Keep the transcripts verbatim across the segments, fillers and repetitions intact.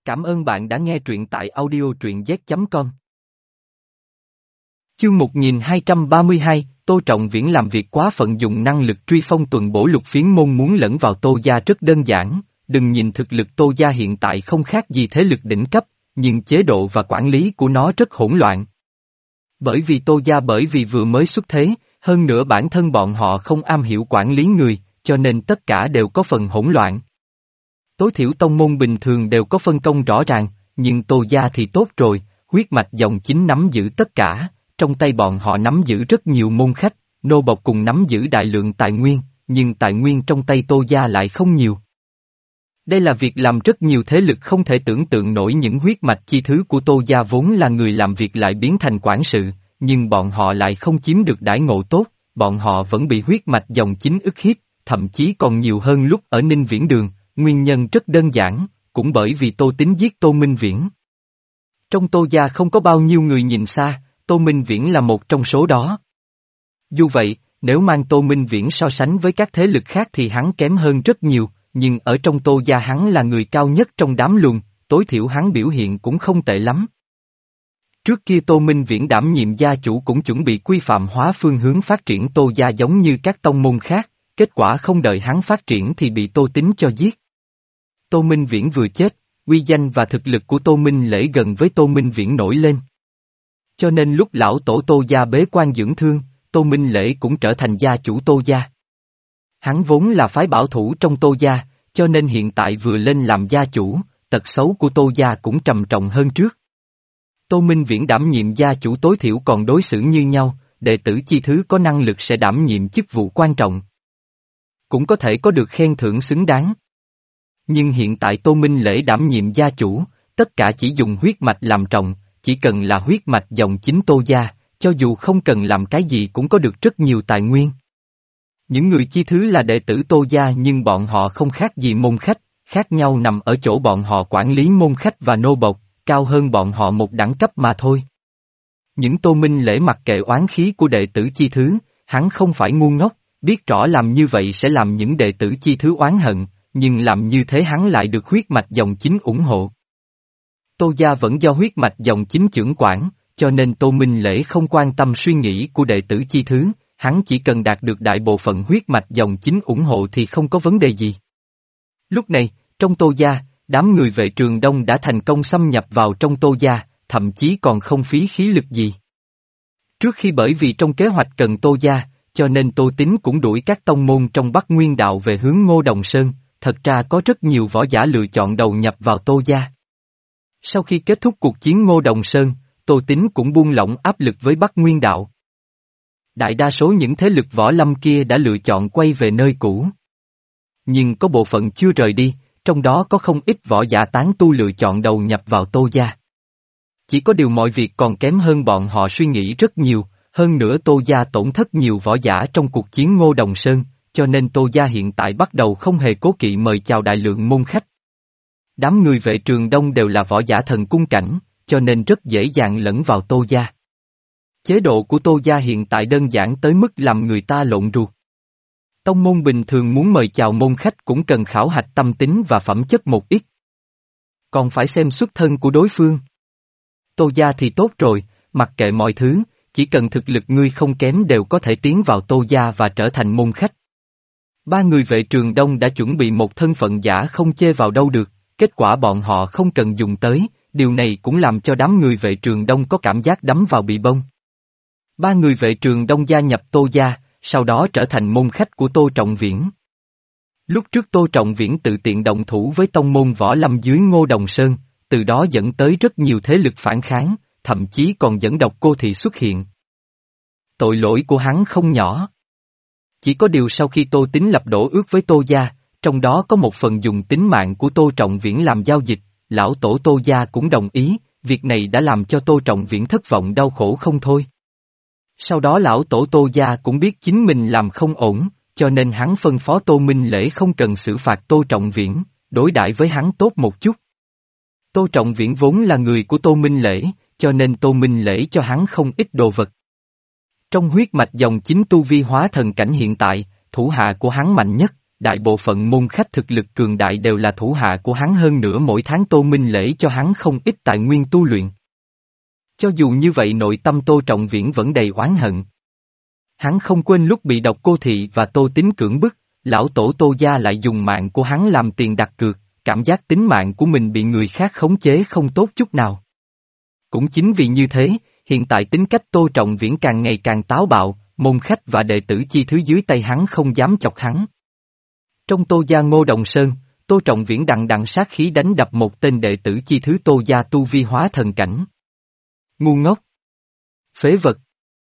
Cảm ơn bạn đã nghe truyện tại audio truyện z chấm com. Chương một nghìn hai trăm ba mươi hai, Tô Trọng Viễn làm việc quá phận dùng năng lực truy phong tuần bổ lục phiến môn muốn lẫn vào Tô gia rất đơn giản, đừng nhìn thực lực Tô gia hiện tại không khác gì thế lực đỉnh cấp, nhưng chế độ và quản lý của nó rất hỗn loạn. Bởi vì Tô gia bởi vì vừa mới xuất thế, hơn nữa bản thân bọn họ không am hiểu quản lý người, cho nên tất cả đều có phần hỗn loạn. Tối thiểu tông môn bình thường đều có phân công rõ ràng, nhưng Tô gia thì tốt rồi, huyết mạch dòng chính nắm giữ tất cả, trong tay bọn họ nắm giữ rất nhiều môn khách, nô bộc cùng nắm giữ đại lượng tài nguyên, nhưng tài nguyên trong tay Tô gia lại không nhiều. Đây là việc làm rất nhiều thế lực không thể tưởng tượng nổi, những huyết mạch chi thứ của Tô gia vốn là người làm việc lại biến thành quản sự, nhưng bọn họ lại không chiếm được đãi ngộ tốt, bọn họ vẫn bị huyết mạch dòng chính ức hiếp, thậm chí còn nhiều hơn lúc ở Ninh Viễn Đường. Nguyên nhân rất đơn giản, cũng bởi vì Tô Tính giết Tô Minh Viễn. Trong Tô gia không có bao nhiêu người nhìn xa, Tô Minh Viễn là một trong số đó. Dù vậy, nếu mang Tô Minh Viễn so sánh với các thế lực khác thì hắn kém hơn rất nhiều, nhưng ở trong Tô gia hắn là người cao nhất trong đám luân, tối thiểu hắn biểu hiện cũng không tệ lắm. Trước kia Tô Minh Viễn đảm nhiệm gia chủ cũng chuẩn bị quy phạm hóa phương hướng phát triển Tô gia giống như các tông môn khác, kết quả không đợi hắn phát triển thì bị Tô Tính cho giết. Tô Minh Viễn vừa chết, uy danh và thực lực của Tô Minh Lễ gần với Tô Minh Viễn nổi lên. Cho nên lúc lão tổ Tô gia bế quan dưỡng thương, Tô Minh Lễ cũng trở thành gia chủ Tô gia. Hắn vốn là phái bảo thủ trong Tô gia, cho nên hiện tại vừa lên làm gia chủ, tật xấu của Tô gia cũng trầm trọng hơn trước. Tô Minh Viễn đảm nhiệm gia chủ tối thiểu còn đối xử như nhau, đệ tử chi thứ có năng lực sẽ đảm nhiệm chức vụ quan trọng. Cũng có thể có được khen thưởng xứng đáng. Nhưng hiện tại Tô Minh Lễ đảm nhiệm gia chủ, tất cả chỉ dùng huyết mạch làm trọng, chỉ cần là huyết mạch dòng chính Tô gia, cho dù không cần làm cái gì cũng có được rất nhiều tài nguyên. Những người chi thứ là đệ tử Tô gia nhưng bọn họ không khác gì môn khách, khác nhau nằm ở chỗ bọn họ quản lý môn khách và nô bộc, cao hơn bọn họ một đẳng cấp mà thôi. Những Tô Minh Lễ mặc kệ oán khí của đệ tử chi thứ, hắn không phải ngu ngốc, biết rõ làm như vậy sẽ làm những đệ tử chi thứ oán hận. Nhưng làm như thế hắn lại được huyết mạch dòng chính ủng hộ. Tô gia vẫn do huyết mạch dòng chính chưởng quản, cho nên Tô Minh Lễ không quan tâm suy nghĩ của đệ tử chi thứ, hắn chỉ cần đạt được đại bộ phận huyết mạch dòng chính ủng hộ thì không có vấn đề gì. Lúc này, trong Tô gia, đám người vệ Trường Đông đã thành công xâm nhập vào trong Tô gia, thậm chí còn không phí khí lực gì. Trước khi bởi vì trong kế hoạch cần Tô gia, cho nên Tô Tính cũng đuổi các tông môn trong Bắc Nguyên Đạo về hướng Ngô Đồng Sơn. Thật ra có rất nhiều võ giả lựa chọn đầu nhập vào Tô gia. Sau khi kết thúc cuộc chiến Ngô Đồng Sơn, Tô Tính cũng buông lỏng áp lực với Bắc Nguyên Đạo. Đại đa số những thế lực võ lâm kia đã lựa chọn quay về nơi cũ. Nhưng có bộ phận chưa rời đi, trong đó có không ít võ giả tán tu lựa chọn đầu nhập vào Tô gia. Chỉ có điều mọi việc còn kém hơn bọn họ suy nghĩ rất nhiều, hơn nữa Tô gia tổn thất nhiều võ giả trong cuộc chiến Ngô Đồng Sơn. Cho nên Tô gia hiện tại bắt đầu không hề cố kỵ mời chào đại lượng môn khách. Đám người vệ Trường Đông đều là võ giả thần cung cảnh, cho nên rất dễ dàng lẫn vào Tô gia. Chế độ của Tô gia hiện tại đơn giản tới mức làm người ta lộn ruột. Tông môn bình thường muốn mời chào môn khách cũng cần khảo hạch tâm tính và phẩm chất một ít. Còn phải xem xuất thân của đối phương. Tô gia thì tốt rồi, mặc kệ mọi thứ, chỉ cần thực lực ngươi không kém đều có thể tiến vào Tô gia và trở thành môn khách. Ba người vệ Trường Đông đã chuẩn bị một thân phận giả không chê vào đâu được, kết quả bọn họ không cần dùng tới, điều này cũng làm cho đám người vệ Trường Đông có cảm giác đắm vào bị bông. Ba người vệ Trường Đông gia nhập Tô gia, sau đó trở thành môn khách của Tô Trọng Viễn. Lúc trước Tô Trọng Viễn tự tiện động thủ với tông môn võ lâm dưới Ngô Đồng Sơn, từ đó dẫn tới rất nhiều thế lực phản kháng, thậm chí còn dẫn Độc Cô Thị xuất hiện. Tội lỗi của hắn không nhỏ. Chỉ có điều sau khi Tô Tính lập đổ ước với Tô gia, trong đó có một phần dùng tính mạng của Tô Trọng Viễn làm giao dịch, lão tổ Tô gia cũng đồng ý, việc này đã làm cho Tô Trọng Viễn thất vọng đau khổ không thôi. Sau đó lão tổ Tô gia cũng biết chính mình làm không ổn, cho nên hắn phân phó Tô Minh Lễ không cần xử phạt Tô Trọng Viễn, đối đãi với hắn tốt một chút. Tô Trọng Viễn vốn là người của Tô Minh Lễ, cho nên Tô Minh Lễ cho hắn không ít đồ vật. Trong huyết mạch dòng chính tu vi hóa thần cảnh hiện tại, thủ hạ của hắn mạnh nhất, đại bộ phận môn khách thực lực cường đại đều là thủ hạ của hắn, hơn nữa mỗi tháng Tô Minh Lễ cho hắn không ít tài nguyên tu luyện. Cho dù như vậy nội tâm Tô Trọng Viễn vẫn đầy oán hận. Hắn không quên lúc bị Độc Cô Thị và Tô Tín cưỡng bức, lão tổ Tô gia lại dùng mạng của hắn làm tiền đặt cược, cảm giác tính mạng của mình bị người khác khống chế không tốt chút nào. Cũng chính vì như thế, hiện tại tính cách Tô Trọng Viễn càng ngày càng táo bạo, môn khách và đệ tử chi thứ dưới tay hắn không dám chọc hắn. Trong Tô gia Ngô Đồng Sơn, Tô Trọng Viễn đằng đằng sát khí đánh đập một tên đệ tử chi thứ Tô gia tu vi hóa thần cảnh. Ngu ngốc! Phế vật!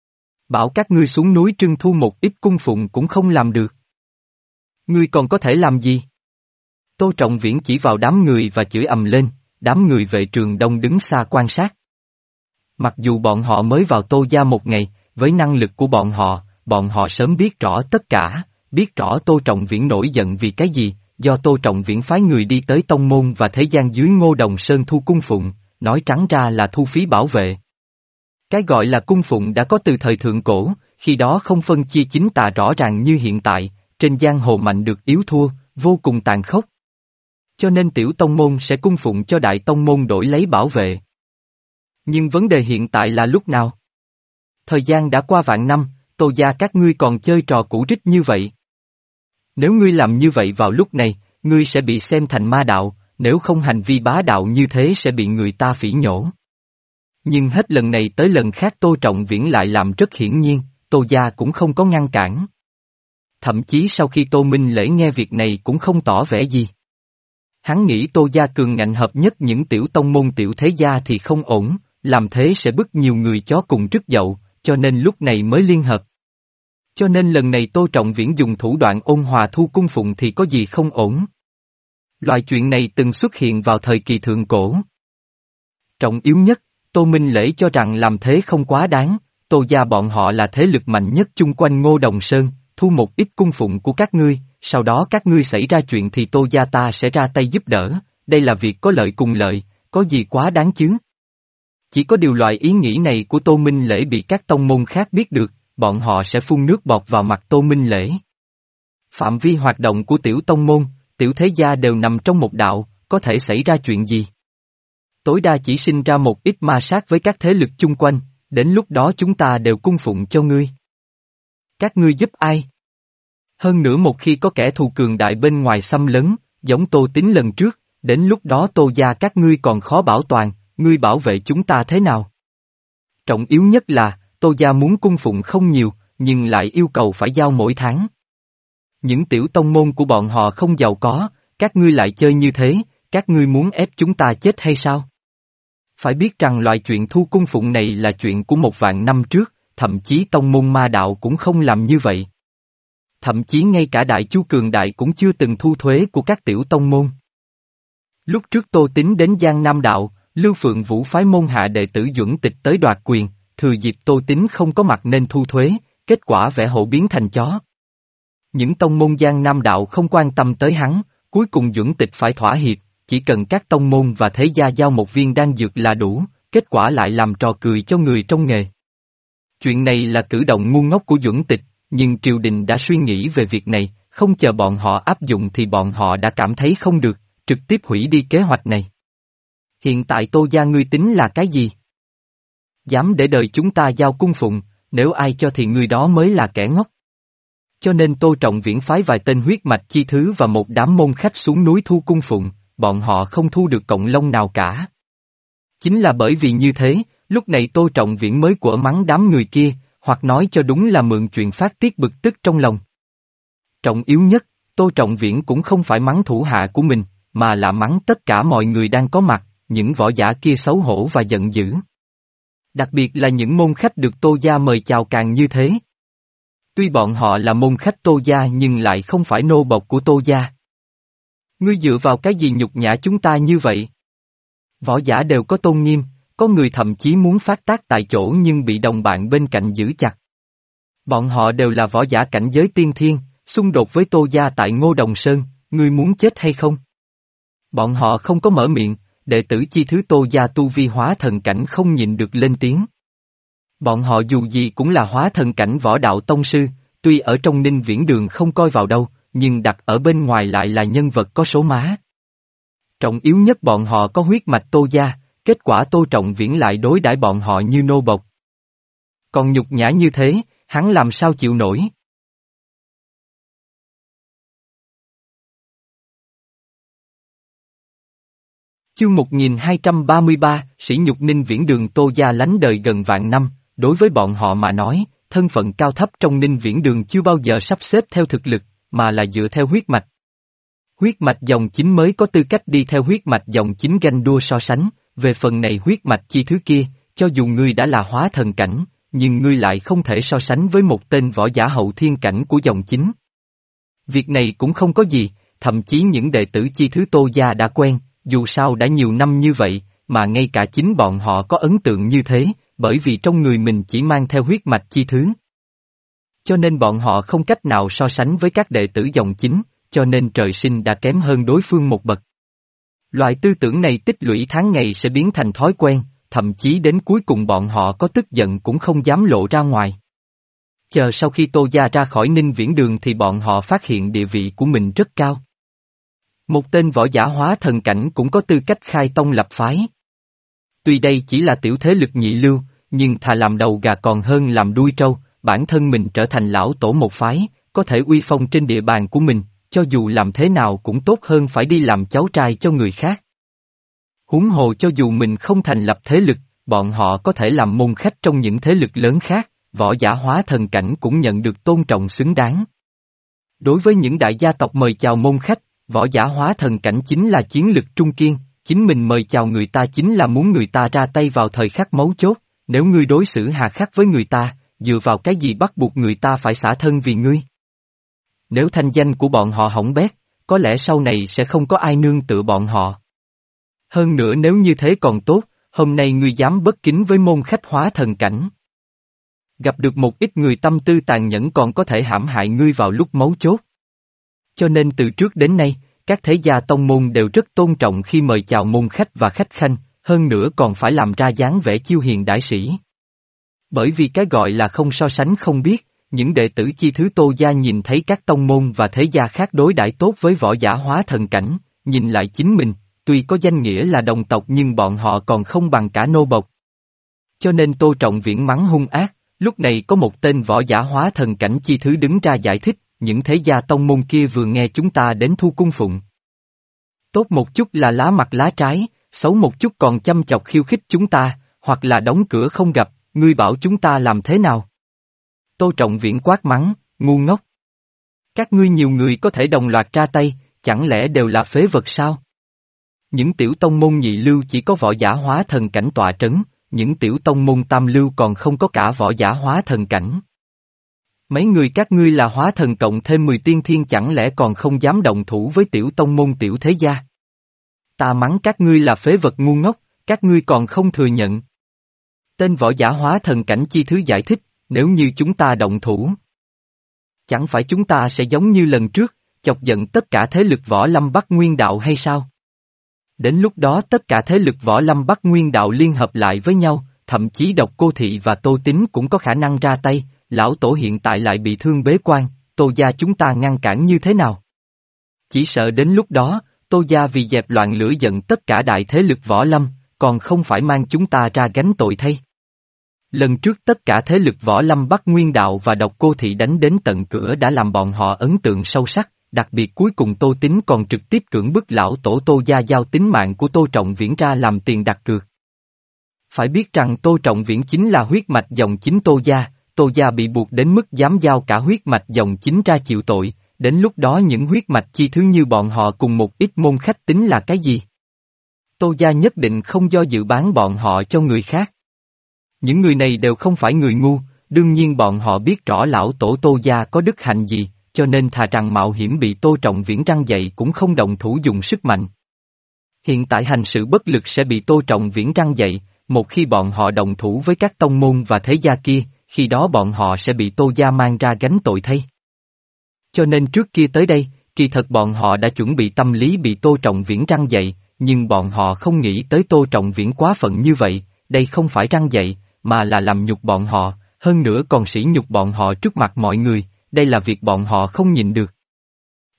Bảo các ngươi xuống núi trưng thu một ít cung phụng cũng không làm được. Ngươi còn có thể làm gì? Tô Trọng Viễn chỉ vào đám người và chửi ầm lên, đám người vệ Trường Đông đứng xa quan sát. Mặc dù bọn họ mới vào Tô gia một ngày, với năng lực của bọn họ, bọn họ sớm biết rõ tất cả, biết rõ Tô Trọng Viễn nổi giận vì cái gì, do Tô Trọng Viễn phái người đi tới tông môn và thế gian dưới Ngô Đồng Sơn thu cung phụng, nói trắng ra là thu phí bảo vệ. Cái gọi là cung phụng đã có từ thời thượng cổ, khi đó không phân chia chính tà rõ ràng như hiện tại, trên giang hồ mạnh được yếu thua, vô cùng tàn khốc. Cho nên tiểu tông môn sẽ cung phụng cho đại tông môn đổi lấy bảo vệ. Nhưng vấn đề hiện tại là lúc nào? Thời gian đã qua vạn năm, Tô gia các ngươi còn chơi trò cũ rích như vậy. Nếu ngươi làm như vậy vào lúc này, ngươi sẽ bị xem thành ma đạo, nếu không hành vi bá đạo như thế sẽ bị người ta phỉ nhổ. Nhưng hết lần này tới lần khác Tô Trọng Viễn lại làm rất hiển nhiên, Tô gia cũng không có ngăn cản. Thậm chí sau khi Tô Minh Lễ nghe việc này cũng không tỏ vẻ gì. Hắn nghĩ Tô gia cường ngạnh hợp nhất những tiểu tông môn tiểu thế gia thì không ổn, làm thế sẽ bức nhiều người chó cùng rứt dậu, cho nên lúc này mới liên hợp. Cho nên lần này Tô Trọng Viễn dùng thủ đoạn ôn hòa thu cung phụng thì có gì không ổn. Loại chuyện này từng xuất hiện vào thời kỳ thượng cổ. Trọng yếu nhất, Tô Minh Lễ cho rằng làm thế không quá đáng, Tô gia bọn họ là thế lực mạnh nhất chung quanh Ngô Đồng Sơn, thu một ít cung phụng của các ngươi, sau đó các ngươi xảy ra chuyện thì Tô gia ta sẽ ra tay giúp đỡ, đây là việc có lợi cùng lợi, có gì quá đáng chứ? Chỉ có điều loại ý nghĩ này của Tô Minh Lễ bị các tông môn khác biết được, bọn họ sẽ phun nước bọt vào mặt Tô Minh Lễ. Phạm vi hoạt động của tiểu tông môn, tiểu thế gia đều nằm trong một đạo, có thể xảy ra chuyện gì? Tối đa chỉ sinh ra một ít ma sát với các thế lực chung quanh, đến lúc đó chúng ta đều cung phụng cho ngươi. Các ngươi giúp ai? Hơn nữa một khi có kẻ thù cường đại bên ngoài xâm lấn, giống Tô Tín lần trước, đến lúc đó Tô gia các ngươi còn khó bảo toàn, ngươi bảo vệ chúng ta thế nào? Trọng yếu nhất là, Tô gia muốn cung phụng không nhiều, nhưng lại yêu cầu phải giao mỗi tháng. Những tiểu tông môn của bọn họ không giàu có, các ngươi lại chơi như thế, các ngươi muốn ép chúng ta chết hay sao? Phải biết rằng loại chuyện thu cung phụng này là chuyện của một vạn năm trước, thậm chí tông môn ma đạo cũng không làm như vậy. Thậm chí ngay cả Đại Chu Cường Đại cũng chưa từng thu thuế của các tiểu tông môn. Lúc trước Tô Tín đến Giang Nam Đạo, Lưu Phượng Vũ phái môn hạ đệ tử Duẩn Tịch tới đoạt quyền, thừa dịp Tô Tín không có mặt nên thu thuế, kết quả vẽ hổ biến thành chó. Những tông môn Giang Nam Đạo không quan tâm tới hắn, cuối cùng Duẩn Tịch phải thỏa hiệp, chỉ cần các tông môn và thế gia giao một viên đan dược là đủ, kết quả lại làm trò cười cho người trong nghề. Chuyện này là cử động ngu ngốc của Duẩn Tịch, nhưng triều đình đã suy nghĩ về việc này, không chờ bọn họ áp dụng thì bọn họ đã cảm thấy không được, trực tiếp hủy đi kế hoạch này. Hiện tại Tô gia ngươi tính là cái gì? Dám để đời chúng ta giao cung phụng, nếu ai cho thì người đó mới là kẻ ngốc. Cho nên Tô Trọng Viễn phái vài tên huyết mạch chi thứ và một đám môn khách xuống núi thu cung phụng, bọn họ không thu được cộng lông nào cả. Chính là bởi vì như thế, lúc này Tô Trọng Viễn mới quở mắng đám người kia, hoặc nói cho đúng là mượn chuyện phát tiết bực tức trong lòng. Trọng yếu nhất, Tô Trọng Viễn cũng không phải mắng thủ hạ của mình, mà là mắng tất cả mọi người đang có mặt, những võ giả kia xấu hổ và giận dữ. Đặc biệt là những môn khách được Tô gia mời chào càng như thế. Tuy bọn họ là môn khách Tô gia nhưng lại không phải nô bộc của Tô gia. Ngươi dựa vào cái gì nhục nhã chúng ta như vậy? Võ giả đều có tôn nghiêm, có người thậm chí muốn phát tác tại chỗ nhưng bị đồng bạn bên cạnh giữ chặt. Bọn họ đều là võ giả cảnh giới tiên thiên, xung đột với Tô gia tại Ngô Đồng Sơn, ngươi muốn chết hay không? Bọn họ không có mở miệng, đệ tử chi thứ Tô gia tu vi hóa thần cảnh không nhịn được lên tiếng. Bọn họ dù gì cũng là hóa thần cảnh võ đạo tông sư, tuy ở trong Ninh Viễn Đường không coi vào đâu, nhưng đặt ở bên ngoài lại là nhân vật có số má. Trọng yếu nhất bọn họ có huyết mạch Tô gia, kết quả Tô Trọng Viễn lại đối đãi bọn họ như nô bộc. Còn nhục nhã như thế, hắn làm sao chịu nổi? Chương một nghìn hai trăm ba mươi ba, sỉ nhục Ninh Viễn Đường. Tô gia lánh đời gần vạn năm, đối với bọn họ mà nói, thân phận cao thấp trong Ninh Viễn Đường chưa bao giờ sắp xếp theo thực lực, mà là dựa theo huyết mạch. Huyết mạch dòng chính mới có tư cách đi theo huyết mạch dòng chính ganh đua so sánh, về phần này huyết mạch chi thứ kia, cho dù ngươi đã là hóa thần cảnh, nhưng ngươi lại không thể so sánh với một tên võ giả hậu thiên cảnh của dòng chính. Việc này cũng không có gì, thậm chí những đệ tử chi thứ Tô gia đã quen, dù sao đã nhiều năm như vậy, mà ngay cả chính bọn họ có ấn tượng như thế, bởi vì trong người mình chỉ mang theo huyết mạch chi thứ. Cho nên bọn họ không cách nào so sánh với các đệ tử dòng chính, cho nên trời sinh đã kém hơn đối phương một bậc. Loại tư tưởng này tích lũy tháng ngày sẽ biến thành thói quen, thậm chí đến cuối cùng bọn họ có tức giận cũng không dám lộ ra ngoài. Chờ sau khi Tô gia ra khỏi Ninh Viễn Đường thì bọn họ phát hiện địa vị của mình rất cao. Một tên võ giả hóa thần cảnh cũng có tư cách khai tông lập phái. Tuy đây chỉ là tiểu thế lực nhị lưu, nhưng thà làm đầu gà còn hơn làm đuôi trâu, bản thân mình trở thành lão tổ một phái, có thể uy phong trên địa bàn của mình, cho dù làm thế nào cũng tốt hơn phải đi làm cháu trai cho người khác. Huống hồ cho dù mình không thành lập thế lực, bọn họ có thể làm môn khách trong những thế lực lớn khác, võ giả hóa thần cảnh cũng nhận được tôn trọng xứng đáng. Đối với những đại gia tộc mời chào môn khách, võ giả hóa thần cảnh chính là chiến lực trung kiên, chính mình mời chào người ta chính là muốn người ta ra tay vào thời khắc mấu chốt, nếu ngươi đối xử hà khắc với người ta, dựa vào cái gì bắt buộc người ta phải xả thân vì ngươi? Nếu thanh danh của bọn họ hỏng bét, có lẽ sau này sẽ không có ai nương tựa bọn họ. Hơn nữa nếu như thế còn tốt, hôm nay ngươi dám bất kính với môn khách hóa thần cảnh. Gặp được một ít người tâm tư tàn nhẫn còn có thể hãm hại ngươi vào lúc mấu chốt. Cho nên từ trước đến nay, các thế gia tông môn đều rất tôn trọng khi mời chào môn khách và khách khanh, hơn nữa còn phải làm ra dáng vẻ chiêu hiền đãi sĩ. Bởi vì cái gọi là không so sánh không biết, những đệ tử chi thứ Tô gia nhìn thấy các tông môn và thế gia khác đối đãi tốt với võ giả hóa thần cảnh, nhìn lại chính mình, tuy có danh nghĩa là đồng tộc nhưng bọn họ còn không bằng cả nô bộc. Cho nên Tô Trọng Viễn mắng hung ác, lúc này có một tên võ giả hóa thần cảnh chi thứ đứng ra giải thích, những thế gia tông môn kia vừa nghe chúng ta đến thu cung phụng. Tốt một chút là lá mặt lá trái, xấu một chút còn chăm chọc khiêu khích chúng ta, hoặc là đóng cửa không gặp, ngươi bảo chúng ta làm thế nào? Tô Trọng Viễn quát mắng, ngu ngốc. Các ngươi nhiều người có thể đồng loạt ra tay, chẳng lẽ đều là phế vật sao? Những tiểu tông môn nhị lưu chỉ có võ giả hóa thần cảnh tọa trấn, những tiểu tông môn tam lưu còn không có cả võ giả hóa thần cảnh. Mấy người các ngươi là hóa thần cộng thêm mười tiên thiên chẳng lẽ còn không dám động thủ với tiểu tông môn tiểu thế gia? Ta mắng các ngươi là phế vật ngu ngốc, các ngươi còn không thừa nhận. Tên võ giả hóa thần cảnh chi thứ giải thích, nếu như chúng ta động thủ, chẳng phải chúng ta sẽ giống như lần trước, chọc giận tất cả thế lực võ lâm Bắc Nguyên đạo hay sao? Đến lúc đó tất cả thế lực võ lâm Bắc Nguyên đạo liên hợp lại với nhau, thậm chí Độc Cô Thị và Tô Tín cũng có khả năng ra tay, lão tổ hiện tại lại bị thương bế quan, Tô gia chúng ta ngăn cản như thế nào? Chỉ sợ đến lúc đó, Tô gia vì dẹp loạn lửa giận tất cả đại thế lực võ lâm, còn không phải mang chúng ta ra gánh tội thay. Lần trước tất cả thế lực võ lâm Bắc Nguyên đạo và Độc Cô Thị đánh đến tận cửa đã làm bọn họ ấn tượng sâu sắc, đặc biệt cuối cùng Tô Tín còn trực tiếp cưỡng bức lão tổ Tô gia giao tính mạng của Tô Trọng Viễn ra làm tiền đặt cược. Phải biết rằng Tô Trọng Viễn chính là huyết mạch dòng chính Tô gia, Tô gia bị buộc đến mức dám giao cả huyết mạch dòng chính ra chịu tội, đến lúc đó những huyết mạch chi thứ như bọn họ cùng một ít môn khách tính là cái gì? Tô gia nhất định không do dự bán bọn họ cho người khác. Những người này đều không phải người ngu, đương nhiên bọn họ biết rõ lão tổ Tô gia có đức hạnh gì, cho nên thà rằng mạo hiểm bị Tô Trọng Viễn răng dạy cũng không động thủ dùng sức mạnh. Hiện tại hành sự bất lực sẽ bị Tô Trọng Viễn răng dạy, một khi bọn họ động thủ với các tông môn và thế gia kia, khi đó bọn họ sẽ bị Tô gia mang ra gánh tội thay. Cho nên trước kia tới đây, kỳ thật bọn họ đã chuẩn bị tâm lý bị Tô Trọng Viễn răng dạy, nhưng bọn họ không nghĩ tới Tô Trọng Viễn quá phận như vậy, đây không phải răng dạy, mà là làm nhục bọn họ, hơn nữa còn sỉ nhục bọn họ trước mặt mọi người, đây là việc bọn họ không nhịn được.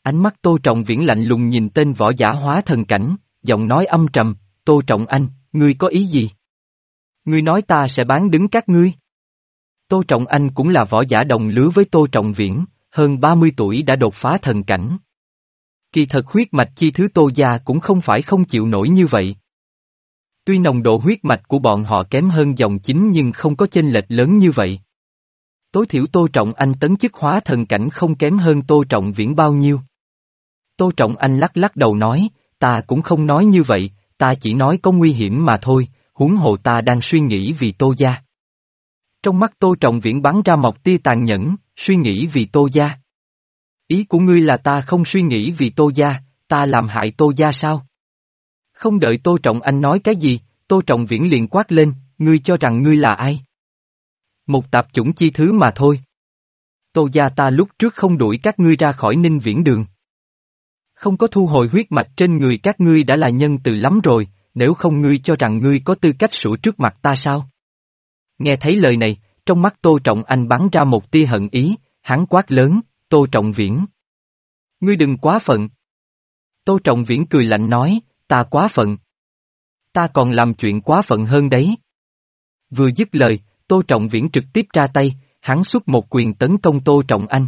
Ánh mắt Tô Trọng Viễn lạnh lùng nhìn tên võ giả hóa thần cảnh, giọng nói âm trầm, Tô Trọng Anh, ngươi có ý gì? Ngươi nói ta sẽ bán đứng các ngươi. Tô Trọng Anh cũng là võ giả đồng lứa với Tô Trọng Viễn, hơn ba mươi tuổi đã đột phá thần cảnh. Kỳ thật huyết mạch chi thứ Tô gia cũng không phải không chịu nổi như vậy. Tuy nồng độ huyết mạch của bọn họ kém hơn dòng chính nhưng không có chênh lệch lớn như vậy. Tối thiểu Tô Trọng Anh tấn chức hóa thần cảnh không kém hơn Tô Trọng Viễn bao nhiêu. Tô Trọng Anh lắc lắc đầu nói, ta cũng không nói như vậy, ta chỉ nói có nguy hiểm mà thôi, huống hồ ta đang suy nghĩ vì Tô gia. Trong mắt Tô Trọng Viễn bắn ra một tia tàn nhẫn, suy nghĩ vì Tô gia. Ý của ngươi là ta không suy nghĩ vì Tô gia, ta làm hại Tô gia sao? Không đợi Tô Trọng Anh nói cái gì, Tô Trọng Viễn liền quát lên, ngươi cho rằng ngươi là ai? Một tạp chủng chi thứ mà thôi. Tô gia ta lúc trước không đuổi các ngươi ra khỏi Ninh Viễn Đường. Không có thu hồi huyết mạch trên người các ngươi đã là nhân từ lắm rồi, nếu không ngươi cho rằng ngươi có tư cách sủa trước mặt ta sao? Nghe thấy lời này, trong mắt Tô Trọng Anh bắn ra một tia hận ý, hắn quát lớn, Tô Trọng Viễn. Ngươi đừng quá phận. Tô Trọng Viễn cười lạnh nói, ta quá phận. Ta còn làm chuyện quá phận hơn đấy. Vừa dứt lời, Tô Trọng Viễn trực tiếp ra tay, hắn xuất một quyền tấn công Tô Trọng Anh.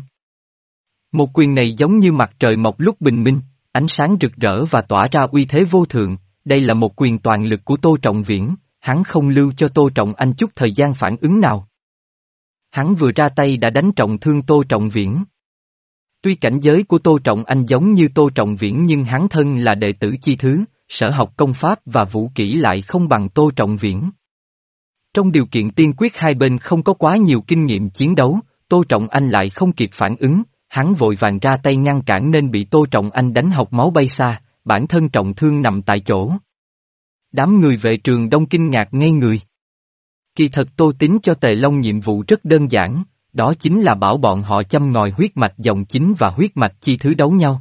Một quyền này giống như mặt trời mọc lúc bình minh, ánh sáng rực rỡ và tỏa ra uy thế vô thượng, đây là một quyền toàn lực của Tô Trọng Viễn, hắn không lưu cho Tô Trọng Anh chút thời gian phản ứng nào. Hắn vừa ra tay đã đánh trọng thương Tô Trọng Viễn. Tuy cảnh giới của Tô Trọng Anh giống như Tô Trọng Viễn nhưng hắn thân là đệ tử chi thứ, sở học công pháp và vũ kỹ lại không bằng Tô Trọng Viễn. Trong điều kiện tiên quyết hai bên không có quá nhiều kinh nghiệm chiến đấu, Tô Trọng Anh lại không kịp phản ứng, hắn vội vàng ra tay ngăn cản nên bị Tô Trọng Anh đánh học máu bay xa, bản thân trọng thương nằm tại chỗ. Đám người vệ trường đông kinh ngạc ngây người. Kỳ thật Tô Tín cho Tề Long nhiệm vụ rất đơn giản, đó chính là bảo bọn họ châm ngòi huyết mạch dòng chính và huyết mạch chi thứ đấu nhau.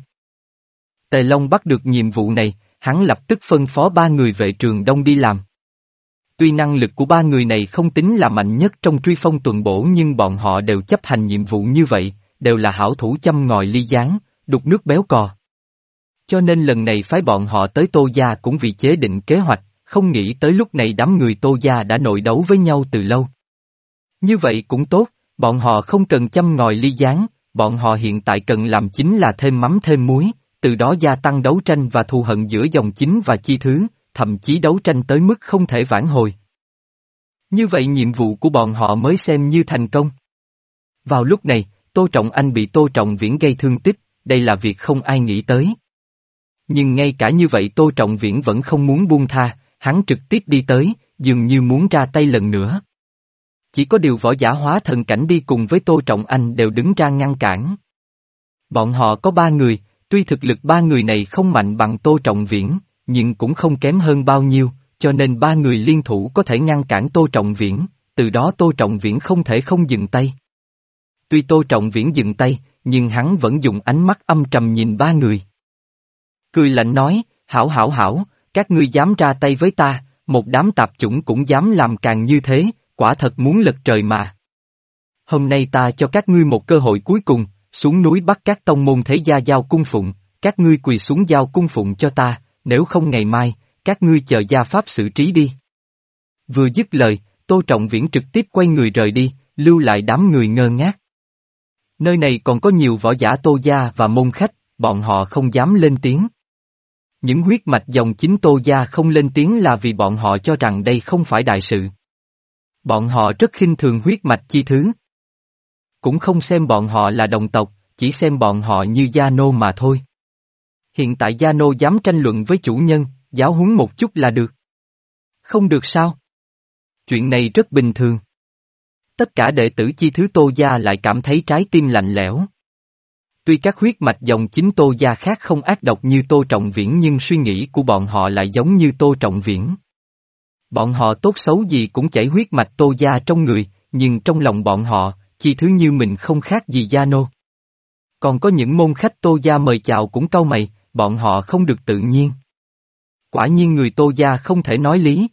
Tề Long bắt được nhiệm vụ này, hắn lập tức phân phó ba người vệ trường đông đi làm. Tuy năng lực của ba người này không tính là mạnh nhất trong truy phong tuần bổ nhưng bọn họ đều chấp hành nhiệm vụ như vậy, đều là hảo thủ châm ngòi ly gián, đục nước béo cò. Cho nên lần này phái bọn họ tới Tô gia cũng vì chế định kế hoạch, không nghĩ tới lúc này đám người Tô gia đã nội đấu với nhau từ lâu. Như vậy cũng tốt, bọn họ không cần châm ngòi ly gián, bọn họ hiện tại cần làm chính là thêm mắm thêm muối, từ đó gia tăng đấu tranh và thù hận giữa dòng chính và chi thứ, thậm chí đấu tranh tới mức không thể vãn hồi. Như vậy nhiệm vụ của bọn họ mới xem như thành công. Vào lúc này, Tô Trọng Anh bị Tô Trọng Viễn gây thương tích, đây là việc không ai nghĩ tới. Nhưng ngay cả như vậy Tô Trọng Viễn vẫn không muốn buông tha, hắn trực tiếp đi tới, dường như muốn ra tay lần nữa. Chỉ có điều võ giả hóa thần cảnh đi cùng với Tô Trọng Anh đều đứng ra ngăn cản. Bọn họ có ba người, tuy thực lực ba người này không mạnh bằng Tô Trọng Viễn, nhưng cũng không kém hơn bao nhiêu, cho nên ba người liên thủ có thể ngăn cản Tô Trọng Viễn, từ đó Tô Trọng Viễn không thể không dừng tay. Tuy Tô Trọng Viễn dừng tay, nhưng hắn vẫn dùng ánh mắt âm trầm nhìn ba người. Cười lạnh nói, hảo hảo hảo, các ngươi dám ra tay với ta, một đám tạp chủng cũng dám làm càng như thế, quả thật muốn lật trời mà. Hôm nay ta cho các ngươi một cơ hội cuối cùng, xuống núi bắt các tông môn thế gia giao cung phụng, các ngươi quỳ xuống giao cung phụng cho ta, nếu không ngày mai, các ngươi chờ gia pháp xử trí đi. Vừa dứt lời, Tô Trọng Viễn trực tiếp quay người rời đi, lưu lại đám người ngơ ngác. Nơi này còn có nhiều võ giả Tô gia và môn khách, bọn họ không dám lên tiếng. Những huyết mạch dòng chính Tô gia không lên tiếng là vì bọn họ cho rằng đây không phải đại sự. Bọn họ rất khinh thường huyết mạch chi thứ. Cũng không xem bọn họ là đồng tộc, chỉ xem bọn họ như gia nô mà thôi. Hiện tại gia nô dám tranh luận với chủ nhân, giáo huấn một chút là được. Không được sao? Chuyện này rất bình thường. Tất cả đệ tử chi thứ Tô gia lại cảm thấy trái tim lạnh lẽo. Tuy các huyết mạch dòng chính Tô gia khác không ác độc như Tô Trọng Viễn nhưng suy nghĩ của bọn họ lại giống như Tô Trọng Viễn. Bọn họ tốt xấu gì cũng chảy huyết mạch Tô gia trong người, nhưng trong lòng bọn họ, chi thứ như mình không khác gì gia nô. Còn có những môn khách Tô gia mời chào cũng cau mày, bọn họ không được tự nhiên. Quả nhiên người Tô gia không thể nói lý.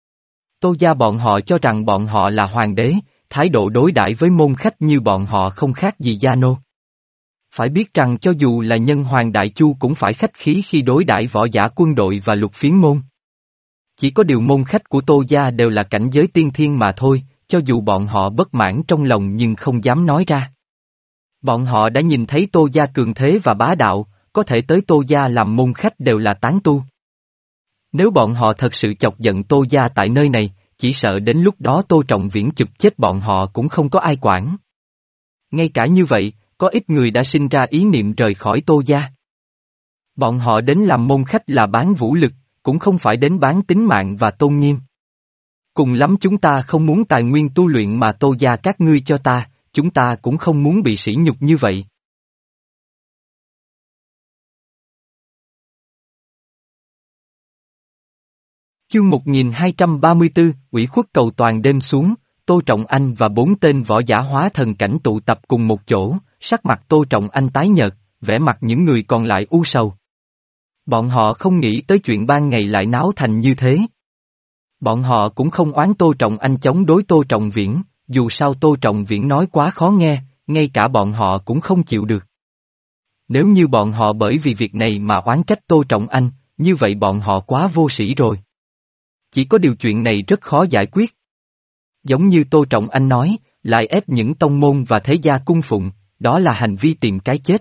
Tô gia bọn họ cho rằng bọn họ là hoàng đế, thái độ đối đãi với môn khách như bọn họ không khác gì gia nô. Phải biết rằng cho dù là nhân hoàng Đại Chu cũng phải khách khí khi đối đãi võ giả quân đội và lục phiến môn. Chỉ có điều môn khách của Tô gia đều là cảnh giới tiên thiên mà thôi, cho dù bọn họ bất mãn trong lòng nhưng không dám nói ra. Bọn họ đã nhìn thấy Tô gia cường thế và bá đạo, có thể tới Tô gia làm môn khách đều là tán tu. Nếu bọn họ thật sự chọc giận Tô gia tại nơi này, chỉ sợ đến lúc đó Tô Trọng Viễn chụp chết bọn họ cũng không có ai quản. Ngay cả như vậy, có ít người đã sinh ra ý niệm rời khỏi Tô gia. Bọn họ đến làm môn khách là bán vũ lực, cũng không phải đến bán tính mạng và tôn nghiêm. Cùng lắm chúng ta không muốn tài nguyên tu luyện mà Tô gia các ngươi cho ta, chúng ta cũng không muốn bị sỉ nhục như vậy. Chương một nghìn hai trăm ba mươi tư, ủy khuất cầu toàn đêm xuống, Tô Trọng Anh và bốn tên võ giả hóa thần cảnh tụ tập cùng một chỗ, sắc mặt Tô Trọng Anh tái nhợt, vẻ mặt những người còn lại u sầu. Bọn họ không nghĩ tới chuyện ban ngày lại náo thành như thế. Bọn họ cũng không oán Tô Trọng Anh chống đối Tô Trọng Viễn, dù sao Tô Trọng Viễn nói quá khó nghe, ngay cả bọn họ cũng không chịu được. Nếu như bọn họ bởi vì việc này mà oán trách Tô Trọng Anh, như vậy bọn họ quá vô sĩ rồi. Chỉ có điều chuyện này rất khó giải quyết. Giống như Tô Trọng Anh nói, lại ép những tông môn và thế gia cung phụng, đó là hành vi tìm cái chết.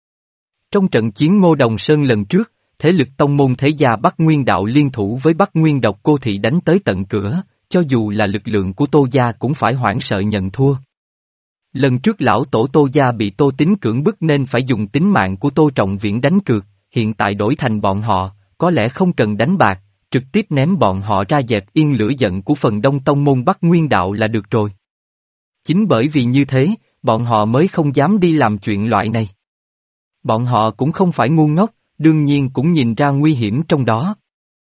Trong trận chiến Ngô Đồng Sơn lần trước, thế lực tông môn thế gia Bắc Nguyên Đạo liên thủ với Bắc Nguyên Độc Cô Thị đánh tới tận cửa, cho dù là lực lượng của Tô gia cũng phải hoảng sợ nhận thua. Lần trước lão tổ Tô gia bị Tô Tín cưỡng bức nên phải dùng tính mạng của Tô Trọng Viễn đánh cược, hiện tại đổi thành bọn họ, có lẽ không cần đánh bạc, trực tiếp ném bọn họ ra dẹp yên lửa giận của phần đông tông môn Bắc Nguyên Đạo là được rồi. Chính bởi vì như thế, bọn họ mới không dám đi làm chuyện loại này. Bọn họ cũng không phải ngu ngốc, đương nhiên cũng nhìn ra nguy hiểm trong đó.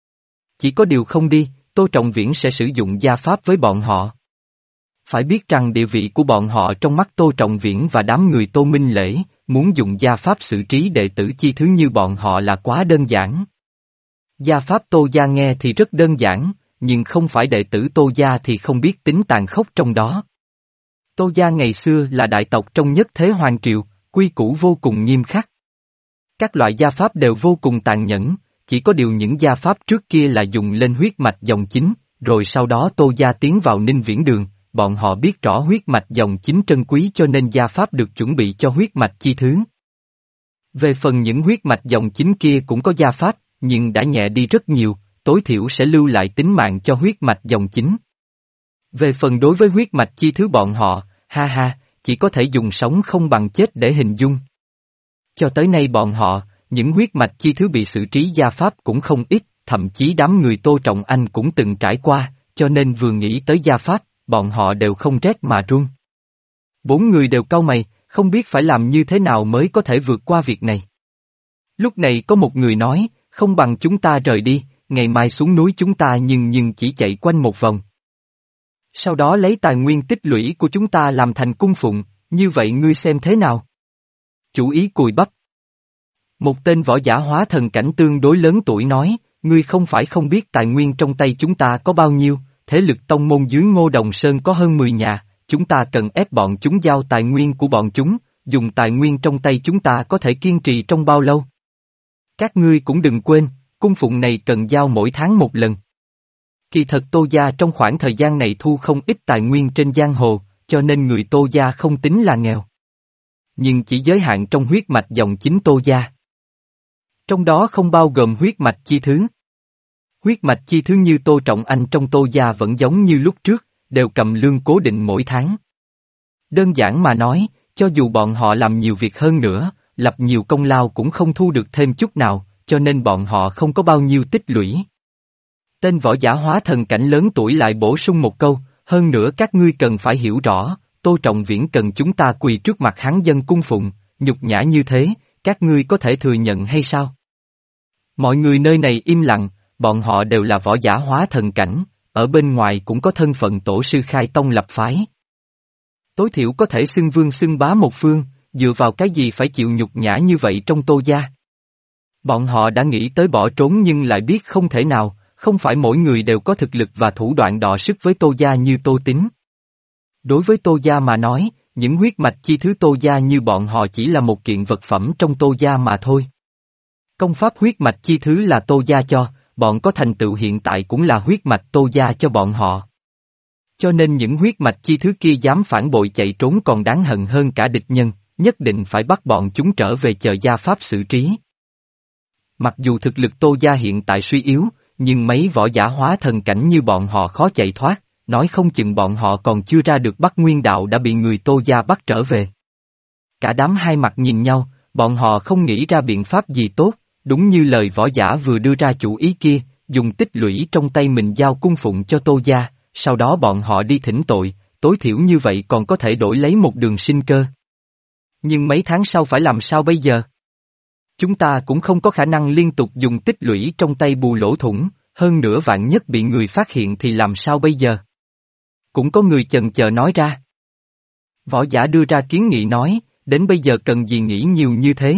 Chỉ có điều không đi, Tô Trọng Viễn sẽ sử dụng gia pháp với bọn họ. Phải biết rằng địa vị của bọn họ trong mắt Tô Trọng Viễn và đám người Tô Minh Lễ, muốn dùng gia pháp xử trí đệ tử chi thứ như bọn họ là quá đơn giản. Gia pháp Tô gia nghe thì rất đơn giản, nhưng không phải đệ tử Tô gia thì không biết tính tàn khốc trong đó. Tô gia ngày xưa là đại tộc trong nhất thế hoàng triều, quy củ vô cùng nghiêm khắc. Các loại gia pháp đều vô cùng tàn nhẫn, chỉ có điều những gia pháp trước kia là dùng lên huyết mạch dòng chính, rồi sau đó Tô gia tiến vào Ninh Viễn Đường, bọn họ biết rõ huyết mạch dòng chính trân quý cho nên gia pháp được chuẩn bị cho huyết mạch chi thứ. Về phần những huyết mạch dòng chính kia cũng có gia pháp, nhưng đã nhẹ đi rất nhiều, tối thiểu sẽ lưu lại tính mạng cho huyết mạch dòng chính. Về phần đối với huyết mạch chi thứ bọn họ, ha ha, chỉ có thể dùng sống không bằng chết để hình dung. Cho tới nay bọn họ, những huyết mạch chi thứ bị xử trí gia pháp cũng không ít, thậm chí đám người Tô Trọng Anh cũng từng trải qua, cho nên vừa nghĩ tới gia pháp, bọn họ đều không rét mà run. Bốn người đều cau mày, không biết phải làm như thế nào mới có thể vượt qua việc này. Lúc này có một người nói, không bằng chúng ta rời đi, ngày mai xuống núi chúng ta nhưng nhưng chỉ chạy quanh một vòng. Sau đó lấy tài nguyên tích lũy của chúng ta làm thành cung phụng, như vậy ngươi xem thế nào? Chủ ý cùi bắp. Một tên võ giả hóa thần cảnh tương đối lớn tuổi nói, ngươi không phải không biết tài nguyên trong tay chúng ta có bao nhiêu, thế lực tông môn dưới Ngô Đồng Sơn có hơn mười nhà, chúng ta cần ép bọn chúng giao tài nguyên của bọn chúng, dùng tài nguyên trong tay chúng ta có thể kiên trì trong bao lâu? Các ngươi cũng đừng quên, cung phụng này cần giao mỗi tháng một lần. Kỳ thật Tô gia trong khoảng thời gian này thu không ít tài nguyên trên giang hồ, cho nên người Tô gia không tính là nghèo. Nhưng chỉ giới hạn trong huyết mạch dòng chính Tô gia. Trong đó không bao gồm huyết mạch chi thứ. Huyết mạch chi thứ như Tô Trọng Anh trong Tô gia vẫn giống như lúc trước, đều cầm lương cố định mỗi tháng. Đơn giản mà nói, cho dù bọn họ làm nhiều việc hơn nữa, lập nhiều công lao cũng không thu được thêm chút nào, cho nên bọn họ không có bao nhiêu tích lũy. Tên võ giả hóa thần cảnh lớn tuổi lại bổ sung một câu, hơn nữa các ngươi cần phải hiểu rõ, Tô Trọng Viễn cần chúng ta quỳ trước mặt hắn dân cung phụng, nhục nhã như thế, các ngươi có thể thừa nhận hay sao? Mọi người nơi này im lặng, bọn họ đều là võ giả hóa thần cảnh, ở bên ngoài cũng có thân phận tổ sư khai tông lập phái. Tối thiểu có thể xưng vương xưng bá một phương, dựa vào cái gì phải chịu nhục nhã như vậy trong Tô gia? Bọn họ đã nghĩ tới bỏ trốn nhưng lại biết không thể nào, không phải mỗi người đều có thực lực và thủ đoạn đọ sức với Tô gia như Tô Tín. Đối với Tô gia mà nói, những huyết mạch chi thứ Tô gia như bọn họ chỉ là một kiện vật phẩm trong Tô gia mà thôi. Công pháp huyết mạch chi thứ là Tô gia cho, bọn có thành tựu hiện tại cũng là huyết mạch Tô gia cho bọn họ. Cho nên những huyết mạch chi thứ kia dám phản bội chạy trốn còn đáng hận hơn cả địch nhân, nhất định phải bắt bọn chúng trở về chờ gia pháp xử trí. Mặc dù thực lực Tô gia hiện tại suy yếu, nhưng mấy võ giả hóa thần cảnh như bọn họ khó chạy thoát, nói không chừng bọn họ còn chưa ra được Bắc Nguyên đạo đã bị người Tô gia bắt trở về. Cả đám hai mặt nhìn nhau, bọn họ không nghĩ ra biện pháp gì tốt, đúng như lời võ giả vừa đưa ra chủ ý kia, dùng tích lũy trong tay mình giao cung phụng cho Tô gia, sau đó bọn họ đi thỉnh tội, tối thiểu như vậy còn có thể đổi lấy một đường sinh cơ. Nhưng mấy tháng sau phải làm sao bây giờ? Chúng ta cũng không có khả năng liên tục dùng tích lũy trong tay bù lỗ thủng, hơn nữa vạn nhất bị người phát hiện thì làm sao bây giờ? Cũng có người chần chờ nói ra. Võ giả đưa ra kiến nghị nói, đến bây giờ cần gì nghĩ nhiều như thế?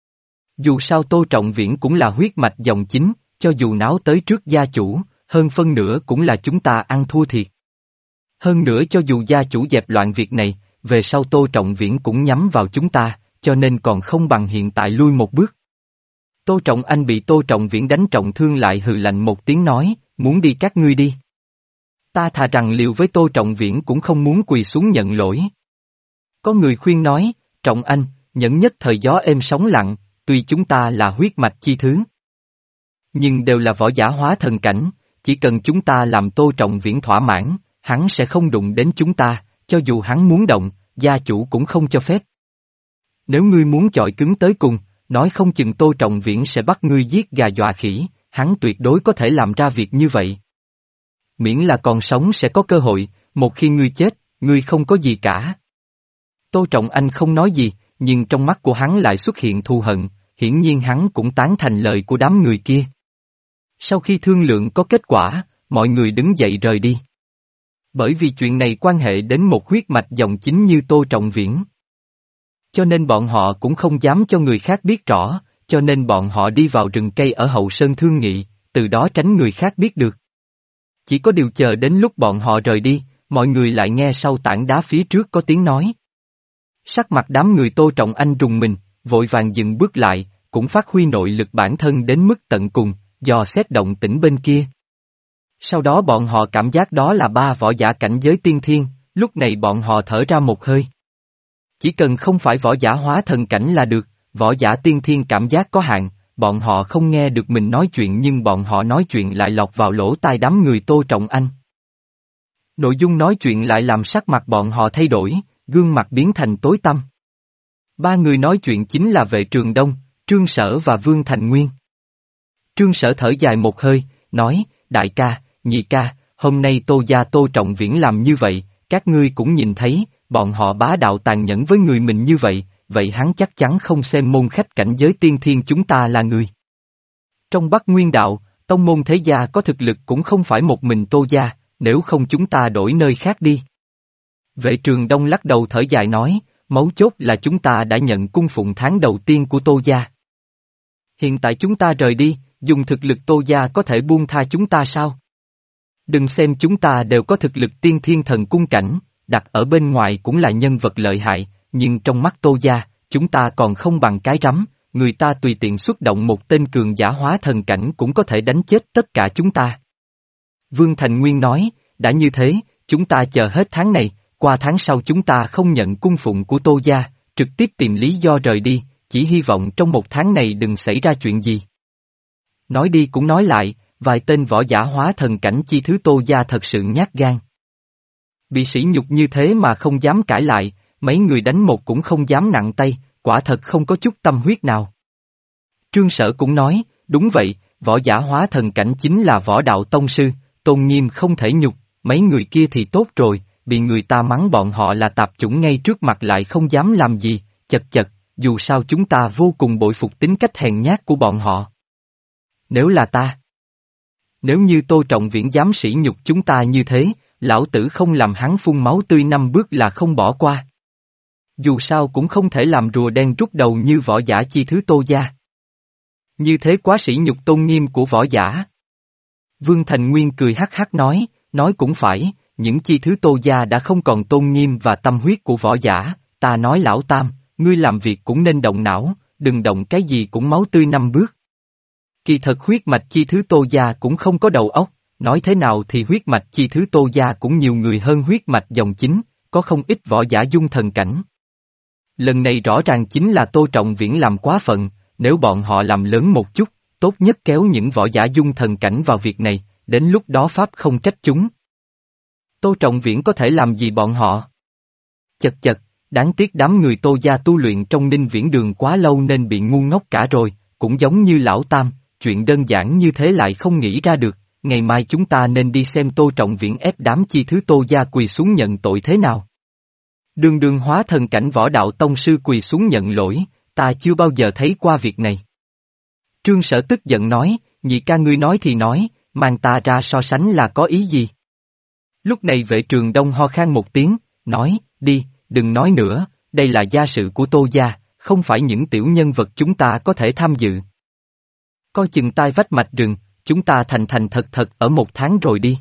Dù sao Tô Trọng Viễn cũng là huyết mạch dòng chính, cho dù náo tới trước gia chủ, hơn phân nửa cũng là chúng ta ăn thua thiệt. Hơn nữa cho dù gia chủ dẹp loạn việc này, về sau Tô Trọng Viễn cũng nhắm vào chúng ta, cho nên còn không bằng hiện tại lui một bước. Tô Trọng Anh bị Tô Trọng Viễn đánh trọng thương lại hừ lạnh một tiếng nói, muốn đi các ngươi đi. Ta thà rằng liều với Tô Trọng Viễn cũng không muốn quỳ xuống nhận lỗi. Có người khuyên nói, Trọng Anh, nhẫn nhất thời gió êm sóng lặng, tuy chúng ta là huyết mạch chi thứ. Nhưng đều là võ giả hóa thần cảnh, chỉ cần chúng ta làm Tô Trọng Viễn thỏa mãn, hắn sẽ không đụng đến chúng ta, cho dù hắn muốn động, gia chủ cũng không cho phép. Nếu ngươi muốn chọi cứng tới cùng, nói không chừng Tô Trọng Viễn sẽ bắt ngươi giết gà dọa khỉ, hắn tuyệt đối có thể làm ra việc như vậy. Miễn là còn sống sẽ có cơ hội, một khi ngươi chết, ngươi không có gì cả. Tô Trọng Anh không nói gì, nhưng trong mắt của hắn lại xuất hiện thù hận, hiển nhiên hắn cũng tán thành lời của đám người kia. Sau khi thương lượng có kết quả, mọi người đứng dậy rời đi. Bởi vì chuyện này quan hệ đến một huyết mạch dòng chính như Tô Trọng Viễn. Cho nên bọn họ cũng không dám cho người khác biết rõ, cho nên bọn họ đi vào rừng cây ở hậu sơn thương nghị, từ đó tránh người khác biết được. Chỉ có điều chờ đến lúc bọn họ rời đi, mọi người lại nghe sau tảng đá phía trước có tiếng nói. Sắc mặt đám người Tô Trọng Anh rùng mình, vội vàng dừng bước lại, cũng phát huy nội lực bản thân đến mức tận cùng, dò xét động tĩnh bên kia. Sau đó bọn họ cảm giác đó là ba võ giả cảnh giới tiên thiên, lúc này bọn họ thở ra một hơi. Chỉ cần không phải võ giả hóa thần cảnh là được, võ giả tiên thiên cảm giác có hạn, bọn họ không nghe được mình nói chuyện nhưng bọn họ nói chuyện lại lọt vào lỗ tai đám người Tô Trọng Anh. Nội dung nói chuyện lại làm sắc mặt bọn họ thay đổi, gương mặt biến thành tối tăm. Ba người nói chuyện chính là Vệ Trường Đông, Trương Sở và Vương Thành Nguyên. Trương Sở thở dài một hơi, nói, đại ca, nhị ca, hôm nay Tô gia Tô Trọng Viễn làm như vậy, các ngươi cũng nhìn thấy, bọn họ bá đạo tàn nhẫn với người mình như vậy, vậy hắn chắc chắn không xem môn khách cảnh giới tiên thiên chúng ta là người. Trong Bắc Nguyên đạo, tông môn thế gia có thực lực cũng không phải một mình Tô gia, nếu không chúng ta đổi nơi khác đi. Vệ Trường Đông lắc đầu thở dài nói, mấu chốt là chúng ta đã nhận cung phụng tháng đầu tiên của Tô gia. Hiện tại chúng ta rời đi, dùng thực lực Tô gia có thể buông tha chúng ta sao? Đừng xem chúng ta đều có thực lực tiên thiên thần cung cảnh, đặt ở bên ngoài cũng là nhân vật lợi hại, nhưng trong mắt Tô gia, chúng ta còn không bằng cái rắm, người ta tùy tiện xuất động một tên cường giả hóa thần cảnh cũng có thể đánh chết tất cả chúng ta. Vương Thành Nguyên nói, đã như thế, chúng ta chờ hết tháng này, qua tháng sau chúng ta không nhận cung phụng của Tô gia, trực tiếp tìm lý do rời đi, chỉ hy vọng trong một tháng này đừng xảy ra chuyện gì. Nói đi cũng nói lại, vài tên võ giả hóa thần cảnh chi thứ Tô gia thật sự nhát gan. Bị sỉ nhục như thế mà không dám cãi lại, mấy người đánh một cũng không dám nặng tay, quả thật không có chút tâm huyết nào. Trương Sở cũng nói, đúng vậy, võ giả hóa thần cảnh chính là võ đạo tông sư, tôn nghiêm không thể nhục, mấy người kia thì tốt rồi, bị người ta mắng bọn họ là tạp chủng ngay trước mặt lại không dám làm gì, chật chật, dù sao chúng ta vô cùng bội phục tính cách hèn nhát của bọn họ. Nếu là ta, nếu như Tô Trọng Viễn dám sỉ nhục chúng ta như thế, lão tử không làm hắn phun máu tươi năm bước là không bỏ qua. Dù sao cũng không thể làm rùa đen rút đầu như võ giả chi thứ Tô gia. Như thế quá sỉ nhục tôn nghiêm của võ giả. Vương Thành Nguyên cười hắc hắc nói, nói cũng phải, những chi thứ Tô gia đã không còn tôn nghiêm và tâm huyết của võ giả, ta nói lão Tam, ngươi làm việc cũng nên động não, đừng động cái gì cũng máu tươi năm bước. Kỳ thật huyết mạch chi thứ Tô gia cũng không có đầu óc, nói thế nào thì huyết mạch chi thứ Tô gia cũng nhiều người hơn huyết mạch dòng chính, có không ít võ giả dung thần cảnh. Lần này rõ ràng chính là Tô Trọng Viễn làm quá phận, nếu bọn họ làm lớn một chút, tốt nhất kéo những võ giả dung thần cảnh vào việc này, đến lúc đó pháp không trách chúng. Tô Trọng Viễn có thể làm gì bọn họ? Chật chật, đáng tiếc đám người Tô gia tu luyện trong Ninh Viễn Đường quá lâu nên bị ngu ngốc cả rồi, cũng giống như lão Tam, chuyện đơn giản như thế lại không nghĩ ra được, ngày mai chúng ta nên đi xem Tô Trọng Viễn ép đám chi thứ Tô gia quỳ xuống nhận tội thế nào. Đường đường hóa thần cảnh võ đạo tông sư quỳ xuống nhận lỗi, ta chưa bao giờ thấy qua việc này. Trương Sở tức giận nói, nhị ca ngươi nói thì nói, mang ta ra so sánh là có ý gì? Lúc này Vệ Trường Đông ho khan một tiếng, nói, đi, đừng nói nữa, đây là gia sự của Tô gia, không phải những tiểu nhân vật chúng ta có thể tham dự. Coi chừng tai vách mạch rừng, chúng ta thành thành thật thật ở một tháng rồi đi.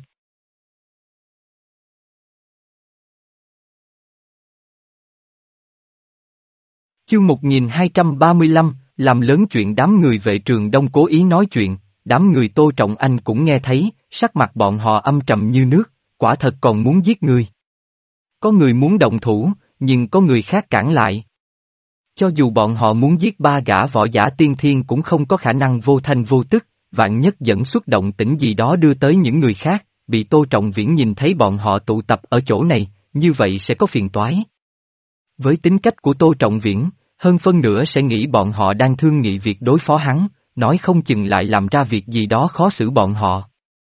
Chương một nghìn hai trăm ba mươi lăm, làm lớn chuyện đám người Vệ Trường Đông cố ý nói chuyện, đám người Tô Trọng Anh cũng nghe thấy, sắc mặt bọn họ âm trầm như nước, quả thật còn muốn giết người. Có người muốn động thủ, nhưng có người khác cản lại. Cho dù bọn họ muốn giết ba gã võ giả tiên thiên cũng không có khả năng vô thanh vô tức, vạn nhất dẫn xuất động tĩnh gì đó đưa tới những người khác, bị Tô Trọng Viễn nhìn thấy bọn họ tụ tập ở chỗ này, như vậy sẽ có phiền toái. Với tính cách của Tô Trọng Viễn, hơn phân nửa sẽ nghĩ bọn họ đang thương nghị việc đối phó hắn, nói không chừng lại làm ra việc gì đó khó xử bọn họ.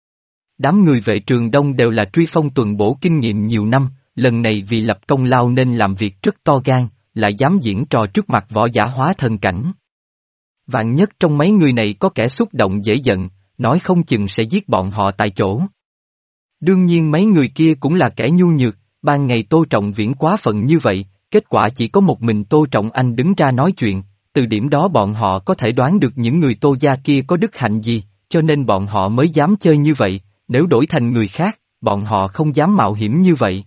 Đám người Vệ Trường Đông đều là truy phong tuần bổ kinh nghiệm nhiều năm, lần này vì lập công lao nên làm việc rất to gan, lại dám diễn trò trước mặt võ giả hóa thần cảnh. Vạn nhất trong mấy người này có kẻ xúc động dễ giận, nói không chừng sẽ giết bọn họ tại chỗ. Đương nhiên mấy người kia cũng là kẻ nhu nhược, ban ngày Tô Trọng Viễn quá phận như vậy, kết quả chỉ có một mình Tô Trọng Anh đứng ra nói chuyện, từ điểm đó bọn họ có thể đoán được những người Tô gia kia có đức hạnh gì, cho nên bọn họ mới dám chơi như vậy, nếu đổi thành người khác, bọn họ không dám mạo hiểm như vậy.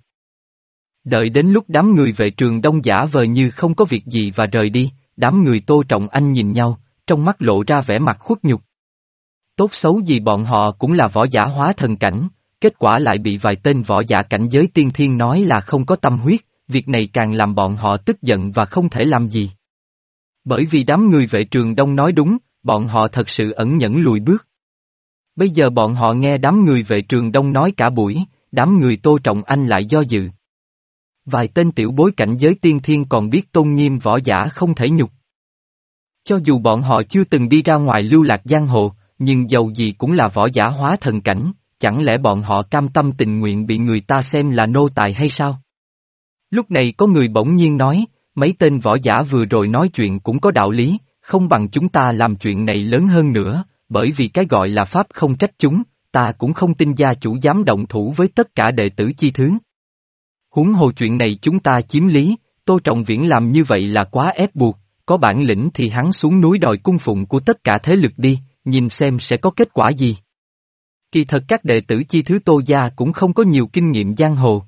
Đợi đến lúc đám người Vệ Trường Đông giả vờ như không có việc gì và rời đi, đám người Tô Trọng Anh nhìn nhau, trong mắt lộ ra vẻ mặt khuất nhục. Tốt xấu gì bọn họ cũng là võ giả hóa thần cảnh, kết quả lại bị vài tên võ giả cảnh giới tiên thiên nói là không có tâm huyết, việc này càng làm bọn họ tức giận và không thể làm gì. Bởi vì đám người Vệ Trường Đông nói đúng, bọn họ thật sự ẩn nhẫn lùi bước. Bây giờ bọn họ nghe đám người Vệ Trường Đông nói cả buổi, đám người Tô Trọng Anh lại do dự. Vài tên tiểu bối cảnh giới tiên thiên còn biết tôn nghiêm võ giả không thể nhục. Cho dù bọn họ chưa từng đi ra ngoài lưu lạc giang hồ, nhưng dầu gì cũng là võ giả hóa thần cảnh, chẳng lẽ bọn họ cam tâm tình nguyện bị người ta xem là nô tài hay sao? Lúc này có người bỗng nhiên nói, mấy tên võ giả vừa rồi nói chuyện cũng có đạo lý, không bằng chúng ta làm chuyện này lớn hơn nữa, bởi vì cái gọi là pháp không trách chúng, ta cũng không tin gia chủ dám động thủ với tất cả đệ tử chi thứ. Huống hồ chuyện này chúng ta chiếm lý, Tô Trọng Viễn làm như vậy là quá ép buộc, có bản lĩnh thì hắn xuống núi đòi cung phụng của tất cả thế lực đi, nhìn xem sẽ có kết quả gì. Kỳ thật các đệ tử chi thứ Tô gia cũng không có nhiều kinh nghiệm giang hồ.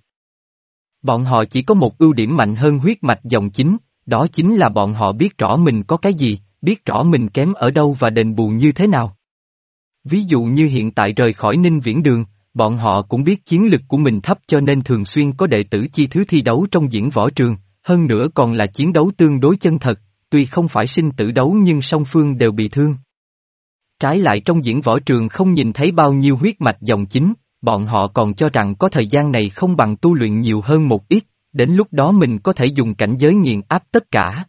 Bọn họ chỉ có một ưu điểm mạnh hơn huyết mạch dòng chính, đó chính là bọn họ biết rõ mình có cái gì, biết rõ mình kém ở đâu và đền bù như thế nào. Ví dụ như hiện tại rời khỏi Ninh Viễn Đường, bọn họ cũng biết chiến lực của mình thấp cho nên thường xuyên có đệ tử chi thứ thi đấu trong diễn võ trường, hơn nữa còn là chiến đấu tương đối chân thật, tuy không phải sinh tử đấu nhưng song phương đều bị thương. Trái lại trong diễn võ trường không nhìn thấy bao nhiêu huyết mạch dòng chính, bọn họ còn cho rằng có thời gian này không bằng tu luyện nhiều hơn một ít, đến lúc đó mình có thể dùng cảnh giới nghiền áp tất cả.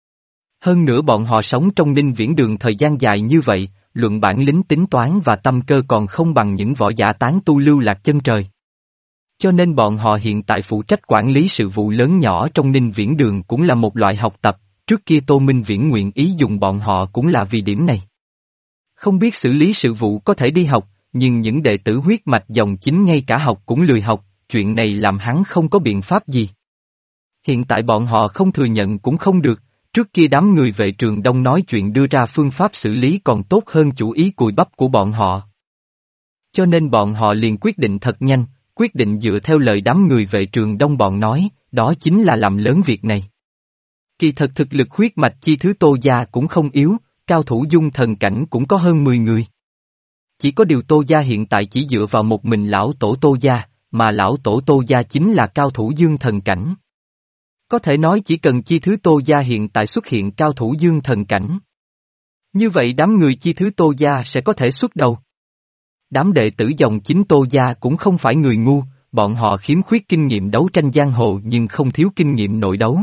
Hơn nữa bọn họ sống trong Ninh Viễn Đường thời gian dài như vậy, luận bản lĩnh tính toán và tâm cơ còn không bằng những võ giả tán tu lưu lạc chân trời. Cho nên bọn họ hiện tại phụ trách quản lý sự vụ lớn nhỏ trong Ninh Viễn Đường cũng là một loại học tập, trước kia Tô Minh Viễn nguyện ý dùng bọn họ cũng là vì điểm này. Không biết xử lý sự vụ có thể đi học, nhưng những đệ tử huyết mạch dòng chính ngay cả học cũng lười học, chuyện này làm hắn không có biện pháp gì. Hiện tại bọn họ không thừa nhận cũng không được, trước kia đám người Vệ Trường Đông nói chuyện đưa ra phương pháp xử lý còn tốt hơn chủ ý cùi bắp của bọn họ. Cho nên bọn họ liền quyết định thật nhanh, quyết định dựa theo lời đám người vệ trường đông bọn nói, đó chính là làm lớn việc này. Kỳ thật thực lực huyết mạch chi thứ Tô gia cũng không yếu, cao thủ dung thần cảnh cũng có hơn mười người. Chỉ có điều Tô gia hiện tại chỉ dựa vào một mình lão tổ Tô gia, mà lão tổ Tô gia chính là cao thủ dương thần cảnh. Có thể nói chỉ cần chi thứ Tô gia hiện tại xuất hiện cao thủ dương thần cảnh. Như vậy đám người chi thứ Tô gia sẽ có thể xuất đầu. Đám đệ tử dòng chính Tô gia cũng không phải người ngu, bọn họ khiếm khuyết kinh nghiệm đấu tranh giang hồ nhưng không thiếu kinh nghiệm nội đấu.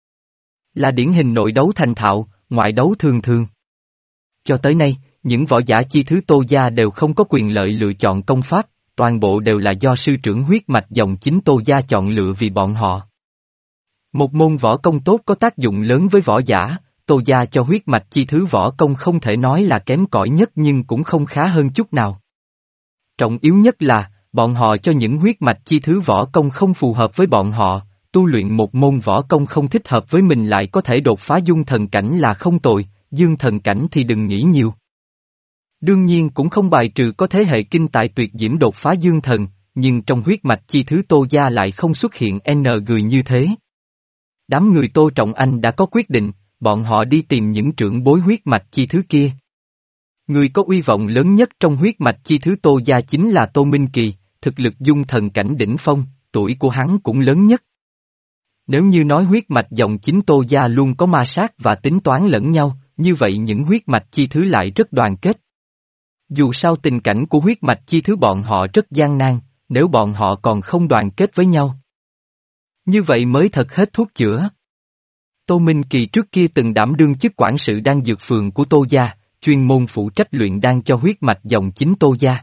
Là điển hình nội đấu thành thạo, ngoại đấu thường thường. Cho tới nay, những võ giả chi thứ Tô gia đều không có quyền lợi lựa chọn công pháp, toàn bộ đều là do sư trưởng huyết mạch dòng chính Tô gia chọn lựa vì bọn họ. Một môn võ công tốt có tác dụng lớn với võ giả, Tô gia cho huyết mạch chi thứ võ công không thể nói là kém cỏi nhất nhưng cũng không khá hơn chút nào. Trọng yếu nhất là, bọn họ cho những huyết mạch chi thứ võ công không phù hợp với bọn họ, tu luyện một môn võ công không thích hợp với mình lại có thể đột phá dung thần cảnh là không tồi, dương thần cảnh thì đừng nghĩ nhiều. Đương nhiên cũng không bài trừ có thế hệ kinh tài tuyệt diễm đột phá dương thần, nhưng trong huyết mạch chi thứ Tô gia lại không xuất hiện N người như thế. Đám người Tô Trọng Anh đã có quyết định, bọn họ đi tìm những trưởng bối huyết mạch chi thứ kia. Người có uy vọng lớn nhất trong huyết mạch chi thứ Tô gia chính là Tô Minh Kỳ, thực lực dung thần cảnh đỉnh phong, tuổi của hắn cũng lớn nhất. Nếu như nói huyết mạch dòng chính Tô gia luôn có ma sát và tính toán lẫn nhau, như vậy những huyết mạch chi thứ lại rất đoàn kết. Dù sao tình cảnh của huyết mạch chi thứ bọn họ rất gian nan, nếu bọn họ còn không đoàn kết với nhau. Như vậy mới thật hết thuốc chữa. Tô Minh Kỳ trước kia từng đảm đương chức quản sự đan dược phường của Tô gia, chuyên môn phụ trách luyện đan cho huyết mạch dòng chính Tô gia.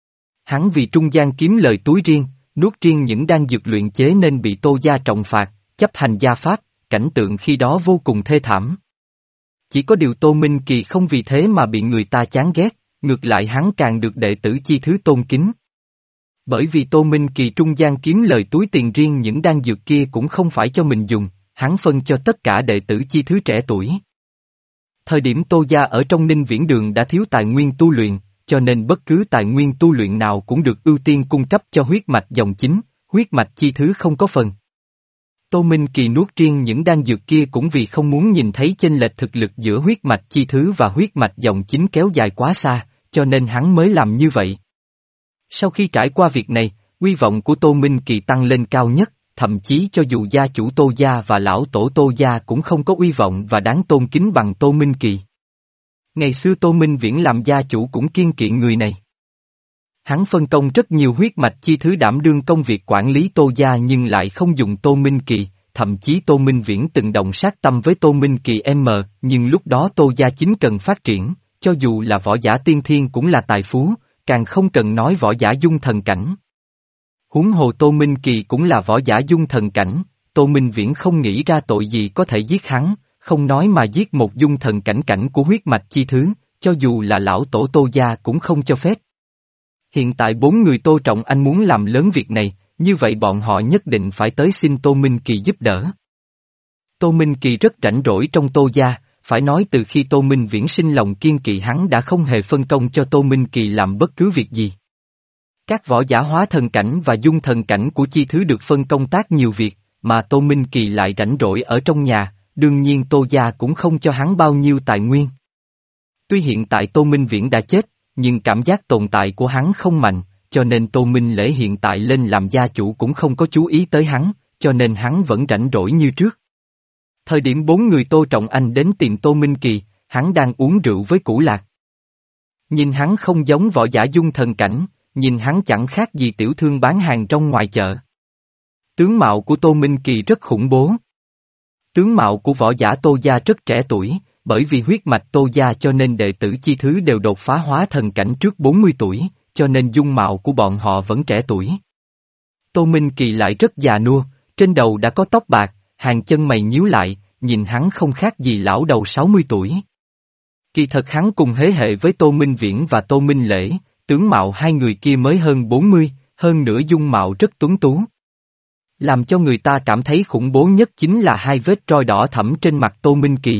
Hắn vì trung gian kiếm lời túi riêng, nuốt riêng những đan dược luyện chế nên bị Tô gia trọng phạt, chấp hành gia pháp, cảnh tượng khi đó vô cùng thê thảm. Chỉ có điều Tô Minh Kỳ không vì thế mà bị người ta chán ghét, ngược lại hắn càng được đệ tử chi thứ tôn kính. Bởi vì Tô Minh Kỳ trung gian kiếm lời túi tiền riêng những đan dược kia cũng không phải cho mình dùng, hắn phân cho tất cả đệ tử chi thứ trẻ tuổi. Thời điểm Tô gia ở trong Ninh Viễn Đường đã thiếu tài nguyên tu luyện, cho nên bất cứ tài nguyên tu luyện nào cũng được ưu tiên cung cấp cho huyết mạch dòng chính, huyết mạch chi thứ không có phần. Tô Minh Kỳ nuốt riêng những đan dược kia cũng vì không muốn nhìn thấy chênh lệch thực lực giữa huyết mạch chi thứ và huyết mạch dòng chính kéo dài quá xa, cho nên hắn mới làm như vậy. Sau khi trải qua việc này, uy vọng của Tô Minh Kỳ tăng lên cao nhất, thậm chí cho dù gia chủ Tô gia và lão tổ Tô gia cũng không có uy vọng và đáng tôn kính bằng Tô Minh Kỳ. Ngày xưa Tô Minh Viễn làm gia chủ cũng kiêng kỵ người này. Hắn phân công rất nhiều huyết mạch chi thứ đảm đương công việc quản lý Tô gia nhưng lại không dùng Tô Minh Kỳ, thậm chí Tô Minh Viễn từng động sát tâm với Tô Minh Kỳ M, nhưng lúc đó Tô gia chính cần phát triển, cho dù là võ giả tiên thiên cũng là tài phú, càng không cần nói võ giả dung thần cảnh. Huống hồ Tô Minh Kỳ cũng là võ giả dung thần cảnh, Tô Minh Viễn không nghĩ ra tội gì có thể giết hắn, không nói mà giết một dung thần cảnh cảnh của huyết mạch chi thứ, cho dù là lão tổ Tô gia cũng không cho phép. Hiện tại bốn người Tô Trọng Anh muốn làm lớn việc này, như vậy bọn họ nhất định phải tới xin Tô Minh Kỳ giúp đỡ. Tô Minh Kỳ rất rảnh rỗi trong Tô gia, phải nói từ khi Tô Minh Viễn sinh lòng kiên kỵ hắn đã không hề phân công cho Tô Minh Kỳ làm bất cứ việc gì. Các võ giả hóa thần cảnh và dung thần cảnh của chi thứ được phân công tác nhiều việc, mà Tô Minh Kỳ lại rảnh rỗi ở trong nhà, đương nhiên Tô gia cũng không cho hắn bao nhiêu tài nguyên. Tuy hiện tại Tô Minh Viễn đã chết, nhưng cảm giác tồn tại của hắn không mạnh, cho nên Tô Minh Lễ hiện tại lên làm gia chủ cũng không có chú ý tới hắn, cho nên hắn vẫn rảnh rỗi như trước. Thời điểm bốn người Tô Trọng Anh đến tìm Tô Minh Kỳ, hắn đang uống rượu với Củ Lạc. Nhìn hắn không giống võ giả dung thần cảnh, nhìn hắn chẳng khác gì tiểu thương bán hàng trong ngoài chợ. Tướng mạo của Tô Minh Kỳ rất khủng bố. Tướng mạo của võ giả Tô gia rất trẻ tuổi, bởi vì huyết mạch Tô gia cho nên đệ tử chi thứ đều đột phá hóa thần cảnh trước bốn mươi tuổi, cho nên dung mạo của bọn họ vẫn trẻ tuổi. Tô Minh Kỳ lại rất già nua, trên đầu đã có tóc bạc, hàng chân mày nhíu lại, nhìn hắn không khác gì lão đầu sáu mươi tuổi. Kỳ thật hắn cùng hế hệ với Tô Minh Viễn và Tô Minh Lễ, tướng mạo hai người kia mới hơn bốn mươi, hơn nữa dung mạo rất tuấn tú. Làm cho người ta cảm thấy khủng bố nhất chính là hai vết roi đỏ thẫm trên mặt Tô Minh Kỳ.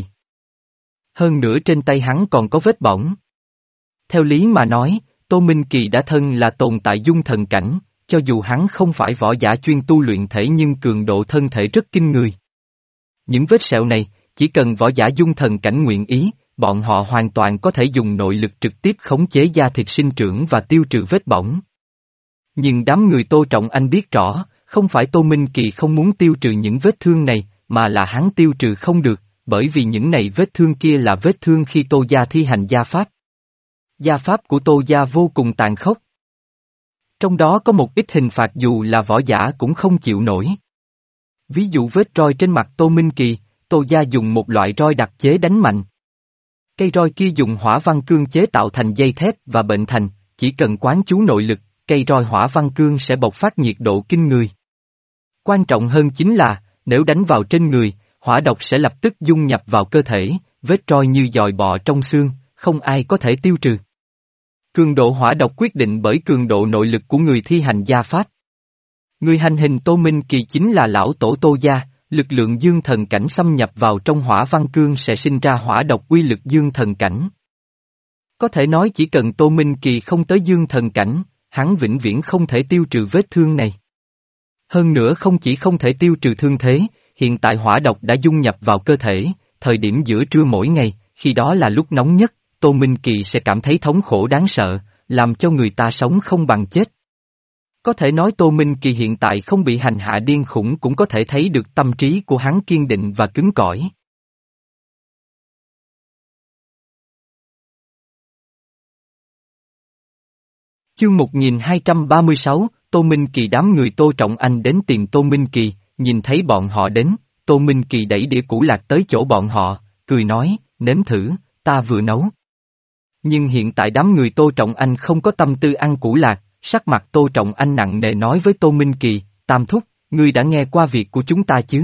Hơn nữa trên tay hắn còn có vết bỏng. Theo lý mà nói, Tô Minh Kỳ đã thân là tồn tại dung thần cảnh, cho dù hắn không phải võ giả chuyên tu luyện thể nhưng cường độ thân thể rất kinh người. Những vết sẹo này, chỉ cần võ giả dung thần cảnh nguyện ý, bọn họ hoàn toàn có thể dùng nội lực trực tiếp khống chế da thịt sinh trưởng và tiêu trừ vết bỏng. Nhưng đám người Tô Trọng Anh biết rõ, không phải Tô Minh Kỳ không muốn tiêu trừ những vết thương này, mà là hắn tiêu trừ không được, bởi vì những này vết thương kia là vết thương khi Tô gia thi hành gia pháp. Gia pháp của Tô gia vô cùng tàn khốc. Trong đó có một ít hình phạt dù là võ giả cũng không chịu nổi. Ví dụ vết roi trên mặt Tô Minh Kỳ, Tô gia dùng một loại roi đặc chế đánh mạnh. Cây roi kia dùng hỏa văn cương chế tạo thành dây thép và bệnh thành, chỉ cần quán chú nội lực, cây roi hỏa văn cương sẽ bộc phát nhiệt độ kinh người. Quan trọng hơn chính là, nếu đánh vào trên người, hỏa độc sẽ lập tức dung nhập vào cơ thể, vết roi như dòi bọ trong xương, không ai có thể tiêu trừ. Cường độ hỏa độc quyết định bởi cường độ nội lực của người thi hành gia pháp. Người hành hình Tô Minh Kỳ chính là lão tổ Tô gia, lực lượng dương thần cảnh xâm nhập vào trong hỏa văn cương sẽ sinh ra hỏa độc uy lực dương thần cảnh. Có thể nói chỉ cần Tô Minh Kỳ không tới dương thần cảnh, hắn vĩnh viễn không thể tiêu trừ vết thương này. Hơn nữa không chỉ không thể tiêu trừ thương thế, hiện tại hỏa độc đã dung nhập vào cơ thể, thời điểm giữa trưa mỗi ngày, khi đó là lúc nóng nhất, Tô Minh Kỳ sẽ cảm thấy thống khổ đáng sợ, làm cho người ta sống không bằng chết. Có thể nói Tô Minh Kỳ hiện tại không bị hành hạ điên khủng cũng có thể thấy được tâm trí của hắn kiên định và cứng cỏi. Chương một nghìn hai trăm ba mươi sáu, Tô Minh Kỳ đám người Tô Trọng Anh đến tìm Tô Minh Kỳ, nhìn thấy bọn họ đến, Tô Minh Kỳ đẩy đĩa củ lạc tới chỗ bọn họ, cười nói, nếm thử, ta vừa nấu. Nhưng hiện tại đám người Tô Trọng Anh không có tâm tư ăn củ lạc, sắc mặt Tô Trọng Anh nặng nề nói với Tô Minh Kỳ, Tam thúc, ngươi đã nghe qua việc của chúng ta chứ?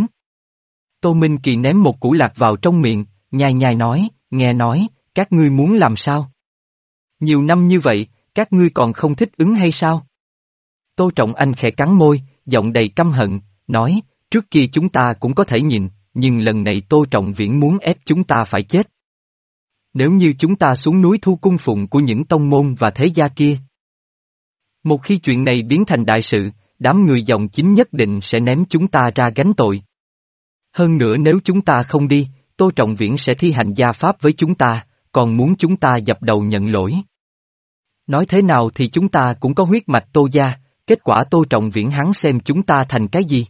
Tô Minh Kỳ ném một củ lạc vào trong miệng, nhai nhai nói, nghe nói, các ngươi muốn làm sao? Nhiều năm như vậy, các ngươi còn không thích ứng hay sao? Tô Trọng Anh khẽ cắn môi, giọng đầy căm hận, nói, trước kia chúng ta cũng có thể nhìn, nhưng lần này Tô Trọng Viễn muốn ép chúng ta phải chết. Nếu như chúng ta xuống núi thu cung phụng của những tông môn và thế gia kia. Một khi chuyện này biến thành đại sự, đám người dòng chính nhất định sẽ ném chúng ta ra gánh tội. Hơn nữa nếu chúng ta không đi, Tô Trọng Viễn sẽ thi hành gia pháp với chúng ta, còn muốn chúng ta dập đầu nhận lỗi. Nói thế nào thì chúng ta cũng có huyết mạch Tô gia, kết quả Tô Trọng Viễn hắn xem chúng ta thành cái gì?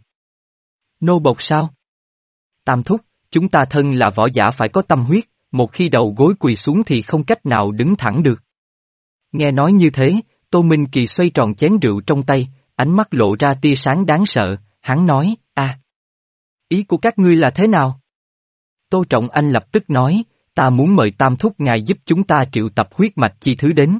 Nô bộc sao? Tam thúc, chúng ta thân là võ giả phải có tâm huyết, một khi đầu gối quỳ xuống thì không cách nào đứng thẳng được. Nghe nói như thế, Tô Minh Kỳ xoay tròn chén rượu trong tay, ánh mắt lộ ra tia sáng đáng sợ, hắn nói, a, ý của các ngươi là thế nào? Tô Trọng Anh lập tức nói, ta muốn mời Tam thúc ngài giúp chúng ta triệu tập huyết mạch chi thứ đến.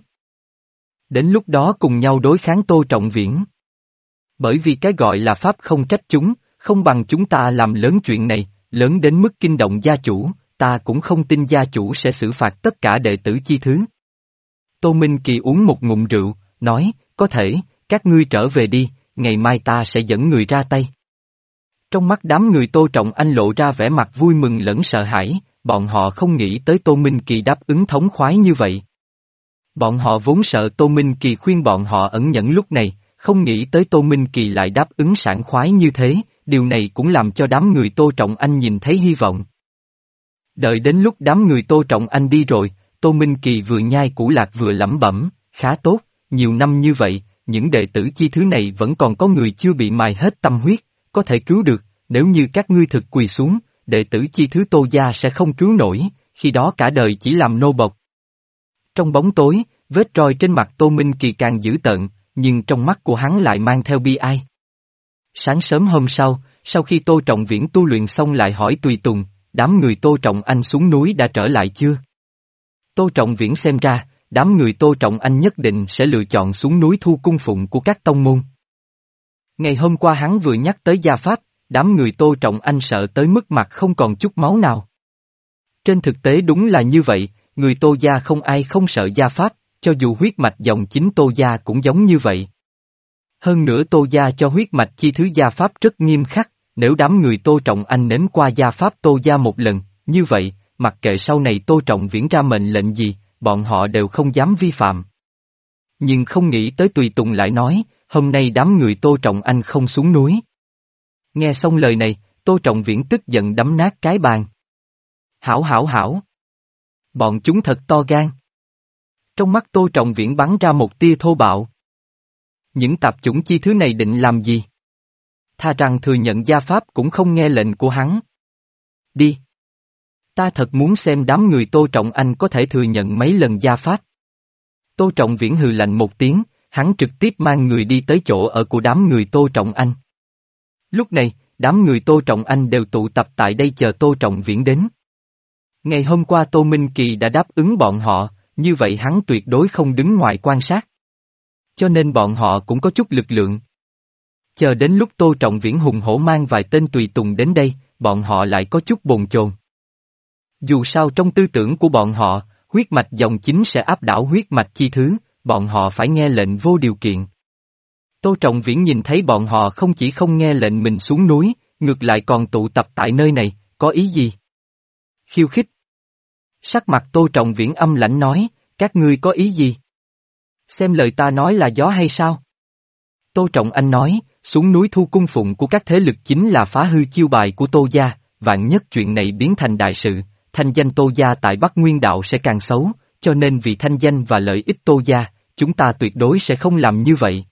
Đến lúc đó cùng nhau đối kháng Tô Trọng Viễn. Bởi vì cái gọi là pháp không trách chúng, không bằng chúng ta làm lớn chuyện này, lớn đến mức kinh động gia chủ, ta cũng không tin gia chủ sẽ xử phạt tất cả đệ tử chi thứ. Tô Minh Kỳ uống một ngụm rượu, nói, có thể, các ngươi trở về đi, ngày mai ta sẽ dẫn người ra tay. Trong mắt đám người Tô Trọng Anh lộ ra vẻ mặt vui mừng lẫn sợ hãi, bọn họ không nghĩ tới Tô Minh Kỳ đáp ứng thống khoái như vậy. Bọn họ vốn sợ Tô Minh Kỳ khuyên bọn họ ẩn nhẫn lúc này, không nghĩ tới Tô Minh Kỳ lại đáp ứng sảng khoái như thế, điều này cũng làm cho đám người Tô Trọng Anh nhìn thấy hy vọng. Đợi đến lúc đám người Tô Trọng Anh đi rồi, Tô Minh Kỳ vừa nhai củ lạc vừa lẩm bẩm, khá tốt, nhiều năm như vậy, những đệ tử chi thứ này vẫn còn có người chưa bị mài hết tâm huyết, có thể cứu được, nếu như các ngươi thực quỳ xuống, đệ tử chi thứ Tô gia sẽ không cứu nổi, khi đó cả đời chỉ làm nô bộc. Trong bóng tối, vết roi trên mặt Tô Minh Kỳ càng dữ tợn, nhưng trong mắt của hắn lại mang theo bi ai. Sáng sớm hôm sau, sau khi Tô Trọng Viễn tu luyện xong lại hỏi tùy tùng, đám người Tô Trọng Anh xuống núi đã trở lại chưa? Tô Trọng Viễn xem ra, đám người Tô Trọng Anh nhất định sẽ lựa chọn xuống núi thu cung phụng của các tông môn. Ngày hôm qua hắn vừa nhắc tới gia pháp, đám người Tô Trọng Anh sợ tới mức mặt không còn chút máu nào. Trên thực tế đúng là như vậy, người Tô gia không ai không sợ gia pháp, cho dù huyết mạch dòng chính Tô gia cũng giống như vậy. Hơn nữa Tô gia cho huyết mạch chi thứ gia pháp rất nghiêm khắc, nếu đám người Tô Trọng Anh nếm qua gia pháp Tô gia một lần, như vậy, mặc kệ sau này Tô Trọng Viễn ra mệnh lệnh gì, bọn họ đều không dám vi phạm. Nhưng không nghĩ tới tùy tùng lại nói, hôm nay đám người Tô Trọng Anh không xuống núi. Nghe xong lời này, Tô Trọng Viễn tức giận đấm nát cái bàn. Hảo hảo hảo. Bọn chúng thật to gan. Trong mắt Tô Trọng Viễn bắn ra một tia thô bạo. Những tạp chủng chi thứ này định làm gì? Tha rằng thừa nhận gia pháp cũng không nghe lệnh của hắn. Đi. Ta thật muốn xem đám người Tô Trọng Anh có thể thừa nhận mấy lần gia pháp. Tô Trọng Viễn hừ lạnh một tiếng, hắn trực tiếp mang người đi tới chỗ ở của đám người Tô Trọng Anh. Lúc này, đám người Tô Trọng Anh đều tụ tập tại đây chờ Tô Trọng Viễn đến. Ngày hôm qua Tô Minh Kỳ đã đáp ứng bọn họ, như vậy hắn tuyệt đối không đứng ngoài quan sát. Cho nên bọn họ cũng có chút lực lượng. Chờ đến lúc Tô Trọng Viễn hùng hổ mang vài tên tùy tùng đến đây, bọn họ lại có chút bồn chồn. Dù sao trong tư tưởng của bọn họ, huyết mạch dòng chính sẽ áp đảo huyết mạch chi thứ, bọn họ phải nghe lệnh vô điều kiện. Tô Trọng Viễn nhìn thấy bọn họ không chỉ không nghe lệnh mình xuống núi, ngược lại còn tụ tập tại nơi này, có ý gì? Khiêu khích. Sắc mặt Tô Trọng Viễn âm lãnh nói, các ngươi có ý gì? Xem lời ta nói là gió hay sao? Tô Trọng Anh nói, xuống núi thu cung phụng của các thế lực chính là phá hư chiêu bài của Tô gia, vạn nhất chuyện này biến thành đại sự, thanh danh Tô gia tại Bắc Nguyên Đạo sẽ càng xấu, cho nên vì thanh danh và lợi ích Tô gia, chúng ta tuyệt đối sẽ không làm như vậy.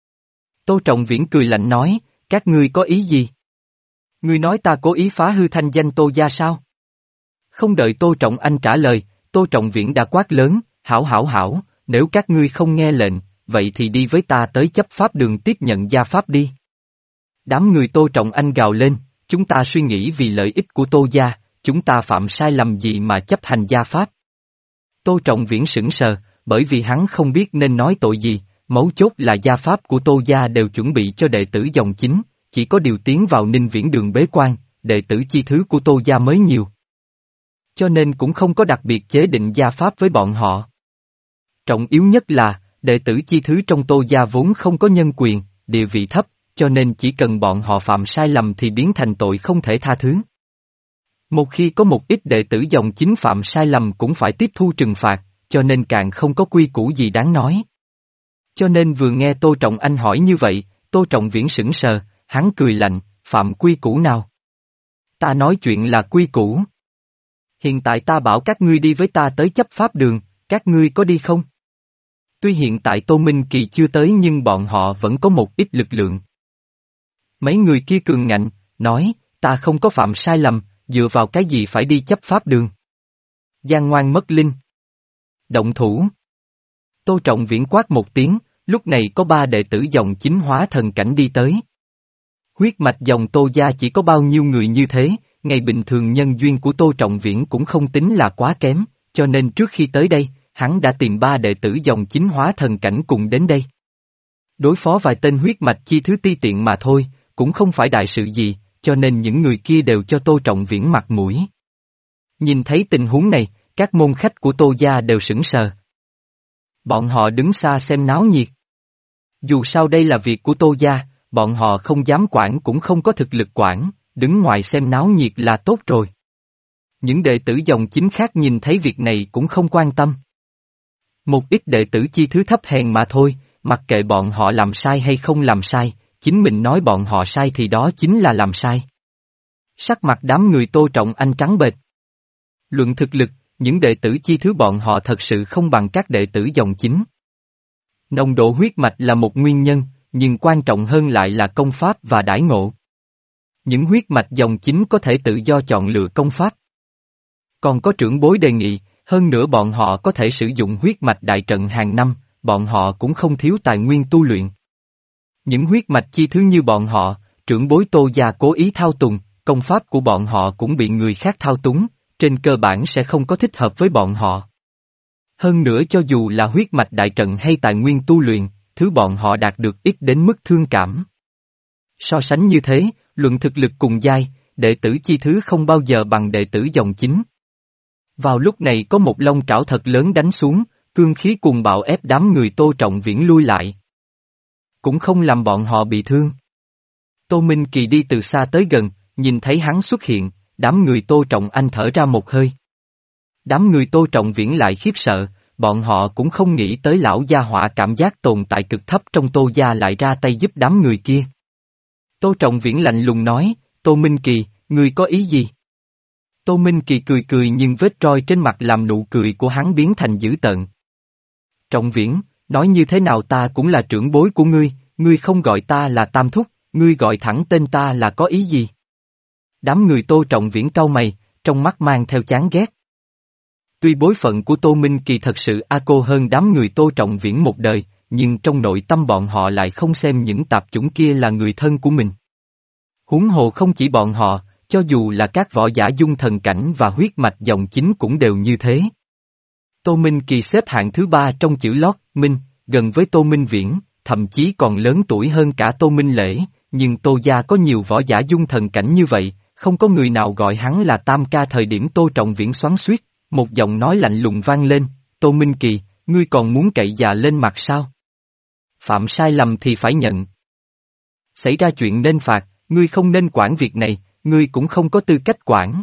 Tô Trọng Viễn cười lạnh nói, các ngươi có ý gì? Ngươi nói ta cố ý phá hư thanh danh Tô gia sao? Không đợi Tô Trọng Anh trả lời, Tô Trọng Viễn đã quát lớn, hảo hảo hảo, nếu các ngươi không nghe lệnh, vậy thì đi với ta tới chấp pháp đường tiếp nhận gia pháp đi. Đám người Tô Trọng Anh gào lên, chúng ta suy nghĩ vì lợi ích của Tô gia, chúng ta phạm sai lầm gì mà chấp hành gia pháp. Tô Trọng Viễn sững sờ, bởi vì hắn không biết nên nói tội gì, mấu chốt là gia pháp của Tô gia đều chuẩn bị cho đệ tử dòng chính, chỉ có điều tiến vào Ninh Viễn đường bế quan, đệ tử chi thứ của Tô gia mới nhiều. Cho nên cũng không có đặc biệt chế định gia pháp với bọn họ. Trọng yếu nhất là, đệ tử chi thứ trong Tô gia vốn không có nhân quyền, địa vị thấp, cho nên chỉ cần bọn họ phạm sai lầm thì biến thành tội không thể tha thứ. Một khi có một ít đệ tử dòng chính phạm sai lầm cũng phải tiếp thu trừng phạt, cho nên càng không có quy củ gì đáng nói. Cho nên vừa nghe Tô Trọng Anh hỏi như vậy, Tô Trọng Viễn sững sờ, hắn cười lạnh, phạm quy củ nào? Ta nói chuyện là quy củ. Hiện tại ta bảo các ngươi đi với ta tới chấp pháp đường, các ngươi có đi không? Tuy hiện tại Tô Minh Kỳ chưa tới nhưng bọn họ vẫn có một ít lực lượng. Mấy người kia cường ngạnh, nói, ta không có phạm sai lầm, dựa vào cái gì phải đi chấp pháp đường? Giang ngoan mất linh. Động thủ. Tô Trọng Viễn quát một tiếng, lúc này có ba đệ tử dòng chính hóa thần cảnh đi tới. Huyết mạch dòng Tô gia chỉ có bao nhiêu người như thế, ngày bình thường nhân duyên của Tô Trọng Viễn cũng không tính là quá kém, cho nên trước khi tới đây, hắn đã tìm ba đệ tử dòng chính hóa thần cảnh cùng đến đây. Đối phó vài tên huyết mạch chi thứ ti tiện mà thôi, cũng không phải đại sự gì, cho nên những người kia đều cho Tô Trọng Viễn mặt mũi. Nhìn thấy tình huống này, các môn khách của Tô gia đều sững sờ. Bọn họ đứng xa xem náo nhiệt. Dù sao đây là việc của Tô gia, bọn họ không dám quản cũng không có thực lực quản, đứng ngoài xem náo nhiệt là tốt rồi. Những đệ tử dòng chính khác nhìn thấy việc này cũng không quan tâm. Một ít đệ tử chi thứ thấp hèn mà thôi, mặc kệ bọn họ làm sai hay không làm sai, chính mình nói bọn họ sai thì đó chính là làm sai. Sắc mặt đám người Tô Trọng Anh trắng bệch. Luận thực lực, những đệ tử chi thứ bọn họ thật sự không bằng các đệ tử dòng chính. Nồng độ huyết mạch là một nguyên nhân, nhưng quan trọng hơn lại là công pháp và đãi ngộ. Những huyết mạch dòng chính có thể tự do chọn lựa công pháp. Còn có trưởng bối đề nghị, hơn nữa bọn họ có thể sử dụng huyết mạch đại trận hàng năm, bọn họ cũng không thiếu tài nguyên tu luyện. Những huyết mạch chi thứ như bọn họ, trưởng bối Tô gia cố ý thao túng, công pháp của bọn họ cũng bị người khác thao túng, trên cơ bản sẽ không có thích hợp với bọn họ. Hơn nữa cho dù là huyết mạch đại trận hay tài nguyên tu luyện, thứ bọn họ đạt được ít đến mức thương cảm. So sánh như thế, luận thực lực cùng giai, đệ tử chi thứ không bao giờ bằng đệ tử dòng chính. Vào lúc này có một long trảo thật lớn đánh xuống, cương khí cuồng bạo ép đám người Tô Trọng Viễn lui lại. Cũng không làm bọn họ bị thương. Tô Minh Kỳ đi từ xa tới gần, nhìn thấy hắn xuất hiện, đám người Tô Trọng Anh thở ra một hơi. Đám người Tô Trọng Viễn lại khiếp sợ, bọn họ cũng không nghĩ tới lão gia họa cảm giác tồn tại cực thấp trong Tô gia lại ra tay giúp đám người kia. Tô Trọng Viễn lạnh lùng nói, Tô Minh Kỳ, ngươi có ý gì? Tô Minh Kỳ cười cười nhưng vết roi trên mặt làm nụ cười của hắn biến thành dữ tợn. Trọng Viễn, nói như thế nào ta cũng là trưởng bối của ngươi, ngươi không gọi ta là Tam Thúc, ngươi gọi thẳng tên ta là có ý gì? Đám người Tô Trọng Viễn cau mày, trong mắt mang theo chán ghét. Tuy bối phận của Tô Minh Kỳ thật sự a cô hơn đám người Tô Trọng Viễn một đời, nhưng trong nội tâm bọn họ lại không xem những tạp chủng kia là người thân của mình. Huống hồ không chỉ bọn họ, cho dù là các võ giả dung thần cảnh và huyết mạch dòng chính cũng đều như thế. Tô Minh Kỳ xếp hạng thứ ba trong chữ lót, Minh, gần với Tô Minh Viễn, thậm chí còn lớn tuổi hơn cả Tô Minh Lễ, nhưng Tô gia có nhiều võ giả dung thần cảnh như vậy, không có người nào gọi hắn là Tam ca. Thời điểm Tô Trọng Viễn xoắn xuýt, một giọng nói lạnh lùng vang lên, Tô Minh Kỳ, ngươi còn muốn cậy già lên mặt sao? Phạm sai lầm thì phải nhận. Xảy ra chuyện nên phạt, ngươi không nên quản việc này, ngươi cũng không có tư cách quản.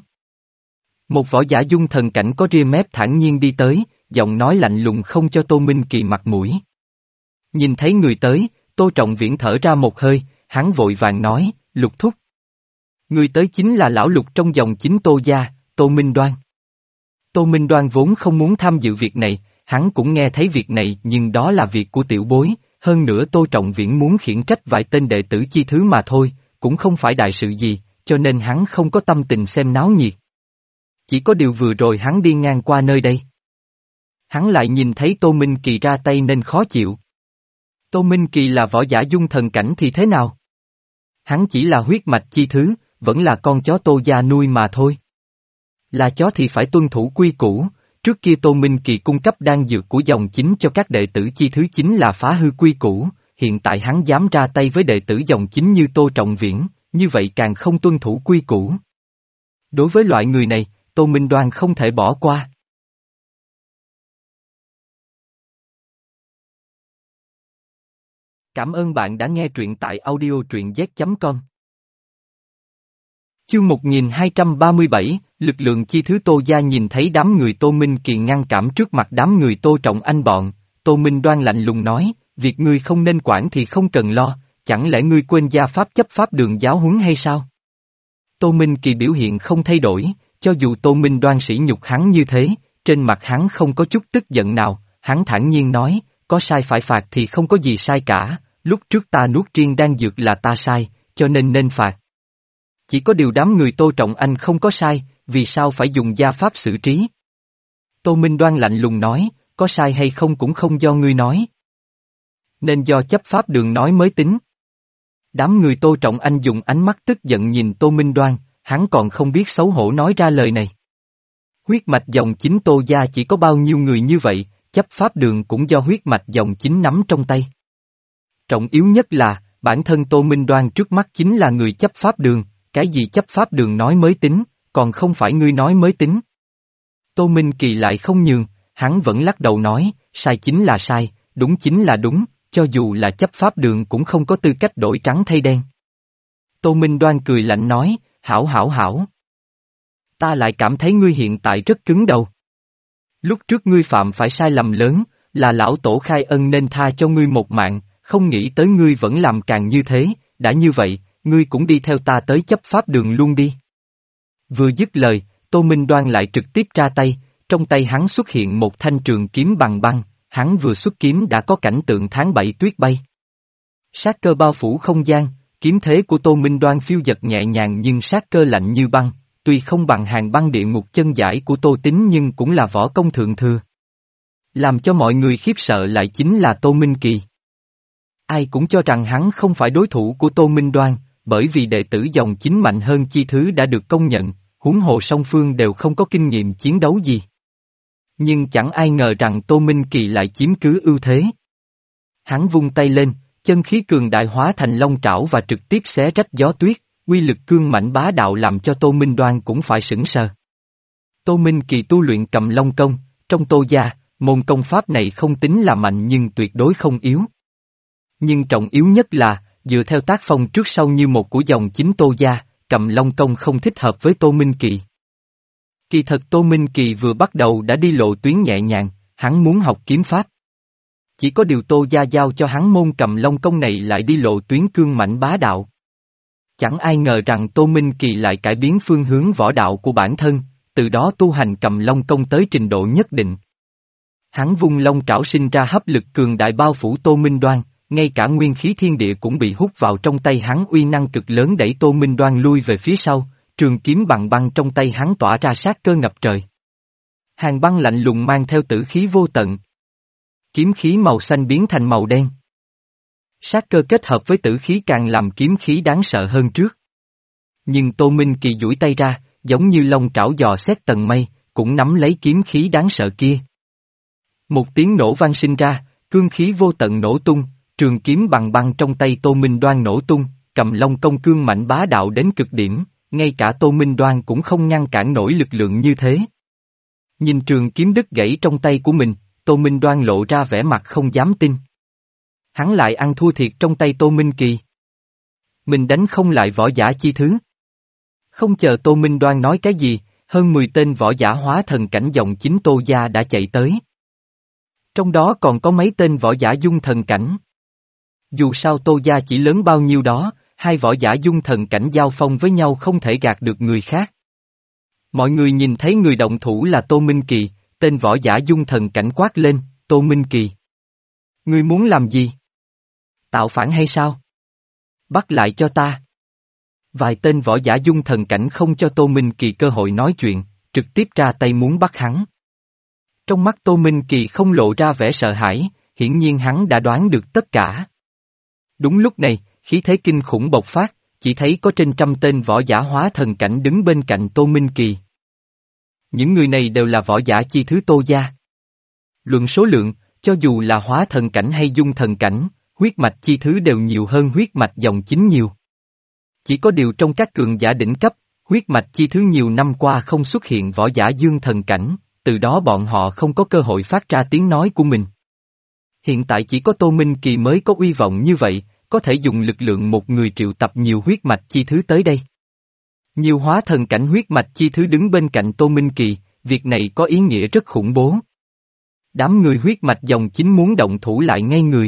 Một võ giả dung thần cảnh có ria mép thản nhiên đi tới, giọng nói lạnh lùng không cho Tô Minh Kỳ mặt mũi. Nhìn thấy người tới, Tô Trọng Viễn thở ra một hơi, hắn vội vàng nói, Lục thúc. Người tới chính là lão Lục trong dòng chính Tô gia, Tô Minh Đoan. Tô Minh Đoan vốn không muốn tham dự việc này, hắn cũng nghe thấy việc này nhưng đó là việc của tiểu bối, hơn nữa Tô Trọng Viễn muốn khiển trách vài tên đệ tử chi thứ mà thôi, cũng không phải đại sự gì, cho nên hắn không có tâm tình xem náo nhiệt. Chỉ có điều vừa rồi hắn đi ngang qua nơi đây. Hắn lại nhìn thấy Tô Minh Kỳ ra tay nên khó chịu. Tô Minh Kỳ là võ giả dung thần cảnh thì thế nào? Hắn chỉ là huyết mạch chi thứ, vẫn là con chó Tô gia nuôi mà thôi. Là chó thì phải tuân thủ quy củ, trước kia Tô Minh Kỳ cung cấp đan dược của dòng chính cho các đệ tử chi thứ chính là phá hư quy củ, hiện tại hắn dám ra tay với đệ tử dòng chính như Tô Trọng Viễn, như vậy càng không tuân thủ quy củ. Đối với loại người này, Tô Minh Đoan không thể bỏ qua. Cảm ơn bạn đã nghe truyện tại audio truyện z chấm com. Chương một nghìn hai trăm ba mươi bảy, lực lượng chi thứ Tô gia nhìn thấy đám người Tô Minh Kỳ ngăn cản trước mặt đám người Tô Trọng Anh bọn, Tô Minh Đoan lạnh lùng nói, việc ngươi không nên quản thì không cần lo, chẳng lẽ ngươi quên gia pháp chấp pháp đường giáo huấn hay sao? Tô Minh Kỳ biểu hiện không thay đổi, cho dù Tô Minh Đoan sỉ nhục hắn như thế, trên mặt hắn không có chút tức giận nào, hắn thản nhiên nói, có sai phải phạt thì không có gì sai cả, lúc trước ta nuốt riêng đan dược là ta sai, cho nên nên phạt. Chỉ có điều đám người Tô Trọng Anh không có sai, vì sao phải dùng gia pháp xử trí? Tô Minh Đoan lạnh lùng nói, có sai hay không cũng không do ngươi nói. Nên do chấp pháp đường nói mới tính. Đám người Tô Trọng Anh dùng ánh mắt tức giận nhìn Tô Minh Đoan, hắn còn không biết xấu hổ nói ra lời này. Huyết mạch dòng chính Tô gia chỉ có bao nhiêu người như vậy, chấp pháp đường cũng do huyết mạch dòng chính nắm trong tay. Trọng yếu nhất là, bản thân Tô Minh Đoan trước mắt chính là người chấp pháp đường, cái gì chấp pháp đường nói mới tính, còn không phải ngươi nói mới tính. Tô Minh Kỳ lại không nhường, hắn vẫn lắc đầu nói, sai chính là sai, đúng chính là đúng, cho dù là chấp pháp đường cũng không có tư cách đổi trắng thay đen. Tô Minh Đoan cười lạnh nói, hảo hảo hảo. Ta lại cảm thấy ngươi hiện tại rất cứng đầu. Lúc trước ngươi phạm phải sai lầm lớn, là lão tổ khai ân nên tha cho ngươi một mạng, không nghĩ tới ngươi vẫn làm càng như thế, đã như vậy, ngươi cũng đi theo ta tới chấp pháp đường luôn đi. Vừa dứt lời, Tô Minh Đoan lại trực tiếp ra tay, trong tay hắn xuất hiện một thanh trường kiếm bằng băng, hắn vừa xuất kiếm đã có cảnh tượng tháng bảy tuyết bay. Sát cơ bao phủ không gian, kiếm thế của Tô Minh Đoan phiêu dật nhẹ nhàng nhưng sát cơ lạnh như băng, tuy không bằng hàng băng địa ngục chân giải của Tô Tín nhưng cũng là võ công thượng thừa. Làm cho mọi người khiếp sợ lại chính là Tô Minh Kỳ. Ai cũng cho rằng hắn không phải đối thủ của Tô Minh Đoan, bởi vì đệ tử dòng chính mạnh hơn chi thứ đã được công nhận, huống hồ song phương đều không có kinh nghiệm chiến đấu gì. Nhưng chẳng ai ngờ rằng Tô Minh Kỳ lại chiếm cứ ưu thế. Hắn vung tay lên, chân khí cường đại hóa thành long trảo và trực tiếp xé rách gió tuyết, uy lực cương mạnh bá đạo làm cho Tô Minh Đoan cũng phải sửng sờ. Tô Minh Kỳ tu luyện Cầm Long Công, trong Tô gia, môn công pháp này không tính là mạnh nhưng tuyệt đối không yếu. Nhưng trọng yếu nhất là, dựa theo tác phong trước sau như một của dòng chính Tô gia, Cầm Long Công không thích hợp với Tô Minh Kỳ. Kỳ thật Tô Minh Kỳ vừa bắt đầu đã đi lộ tuyến nhẹ nhàng, hắn muốn học kiếm pháp. Chỉ có điều Tô Gia giao cho hắn môn Cầm Long công này lại đi lộ tuyến cương mãnh bá đạo. Chẳng ai ngờ rằng Tô Minh Kỳ lại cải biến phương hướng võ đạo của bản thân, từ đó tu hành Cầm Long công tới trình độ nhất định. Hắn vung long trảo sinh ra hấp lực cường đại bao phủ Tô Minh Đoan, ngay cả nguyên khí thiên địa cũng bị hút vào trong tay hắn, uy năng cực lớn đẩy Tô Minh Đoan lui về phía sau, trường kiếm bằng băng trong tay hắn tỏa ra sát cơ ngập trời. Hàng băng lạnh lùng mang theo tử khí vô tận. Kiếm khí màu xanh biến thành màu đen. Sát cơ kết hợp với tử khí càng làm kiếm khí đáng sợ hơn trước. Nhưng Tô Minh Kỳ duỗi tay ra, giống như long trảo dò xét tầng mây, cũng nắm lấy kiếm khí đáng sợ kia. Một tiếng nổ vang sinh ra, cương khí vô tận nổ tung, trường kiếm bằng băng trong tay Tô Minh Đoan nổ tung, Cầm Long công cương mạnh bá đạo đến cực điểm, ngay cả Tô Minh Đoan cũng không ngăn cản nổi lực lượng như thế. Nhìn trường kiếm đứt gãy trong tay của mình, Tô Minh Đoan lộ ra vẻ mặt không dám tin. Hắn lại ăn thua thiệt trong tay Tô Minh Kỳ. Mình đánh không lại võ giả chi thứ. Không chờ Tô Minh Đoan nói cái gì, hơn mười tên võ giả hóa thần cảnh dòng chính Tô gia đã chạy tới. Trong đó còn có mấy tên võ giả dung thần cảnh. Dù sao Tô gia chỉ lớn bao nhiêu đó, hai võ giả dung thần cảnh giao phong với nhau không thể gạt được người khác. Mọi người nhìn thấy người động thủ là Tô Minh Kỳ, tên võ giả dung thần cảnh quát lên, Tô Minh Kỳ. Ngươi muốn làm gì? Tạo phản hay sao? Bắt lại cho ta. Vài tên võ giả dung thần cảnh không cho Tô Minh Kỳ cơ hội nói chuyện, trực tiếp ra tay muốn bắt hắn. Trong mắt Tô Minh Kỳ không lộ ra vẻ sợ hãi, hiển nhiên hắn đã đoán được tất cả. Đúng lúc này, khí thế kinh khủng bộc phát, chỉ thấy có trên trăm tên võ giả hóa thần cảnh đứng bên cạnh Tô Minh Kỳ. Những người này đều là võ giả chi thứ Tô gia. Luận số lượng, cho dù là hóa thần cảnh hay dung thần cảnh, huyết mạch chi thứ đều nhiều hơn huyết mạch dòng chính nhiều. Chỉ có điều trong các cường giả đỉnh cấp, huyết mạch chi thứ nhiều năm qua không xuất hiện võ giả dương thần cảnh, từ đó bọn họ không có cơ hội phát ra tiếng nói của mình. Hiện tại chỉ có Tô Minh Kỳ mới có uy vọng như vậy, có thể dùng lực lượng một người triệu tập nhiều huyết mạch chi thứ tới đây. Nhiều hóa thần cảnh huyết mạch chi thứ đứng bên cạnh Tô Minh Kỳ, việc này có ý nghĩa rất khủng bố. Đám người huyết mạch dòng chính muốn động thủ lại ngay người.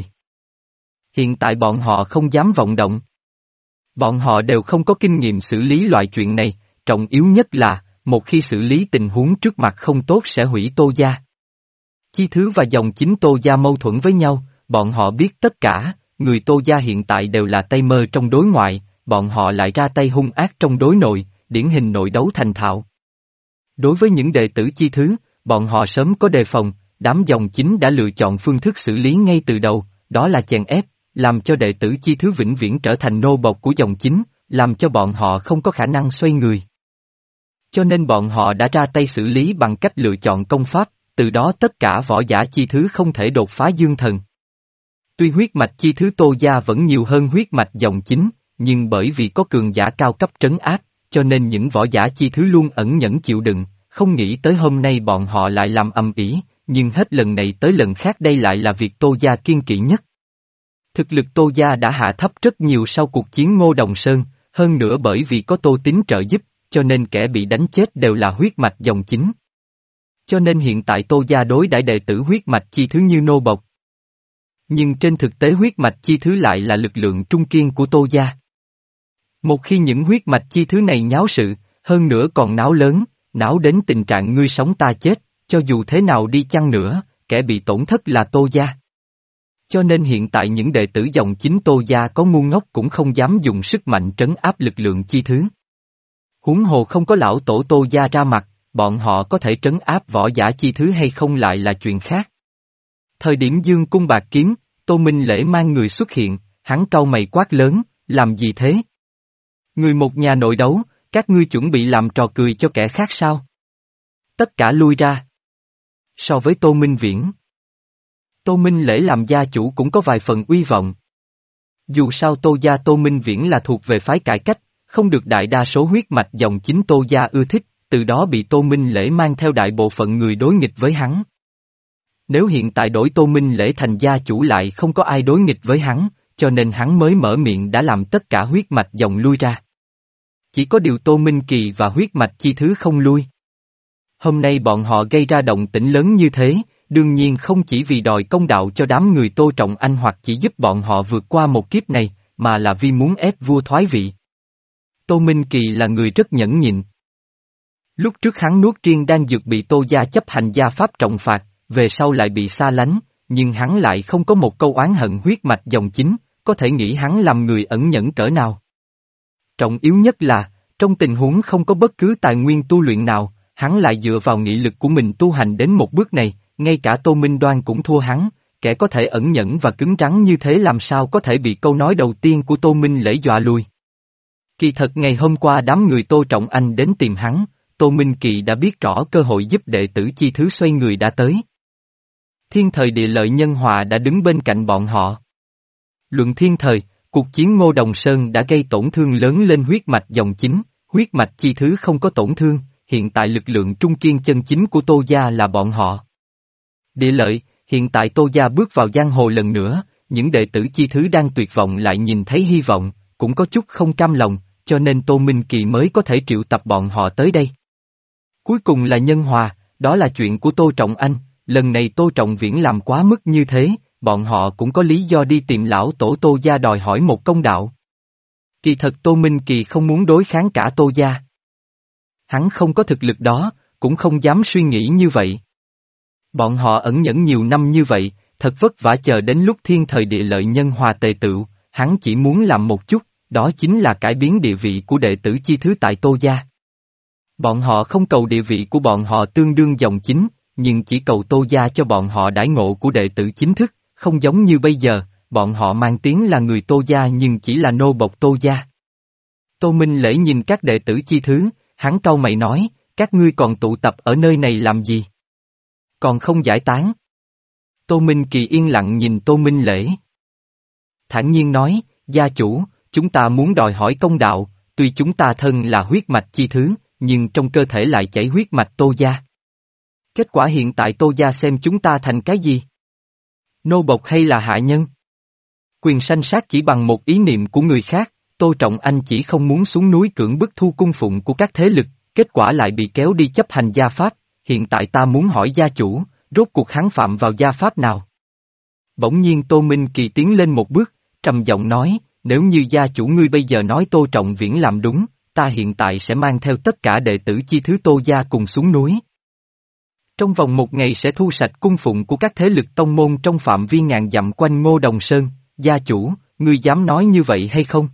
Hiện tại bọn họ không dám vọng động. Bọn họ đều không có kinh nghiệm xử lý loại chuyện này, trọng yếu nhất là, một khi xử lý tình huống trước mặt không tốt sẽ hủy Tô gia. Chi thứ và dòng chính Tô gia mâu thuẫn với nhau, bọn họ biết tất cả, người Tô gia hiện tại đều là tay mơ trong đối ngoại, bọn họ lại ra tay hung ác trong đối nội, điển hình nội đấu thành thạo. Đối với những đệ tử chi thứ, bọn họ sớm có đề phòng, đám dòng chính đã lựa chọn phương thức xử lý ngay từ đầu, đó là chèn ép, làm cho đệ tử chi thứ vĩnh viễn trở thành nô bộc của dòng chính, làm cho bọn họ không có khả năng xoay người. Cho nên bọn họ đã ra tay xử lý bằng cách lựa chọn công pháp, từ đó tất cả võ giả chi thứ không thể đột phá dương thần. Tuy huyết mạch chi thứ Tô gia vẫn nhiều hơn huyết mạch dòng chính, nhưng bởi vì có cường giả cao cấp trấn áp, cho nên những võ giả chi thứ luôn ẩn nhẫn chịu đựng, không nghĩ tới hôm nay bọn họ lại làm ầm ĩ, nhưng hết lần này tới lần khác đây lại là việc Tô gia kiên kỵ nhất. Thực lực Tô gia đã hạ thấp rất nhiều sau cuộc chiến Ngô Đồng Sơn, hơn nữa bởi vì có Tô Tín trợ giúp, cho nên kẻ bị đánh chết đều là huyết mạch dòng chính. Cho nên hiện tại Tô gia đối đãi đệ tử huyết mạch chi thứ như nô bộc. Nhưng trên thực tế huyết mạch chi thứ lại là lực lượng trung kiên của Tô gia. Một khi những huyết mạch chi thứ này nháo sự, hơn nữa còn náo lớn, náo đến tình trạng ngươi sống ta chết, cho dù thế nào đi chăng nữa, kẻ bị tổn thất là Tô gia. Cho nên hiện tại những đệ tử dòng chính Tô gia có ngu ngốc cũng không dám dùng sức mạnh trấn áp lực lượng chi thứ. Huống hồ không có lão tổ Tô gia ra mặt, bọn họ có thể trấn áp võ giả chi thứ hay không lại là chuyện khác. Thời điểm dương cung bạc kiếm, Tô Minh Lễ mang người xuất hiện, hắn cau mày quát lớn, làm gì thế? Người một nhà nội đấu, các ngươi chuẩn bị làm trò cười cho kẻ khác sao? Tất cả lui ra. So với Tô Minh Viễn, Tô Minh Lễ làm gia chủ cũng có vài phần uy vọng. Dù sao Tô gia Tô Minh Viễn là thuộc về phái cải cách, không được đại đa số huyết mạch dòng chính Tô gia ưa thích, từ đó bị Tô Minh Lễ mang theo đại bộ phận người đối nghịch với hắn. Nếu hiện tại đổi Tô Minh Lễ thành gia chủ lại không có ai đối nghịch với hắn, cho nên hắn mới mở miệng đã làm tất cả huyết mạch dòng lui ra. Chỉ có điều Tô Minh Kỳ và huyết mạch chi thứ không lui. Hôm nay bọn họ gây ra động tĩnh lớn như thế, đương nhiên không chỉ vì đòi công đạo cho đám người Tô Trọng Anh hoặc chỉ giúp bọn họ vượt qua một kiếp này, mà là vì muốn ép vua thoái vị. Tô Minh Kỳ là người rất nhẫn nhịn. Lúc trước hắn nuốt riêng đang dược bị Tô gia chấp hành gia pháp trọng phạt, về sau lại bị xa lánh, nhưng hắn lại không có một câu oán hận huyết mạch dòng chính, có thể nghĩ hắn làm người ẩn nhẫn cỡ nào. Trọng yếu nhất là, trong tình huống không có bất cứ tài nguyên tu luyện nào, hắn lại dựa vào nghị lực của mình tu hành đến một bước này, ngay cả Tô Minh Đoan cũng thua hắn, kẻ có thể ẩn nhẫn và cứng rắn như thế làm sao có thể bị câu nói đầu tiên của Tô Minh Lễ dọa lui. Kỳ thật ngày hôm qua đám người Tô Trọng Anh đến tìm hắn, Tô Minh Kỳ đã biết rõ cơ hội giúp đệ tử chi thứ xoay người đã tới. Thiên thời địa lợi nhân hòa đã đứng bên cạnh bọn họ. Luận thiên thời, cuộc chiến Ngô Đồng Sơn đã gây tổn thương lớn lên huyết mạch dòng chính, huyết mạch chi thứ không có tổn thương, hiện tại lực lượng trung kiên chân chính của Tô gia là bọn họ. Địa lợi, hiện tại Tô gia bước vào giang hồ lần nữa, những đệ tử chi thứ đang tuyệt vọng lại nhìn thấy hy vọng, cũng có chút không cam lòng, cho nên Tô Minh Kỳ mới có thể triệu tập bọn họ tới đây. Cuối cùng là nhân hòa, đó là chuyện của Tô Trọng Anh, lần này Tô Trọng Viễn làm quá mức như thế, bọn họ cũng có lý do đi tìm lão tổ Tô gia đòi hỏi một công đạo. Kỳ thật Tô Minh Kỳ không muốn đối kháng cả Tô gia. Hắn không có thực lực đó, cũng không dám suy nghĩ như vậy. Bọn họ ẩn nhẫn nhiều năm như vậy, thật vất vả chờ đến lúc thiên thời địa lợi nhân hòa tề tựu, hắn chỉ muốn làm một chút, đó chính là cải biến địa vị của đệ tử chi thứ tại Tô gia. Bọn họ không cầu địa vị của bọn họ tương đương dòng chính, nhưng chỉ cầu Tô gia cho bọn họ đãi ngộ của đệ tử chính thức, không giống như bây giờ, bọn họ mang tiếng là người Tô gia nhưng chỉ là nô bộc Tô gia. Tô Minh Lễ nhìn các đệ tử chi thứ, hắn cau mày nói, các ngươi còn tụ tập ở nơi này làm gì? Còn không giải tán. Tô Minh Kỳ yên lặng nhìn Tô Minh Lễ. Thản nhiên nói, gia chủ, chúng ta muốn đòi hỏi công đạo, tuy chúng ta thân là huyết mạch chi thứ, nhưng trong cơ thể lại chảy huyết mạch Tô gia. Kết quả hiện tại Tô gia xem chúng ta thành cái gì? Nô bộc hay là hạ nhân? Quyền sanh sát chỉ bằng một ý niệm của người khác, Tô Trọng Anh chỉ không muốn xuống núi cưỡng bức thu cung phụng của các thế lực, kết quả lại bị kéo đi chấp hành gia pháp, hiện tại ta muốn hỏi gia chủ, rốt cuộc hắn phạm vào gia pháp nào? Bỗng nhiên Tô Minh Kỳ tiến lên một bước, trầm giọng nói, nếu như gia chủ ngươi bây giờ nói Tô Trọng Viễn làm đúng, ta hiện tại sẽ mang theo tất cả đệ tử chi thứ Tô gia cùng xuống núi. Trong vòng một ngày sẽ thu sạch cung phụng của các thế lực tông môn trong phạm vi ngàn dặm quanh Ngô Đồng Sơn, gia chủ, ngươi dám nói như vậy hay không?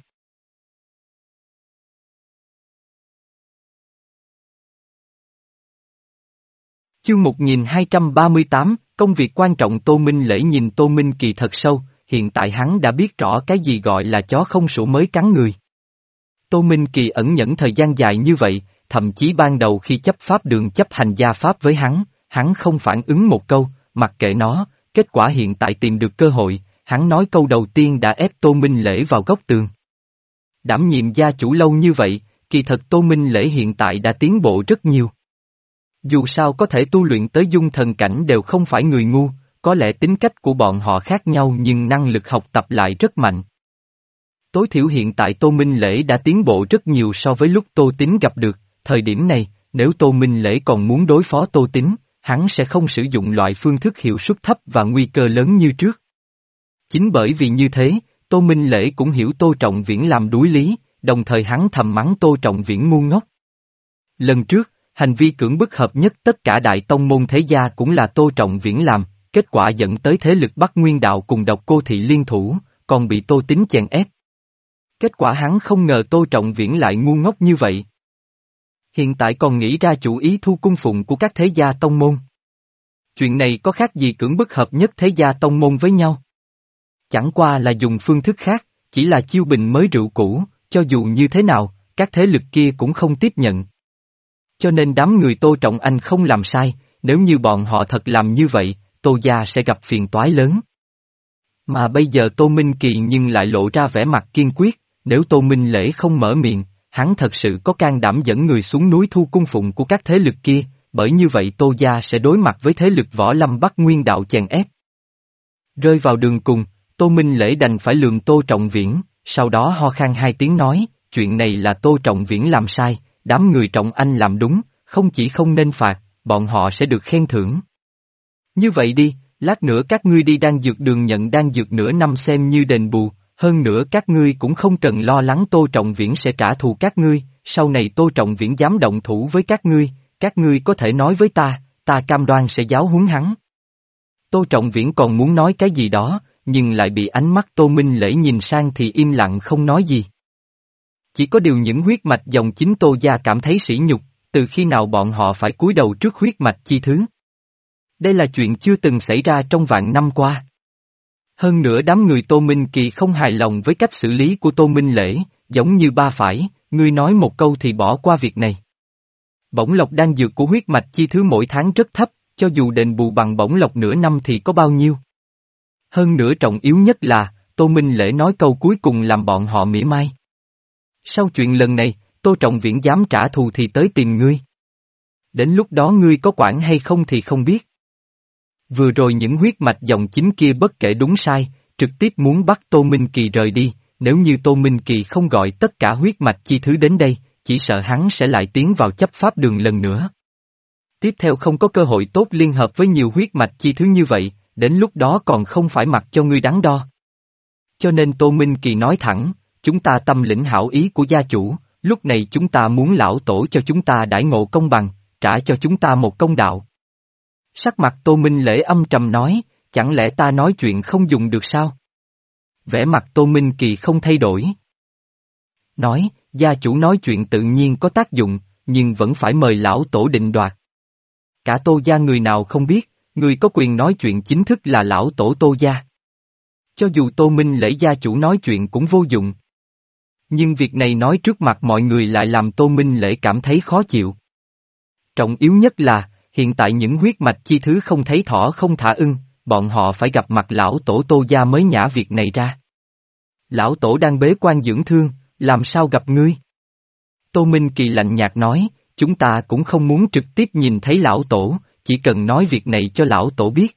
Chương một nghìn hai trăm ba mươi tám, công việc quan trọng. Tô Minh Lễ nhìn Tô Minh Kỳ thật sâu, hiện tại hắn đã biết rõ cái gì gọi là chó không sủa mới cắn người. Tô Minh Kỳ ẩn nhẫn thời gian dài như vậy, thậm chí ban đầu khi chấp pháp đường chấp hành gia pháp với hắn, hắn không phản ứng một câu, mặc kệ nó, kết quả hiện tại tìm được cơ hội, hắn nói câu đầu tiên đã ép Tô Minh Lễ vào góc tường. Đảm nhiệm gia chủ lâu như vậy, kỳ thật Tô Minh Lễ hiện tại đã tiến bộ rất nhiều. Dù sao có thể tu luyện tới dung thần cảnh đều không phải người ngu, có lẽ tính cách của bọn họ khác nhau nhưng năng lực học tập lại rất mạnh. Tối thiểu hiện tại Tô Minh Lễ đã tiến bộ rất nhiều so với lúc Tô Tín gặp được, thời điểm này, nếu Tô Minh Lễ còn muốn đối phó Tô Tín, hắn sẽ không sử dụng loại phương thức hiệu suất thấp và nguy cơ lớn như trước. Chính bởi vì như thế, Tô Minh Lễ cũng hiểu Tô Trọng Viễn làm đuối lý, đồng thời hắn thầm mắng Tô Trọng Viễn ngu ngốc. Lần trước, hành vi cưỡng bức hợp nhất tất cả đại tông môn thế gia cũng là Tô Trọng Viễn làm, kết quả dẫn tới thế lực Bắc Nguyên Đạo cùng Độc Cô Thị liên thủ, còn bị Tô Tín chèn ép. Kết quả hắn không ngờ Tô Trọng Viễn lại ngu ngốc như vậy. Hiện tại còn nghĩ ra chủ ý thu cung phụng của các thế gia tông môn. Chuyện này có khác gì cưỡng bức hợp nhất thế gia tông môn với nhau? Chẳng qua là dùng phương thức khác, chỉ là chiêu bình mới rượu cũ, cho dù như thế nào, các thế lực kia cũng không tiếp nhận. Cho nên đám người Tô Trọng Anh không làm sai, nếu như bọn họ thật làm như vậy, Tô gia sẽ gặp phiền toái lớn. Mà bây giờ Tô Minh Kỳ nhưng lại lộ ra vẻ mặt kiên quyết, nếu Tô Minh Lễ không mở miệng, hắn thật sự có can đảm dẫn người xuống núi thu cung phụng của các thế lực kia, bởi như vậy Tô gia sẽ đối mặt với thế lực võ lâm Bắc Nguyên Đạo chèn ép. Rơi vào đường cùng, Tô Minh Lễ đành phải lườm Tô Trọng Viễn, sau đó ho khan hai tiếng nói, chuyện này là Tô Trọng Viễn làm sai, đám người Trọng Anh làm đúng, không chỉ không nên phạt, bọn họ sẽ được khen thưởng. Như vậy đi, lát nữa các ngươi đi đan dược đường nhận đan dược nửa năm xem như đền bù, hơn nữa các ngươi cũng không cần lo lắng Tô Trọng Viễn sẽ trả thù các ngươi, sau này Tô Trọng Viễn dám động thủ với các ngươi, các ngươi có thể nói với ta, ta cam đoan sẽ giáo huấn hắn. Tô Trọng Viễn còn muốn nói cái gì đó, nhưng lại bị ánh mắt Tô Minh Lễ nhìn sang thì im lặng không nói gì. Chỉ có điều những huyết mạch dòng chính Tô gia cảm thấy sỉ nhục, từ khi nào bọn họ phải cúi đầu trước huyết mạch chi thứ. Đây là chuyện chưa từng xảy ra trong vạn năm qua. Hơn nữa đám người Tô Minh Kỳ không hài lòng với cách xử lý của Tô Minh Lễ, giống như ba phải, ngươi nói một câu thì bỏ qua việc này. Bổng lộc đan dược của huyết mạch chi thứ mỗi tháng rất thấp, cho dù đền bù bằng bổng lộc nửa năm thì có bao nhiêu. Hơn nữa trọng yếu nhất là, Tô Minh Lễ nói câu cuối cùng làm bọn họ mỉa mai. Sau chuyện lần này, Tô Trọng Viễn dám trả thù thì tới tìm ngươi. Đến lúc đó ngươi có quản hay không thì không biết. Vừa rồi những huyết mạch dòng chính kia bất kể đúng sai, trực tiếp muốn bắt Tô Minh Kỳ rời đi, nếu như Tô Minh Kỳ không gọi tất cả huyết mạch chi thứ đến đây, chỉ sợ hắn sẽ lại tiến vào chấp pháp đường lần nữa. Tiếp theo không có cơ hội tốt liên hợp với nhiều huyết mạch chi thứ như vậy, đến lúc đó còn không phải mặc cho ngươi đắn đo. Cho nên Tô Minh Kỳ nói thẳng, chúng ta tâm lĩnh hảo ý của gia chủ, lúc này chúng ta muốn lão tổ cho chúng ta đãi ngộ công bằng, trả cho chúng ta một công đạo. Sắc mặt Tô Minh Lễ âm trầm nói, chẳng lẽ ta nói chuyện không dùng được sao? Vẻ mặt Tô Minh Kỳ không thay đổi. Nói, gia chủ nói chuyện tự nhiên có tác dụng, nhưng vẫn phải mời lão tổ định đoạt. Cả Tô gia người nào không biết, người có quyền nói chuyện chính thức là lão tổ Tô gia. Cho dù Tô Minh Lễ gia chủ nói chuyện cũng vô dụng. Nhưng việc này nói trước mặt mọi người lại làm Tô Minh Lễ cảm thấy khó chịu. Trọng yếu nhất là, hiện tại những huyết mạch chi thứ không thấy thỏ không thả ưng, bọn họ phải gặp mặt lão tổ Tô gia mới nhả việc này ra. Lão tổ đang bế quan dưỡng thương, làm sao gặp ngươi? Tô Minh Kỳ lạnh nhạt nói, chúng ta cũng không muốn trực tiếp nhìn thấy lão tổ, chỉ cần nói việc này cho lão tổ biết.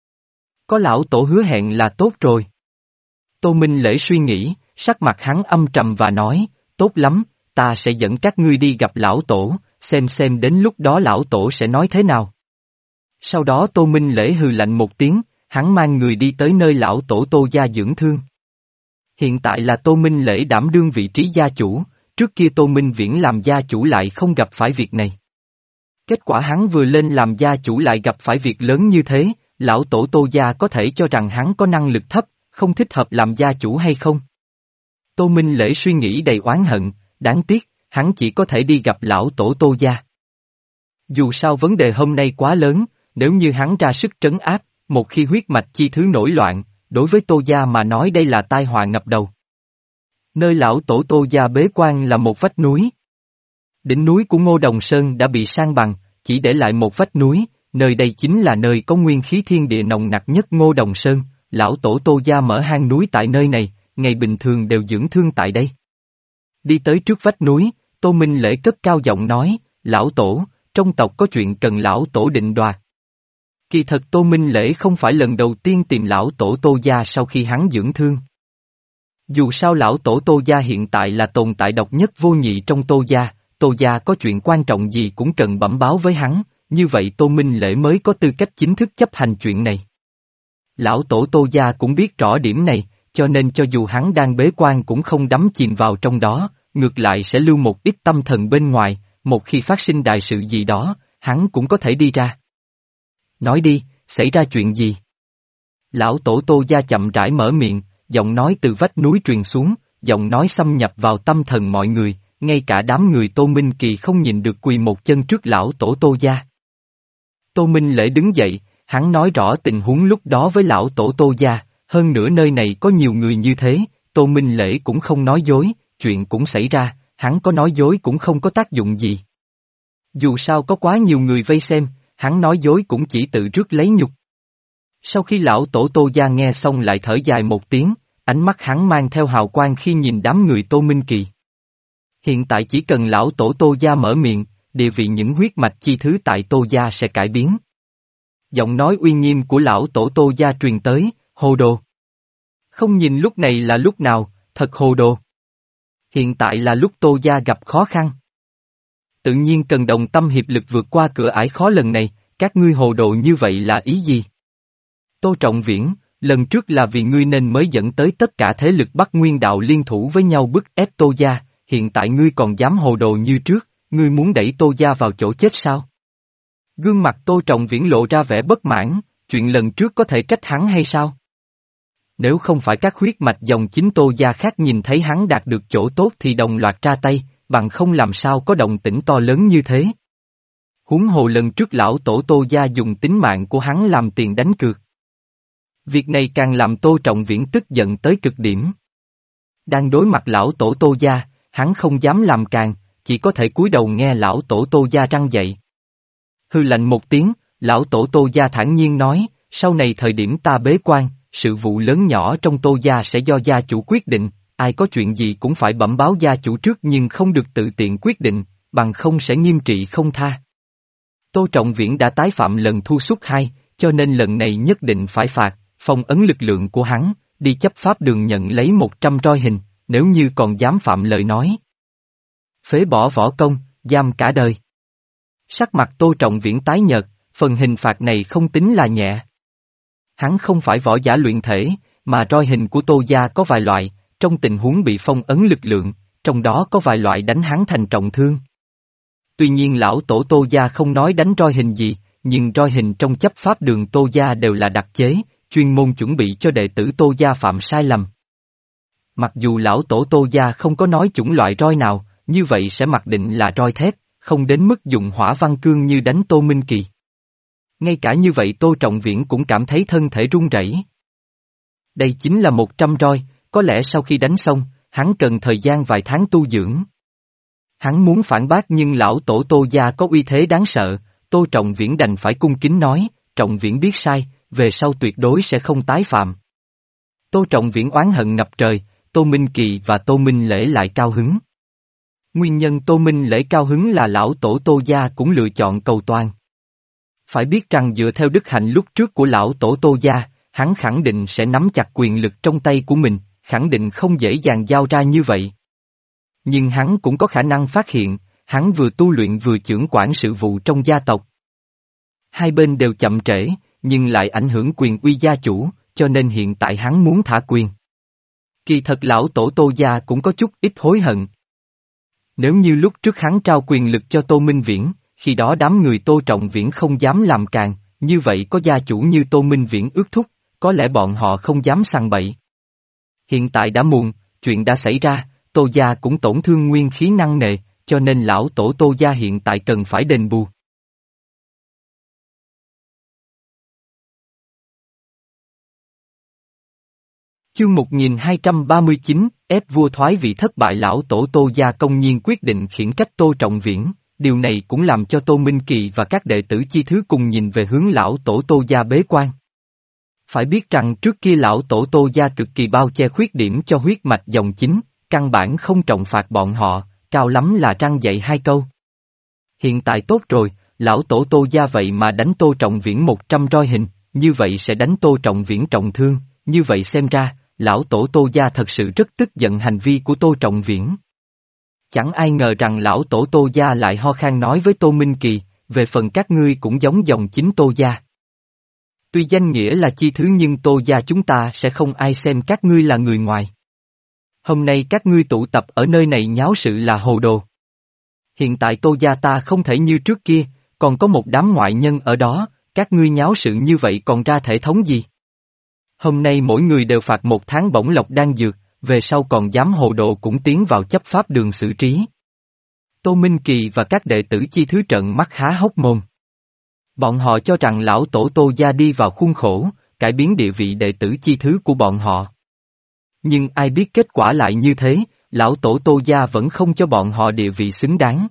Có lão tổ hứa hẹn là tốt rồi. Tô Minh Lễ suy nghĩ, sắc mặt hắn âm trầm và nói, tốt lắm, ta sẽ dẫn các ngươi đi gặp lão tổ, xem xem đến lúc đó lão tổ sẽ nói thế nào. Sau đó Tô Minh Lễ hừ lạnh một tiếng, hắn mang người đi tới nơi lão tổ Tô gia dưỡng thương. Hiện tại là Tô Minh Lễ đảm đương vị trí gia chủ, trước kia Tô Minh Viễn làm gia chủ lại không gặp phải việc này. Kết quả hắn vừa lên làm gia chủ lại gặp phải việc lớn như thế, lão tổ Tô gia có thể cho rằng hắn có năng lực thấp, không thích hợp làm gia chủ hay không? Tô Minh Lễ suy nghĩ đầy oán hận, đáng tiếc, hắn chỉ có thể đi gặp lão tổ Tô gia. Dù sao vấn đề hôm nay quá lớn, nếu như hắn ra sức trấn áp, một khi huyết mạch chi thứ nổi loạn, đối với Tô gia mà nói đây là tai họa ngập đầu. Nơi lão tổ Tô gia bế quan là một vách núi. Đỉnh núi của Ngô Đồng Sơn đã bị san bằng, chỉ để lại một vách núi, nơi đây chính là nơi có nguyên khí thiên địa nồng nặc nhất Ngô Đồng Sơn, lão tổ Tô gia mở hang núi tại nơi này, ngày bình thường đều dưỡng thương tại đây. Đi tới trước vách núi, Tô Minh Lễ cất cao giọng nói, lão tổ, trong tộc có chuyện cần lão tổ định đoạt. Kỳ thật Tô Minh Lễ không phải lần đầu tiên tìm lão tổ Tô gia sau khi hắn dưỡng thương. Dù sao lão tổ Tô gia hiện tại là tồn tại độc nhất vô nhị trong Tô gia, Tô gia có chuyện quan trọng gì cũng cần bẩm báo với hắn, như vậy Tô Minh Lễ mới có tư cách chính thức chấp hành chuyện này. Lão tổ Tô gia cũng biết rõ điểm này, cho nên cho dù hắn đang bế quan cũng không đắm chìm vào trong đó, ngược lại sẽ lưu một ít tâm thần bên ngoài, một khi phát sinh đại sự gì đó, hắn cũng có thể đi ra. Nói đi, xảy ra chuyện gì? Lão tổ Tô gia chậm rãi mở miệng, giọng nói từ vách núi truyền xuống, giọng nói xâm nhập vào tâm thần mọi người, ngay cả đám người Tô Minh Kỳ không nhìn được quỳ một chân trước lão tổ Tô gia. Tô Minh Lễ đứng dậy, hắn nói rõ tình huống lúc đó với lão tổ Tô gia, hơn nữa nơi này có nhiều người như thế, Tô Minh Lễ cũng không nói dối, chuyện cũng xảy ra, hắn có nói dối cũng không có tác dụng gì. Dù sao có quá nhiều người vây xem, hắn nói dối cũng chỉ tự rước lấy nhục. Sau khi lão tổ Tô gia nghe xong lại thở dài một tiếng, ánh mắt hắn mang theo hào quang khi nhìn đám người Tô Minh Kỳ. Hiện tại chỉ cần lão tổ Tô gia mở miệng, địa vị những huyết mạch chi thứ tại Tô gia sẽ cải biến. Giọng nói uy nghiêm của lão tổ Tô gia truyền tới, hồ đồ. Không nhìn lúc này là lúc nào, thật hồ đồ. Hiện tại là lúc Tô gia gặp khó khăn. Tự nhiên cần đồng tâm hiệp lực vượt qua cửa ải khó lần này, các ngươi hồ đồ như vậy là ý gì? Tô Trọng Viễn, lần trước là vì ngươi nên mới dẫn tới tất cả thế lực Bắc Nguyên đạo liên thủ với nhau bức ép Tô gia, hiện tại ngươi còn dám hồ đồ như trước, ngươi muốn đẩy Tô gia vào chỗ chết sao? Gương mặt Tô Trọng Viễn lộ ra vẻ bất mãn, chuyện lần trước có thể trách hắn hay sao? Nếu không phải các huyết mạch dòng chính Tô gia khác nhìn thấy hắn đạt được chỗ tốt thì đồng loạt ra tay, bằng không làm sao có động tĩnh to lớn như thế. Huống hồ lần trước lão tổ Tô gia dùng tính mạng của hắn làm tiền đánh cược. Việc này càng làm Tô Trọng Viễn tức giận tới cực điểm. Đang đối mặt lão tổ Tô gia, hắn không dám làm càng, chỉ có thể cúi đầu nghe lão tổ Tô gia răng dậy. Hư lạnh một tiếng, lão tổ Tô gia thản nhiên nói, sau này thời điểm ta bế quan, sự vụ lớn nhỏ trong Tô gia sẽ do gia chủ quyết định, ai có chuyện gì cũng phải bẩm báo gia chủ trước nhưng không được tự tiện quyết định, bằng không sẽ nghiêm trị không tha. Tô Trọng Viễn đã tái phạm lần thu suất hai, cho nên lần này nhất định phải phạt, phong ấn lực lượng của hắn, đi chấp pháp đường nhận lấy một trăm roi hình, nếu như còn dám phạm lời nói. Phế bỏ võ công, giam cả đời. Sắc mặt Tô Trọng Viễn tái nhợt, phần hình phạt này không tính là nhẹ. Hắn không phải võ giả luyện thể, mà roi hình của Tô gia có vài loại, trong tình huống bị phong ấn lực lượng, trong đó có vài loại đánh hắn thành trọng thương. Tuy nhiên lão tổ Tô gia không nói đánh roi hình gì, nhưng roi hình trong chấp pháp đường Tô gia đều là đặc chế, chuyên môn chuẩn bị cho đệ tử Tô gia phạm sai lầm. Mặc dù lão tổ Tô gia không có nói chủng loại roi nào, như vậy sẽ mặc định là roi thép, không đến mức dùng hỏa văn cương như đánh Tô Minh Kỳ. Ngay cả như vậy Tô Trọng Viễn cũng cảm thấy thân thể run rẩy. Đây chính là một trăm roi, có lẽ sau khi đánh xong, hắn cần thời gian vài tháng tu dưỡng. Hắn muốn phản bác nhưng lão tổ Tô gia có uy thế đáng sợ, Tô Trọng Viễn đành phải cung kính nói, Trọng Viễn biết sai, về sau tuyệt đối sẽ không tái phạm. Tô Trọng Viễn oán hận ngập trời, Tô Minh Kỳ và Tô Minh Lễ lại cao hứng. Nguyên nhân Tô Minh Lễ cao hứng là lão tổ Tô gia cũng lựa chọn cầu toàn. Phải biết rằng dựa theo đức hạnh lúc trước của lão tổ Tô gia, hắn khẳng định sẽ nắm chặt quyền lực trong tay của mình, khẳng định không dễ dàng giao ra như vậy. Nhưng hắn cũng có khả năng phát hiện, hắn vừa tu luyện vừa chưởng quản sự vụ trong gia tộc. Hai bên đều chậm trễ, nhưng lại ảnh hưởng quyền uy gia chủ, cho nên hiện tại hắn muốn thả quyền. Kỳ thật lão tổ Tô gia cũng có chút ít hối hận. Nếu như lúc trước hắn trao quyền lực cho Tô Minh Viễn, khi đó đám người Tô Trọng Viễn không dám làm càng, như vậy có gia chủ như Tô Minh Viễn ước thúc, có lẽ bọn họ không dám sằng bậy. Hiện tại đã muộn, chuyện đã xảy ra, Tô gia cũng tổn thương nguyên khí nặng nề, cho nên lão tổ Tô gia hiện tại cần phải đền bù. Chương một nghìn hai trăm ba mươi chín, ép vua thoái vị thất bại lão tổ Tô gia công nhiên quyết định khiển trách Tô Trọng Viễn, điều này cũng làm cho Tô Minh Kỳ và các đệ tử chi thứ cùng nhìn về hướng lão tổ Tô gia bế quan. Phải biết rằng trước kia lão tổ Tô gia cực kỳ bao che khuyết điểm cho huyết mạch dòng chính, căn bản không trọng phạt bọn họ, cao lắm là răn dạy hai câu. Hiện tại tốt rồi, lão tổ Tô gia vậy mà đánh Tô Trọng Viễn một trăm roi hình, như vậy sẽ đánh Tô Trọng Viễn trọng thương, như vậy xem ra, lão tổ Tô gia thật sự rất tức giận hành vi của Tô Trọng Viễn. Chẳng ai ngờ rằng lão tổ Tô gia lại ho khan nói với Tô Minh Kỳ, về phần các ngươi cũng giống dòng chính Tô gia. Tuy danh nghĩa là chi thứ nhưng Tô gia chúng ta sẽ không ai xem các ngươi là người ngoài. Hôm nay các ngươi tụ tập ở nơi này nháo sự là hồ đồ. Hiện tại Tô gia ta không thể như trước kia, còn có một đám ngoại nhân ở đó, các ngươi nháo sự như vậy còn ra thể thống gì? Hôm nay mỗi người đều phạt một tháng bổng lộc đan dược, về sau còn dám hồ đồ cũng tiến vào chấp pháp đường xử trí. Tô Minh Kỳ và các đệ tử chi thứ trợn mắt há hốc mồm. Bọn họ cho rằng lão tổ Tô gia đi vào khuôn khổ, cải biến địa vị đệ tử chi thứ của bọn họ. Nhưng ai biết kết quả lại như thế, lão tổ Tô gia vẫn không cho bọn họ địa vị xứng đáng.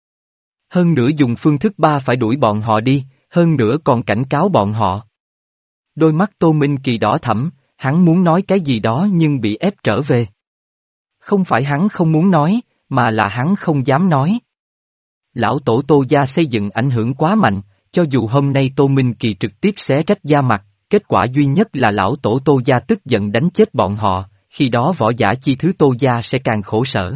Hơn nữa dùng phương thức ba phải đuổi bọn họ đi, hơn nữa còn cảnh cáo bọn họ. Đôi mắt Tô Minh Kỳ đỏ thẫm, hắn muốn nói cái gì đó nhưng bị ép trở về. Không phải hắn không muốn nói, mà là hắn không dám nói. Lão tổ Tô gia xây dựng ảnh hưởng quá mạnh, cho dù hôm nay Tô Minh Kỳ trực tiếp xé rách da mặt, kết quả duy nhất là lão tổ Tô gia tức giận đánh chết bọn họ, khi đó võ giả chi thứ Tô gia sẽ càng khổ sở.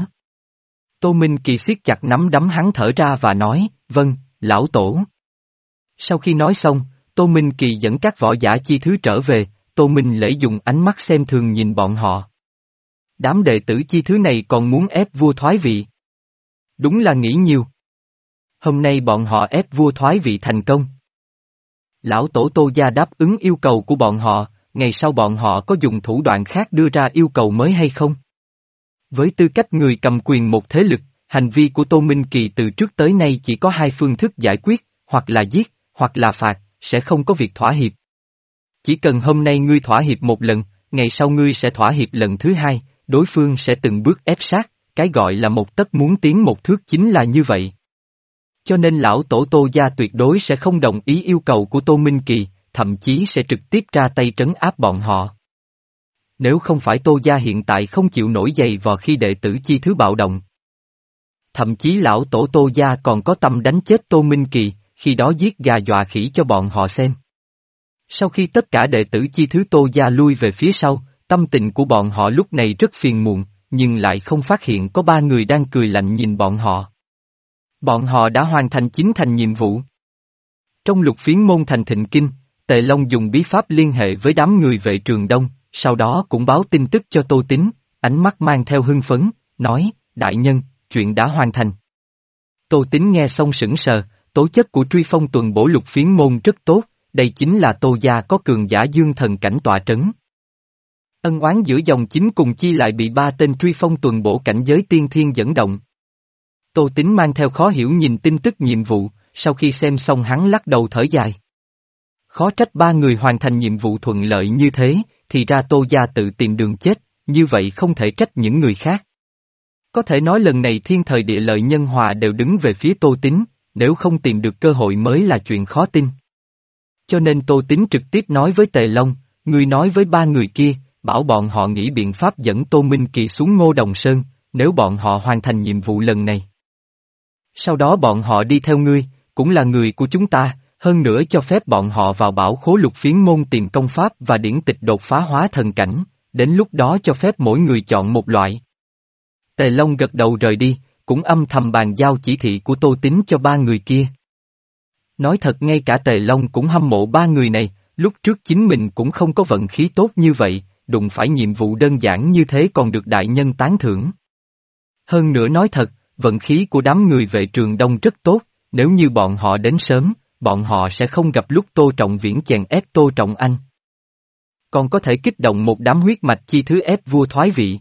Tô Minh Kỳ siết chặt nắm đấm hắn thở ra và nói, vâng, lão tổ. Sau khi nói xong, Tô Minh Kỳ dẫn các võ giả chi thứ trở về, Tô Minh Lễ dùng ánh mắt xem thường nhìn bọn họ. Đám đệ tử chi thứ này còn muốn ép vua thoái vị. Đúng là nghĩ nhiều. Hôm nay bọn họ ép vua thoái vị thành công. Lão tổ Tô gia đáp ứng yêu cầu của bọn họ, ngày sau bọn họ có dùng thủ đoạn khác đưa ra yêu cầu mới hay không? Với tư cách người cầm quyền một thế lực, hành vi của Tô Minh Kỳ từ trước tới nay chỉ có hai phương thức giải quyết, hoặc là giết, hoặc là phạt, sẽ không có việc thỏa hiệp. Chỉ cần hôm nay ngươi thỏa hiệp một lần, ngày sau ngươi sẽ thỏa hiệp lần thứ hai, đối phương sẽ từng bước ép sát, cái gọi là một tấc muốn tiến một thước chính là như vậy. Cho nên lão tổ Tô gia tuyệt đối sẽ không đồng ý yêu cầu của Tô Minh Kỳ, thậm chí sẽ trực tiếp ra tay trấn áp bọn họ. Nếu không phải Tô gia hiện tại không chịu nổi giày vò khi đệ tử chi thứ bạo động. Thậm chí lão tổ Tô gia còn có tâm đánh chết Tô Minh Kỳ, khi đó giết gà dọa khỉ cho bọn họ xem. Sau khi tất cả đệ tử chi thứ Tô gia lui về phía sau, tâm tình của bọn họ lúc này rất phiền muộn, nhưng lại không phát hiện có ba người đang cười lạnh nhìn bọn họ. Bọn họ đã hoàn thành chín thành nhiệm vụ. Trong lục phiến môn thành Thịnh Kinh, Tề Long dùng bí pháp liên hệ với đám người vệ Trường Đông, sau đó cũng báo tin tức cho Tô Tín, ánh mắt mang theo hưng phấn, nói, đại nhân, chuyện đã hoàn thành. Tô Tín nghe xong sững sờ, tố chất của truy phong tuần bổ lục phiến môn rất tốt, đây chính là Tô gia có cường giả dương thần cảnh tọa trấn. Ân oán giữa dòng chính cùng chi lại bị ba tên truy phong tuần bổ cảnh giới tiên thiên dẫn động. Tô Tín mang theo khó hiểu nhìn tin tức nhiệm vụ, sau khi xem xong hắn lắc đầu thở dài. Khó trách ba người hoàn thành nhiệm vụ thuận lợi như thế, thì ra Tô gia tự tìm đường chết, như vậy không thể trách những người khác. Có thể nói lần này thiên thời địa lợi nhân hòa đều đứng về phía Tô Tín, nếu không tìm được cơ hội mới là chuyện khó tin. Cho nên Tô Tín trực tiếp nói với Tề Long, người nói với ba người kia, bảo bọn họ nghĩ biện pháp dẫn Tô Minh Kỳ xuống Ngô Đồng Sơn, nếu bọn họ hoàn thành nhiệm vụ lần này. Sau đó bọn họ đi theo ngươi, cũng là người của chúng ta, hơn nữa cho phép bọn họ vào bảo khố lục phiến môn tìm công pháp và điển tịch đột phá hóa thần cảnh, đến lúc đó cho phép mỗi người chọn một loại. Tề Long gật đầu rời đi, cũng âm thầm bàn giao chỉ thị của Tô Tín cho ba người kia. Nói thật ngay cả Tề Long cũng hâm mộ ba người này, lúc trước chính mình cũng không có vận khí tốt như vậy, đụng phải nhiệm vụ đơn giản như thế còn được đại nhân tán thưởng. Hơn nữa nói thật, vận khí của đám người vệ Trường Đông rất tốt, nếu như bọn họ đến sớm, bọn họ sẽ không gặp lúc Tô Trọng Viễn chèn ép Tô Trọng Anh. Còn có thể kích động một đám huyết mạch chi thứ ép vua thoái vị.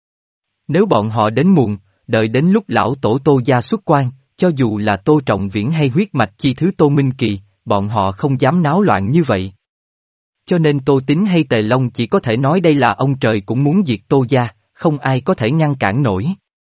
Nếu bọn họ đến muộn, đợi đến lúc lão tổ Tô gia xuất quan, cho dù là Tô Trọng Viễn hay huyết mạch chi thứ Tô Minh Kỳ, bọn họ không dám náo loạn như vậy. Cho nên Tô Tín hay Tề Long chỉ có thể nói đây là ông trời cũng muốn diệt Tô gia, không ai có thể ngăn cản nổi.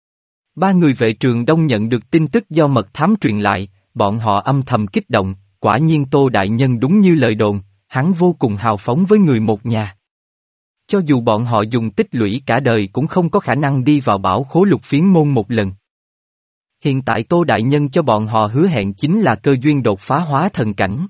Ba người vệ Trường Đông nhận được tin tức do mật thám truyền lại, bọn họ âm thầm kích động, quả nhiên Tô đại nhân đúng như lời đồn, hắn vô cùng hào phóng với người một nhà. Cho dù bọn họ dùng tích lũy cả đời cũng không có khả năng đi vào bảo khố lục phiến môn một lần. Hiện tại Tô đại nhân cho bọn họ hứa hẹn chính là cơ duyên đột phá hóa thần cảnh.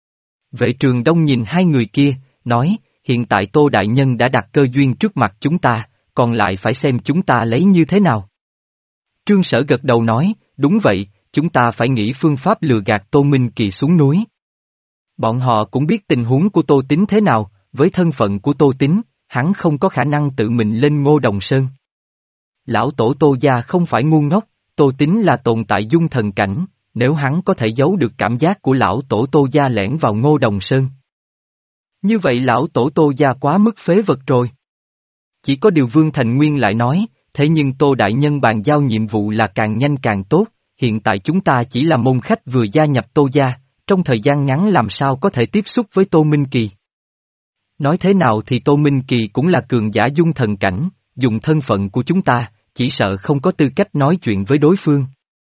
Vệ Trường Đông nhìn hai người kia, nói, hiện tại Tô đại nhân đã đặt cơ duyên trước mặt chúng ta, còn lại phải xem chúng ta lấy như thế nào. Trương Sở gật đầu nói, đúng vậy, chúng ta phải nghĩ phương pháp lừa gạt Tô Minh Kỳ xuống núi. Bọn họ cũng biết tình huống của Tô Tín thế nào, với thân phận của Tô Tín, hắn không có khả năng tự mình lên Ngô Đồng Sơn. Lão tổ Tô gia không phải ngu ngốc, Tô Tín là tồn tại dung thần cảnh, nếu hắn có thể giấu được cảm giác của lão tổ Tô gia lẻn vào Ngô Đồng Sơn. Như vậy lão tổ Tô gia quá mức phế vật rồi. Chỉ có điều Vương Thành Nguyên lại nói, thế nhưng Tô đại nhân bàn giao nhiệm vụ là càng nhanh càng tốt, hiện tại chúng ta chỉ là môn khách vừa gia nhập Tô gia, trong thời gian ngắn làm sao có thể tiếp xúc với Tô Minh Kỳ. Nói thế nào thì Tô Minh Kỳ cũng là cường giả dung thần cảnh, dùng thân phận của chúng ta, chỉ sợ không có tư cách nói chuyện với đối phương.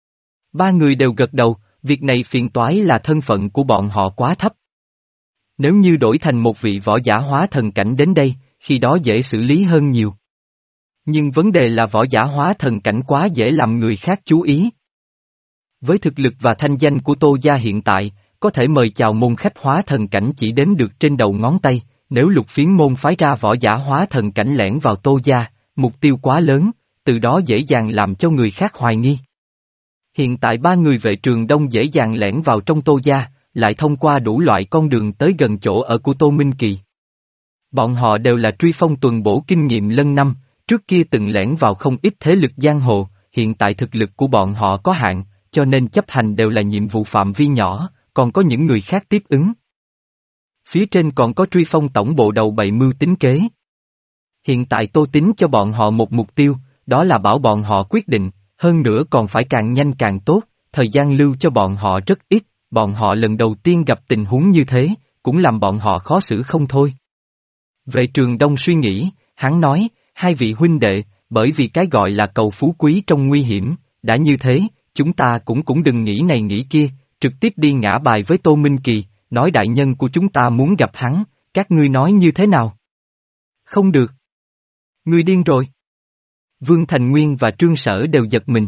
Ba người đều gật đầu, việc này phiền toái là thân phận của bọn họ quá thấp. Nếu như đổi thành một vị võ giả hóa thần cảnh đến đây, khi đó dễ xử lý hơn nhiều. Nhưng vấn đề là võ giả hóa thần cảnh quá dễ làm người khác chú ý. Với thực lực và thanh danh của Tô gia hiện tại, có thể mời chào môn khách hóa thần cảnh chỉ đếm được trên đầu ngón tay, nếu lục phiến môn phái ra võ giả hóa thần cảnh lẻn vào Tô gia, mục tiêu quá lớn, từ đó dễ dàng làm cho người khác hoài nghi. Hiện tại ba người vệ Trường Đông dễ dàng lẻn vào trong Tô gia, lại thông qua đủ loại con đường tới gần chỗ ở của Tô Minh Kỳ. Bọn họ đều là truy phong tuần bổ kinh nghiệm lân năm, trước kia từng lẻn vào không ít thế lực giang hồ, hiện tại thực lực của bọn họ có hạn, cho nên chấp hành đều là nhiệm vụ phạm vi nhỏ, còn có những người khác tiếp ứng. Phía trên còn có truy phong tổng bộ đầu bày mưu tính kế. Hiện tại Tô tính cho bọn họ một mục tiêu, đó là bảo bọn họ quyết định, hơn nữa còn phải càng nhanh càng tốt, thời gian lưu cho bọn họ rất ít, bọn họ lần đầu tiên gặp tình huống như thế, cũng làm bọn họ khó xử không thôi. Vệ Trường Đông suy nghĩ, hắn nói, hai vị huynh đệ, bởi vì cái gọi là cầu phú quý trong nguy hiểm, đã như thế, chúng ta cũng cũng đừng nghĩ này nghĩ kia, trực tiếp đi ngã bài với Tô Minh Kỳ, nói đại nhân của chúng ta muốn gặp hắn, các ngươi nói như thế nào? Không được. Ngươi điên rồi. Vương Thành Nguyên và Trương Sở đều giật mình.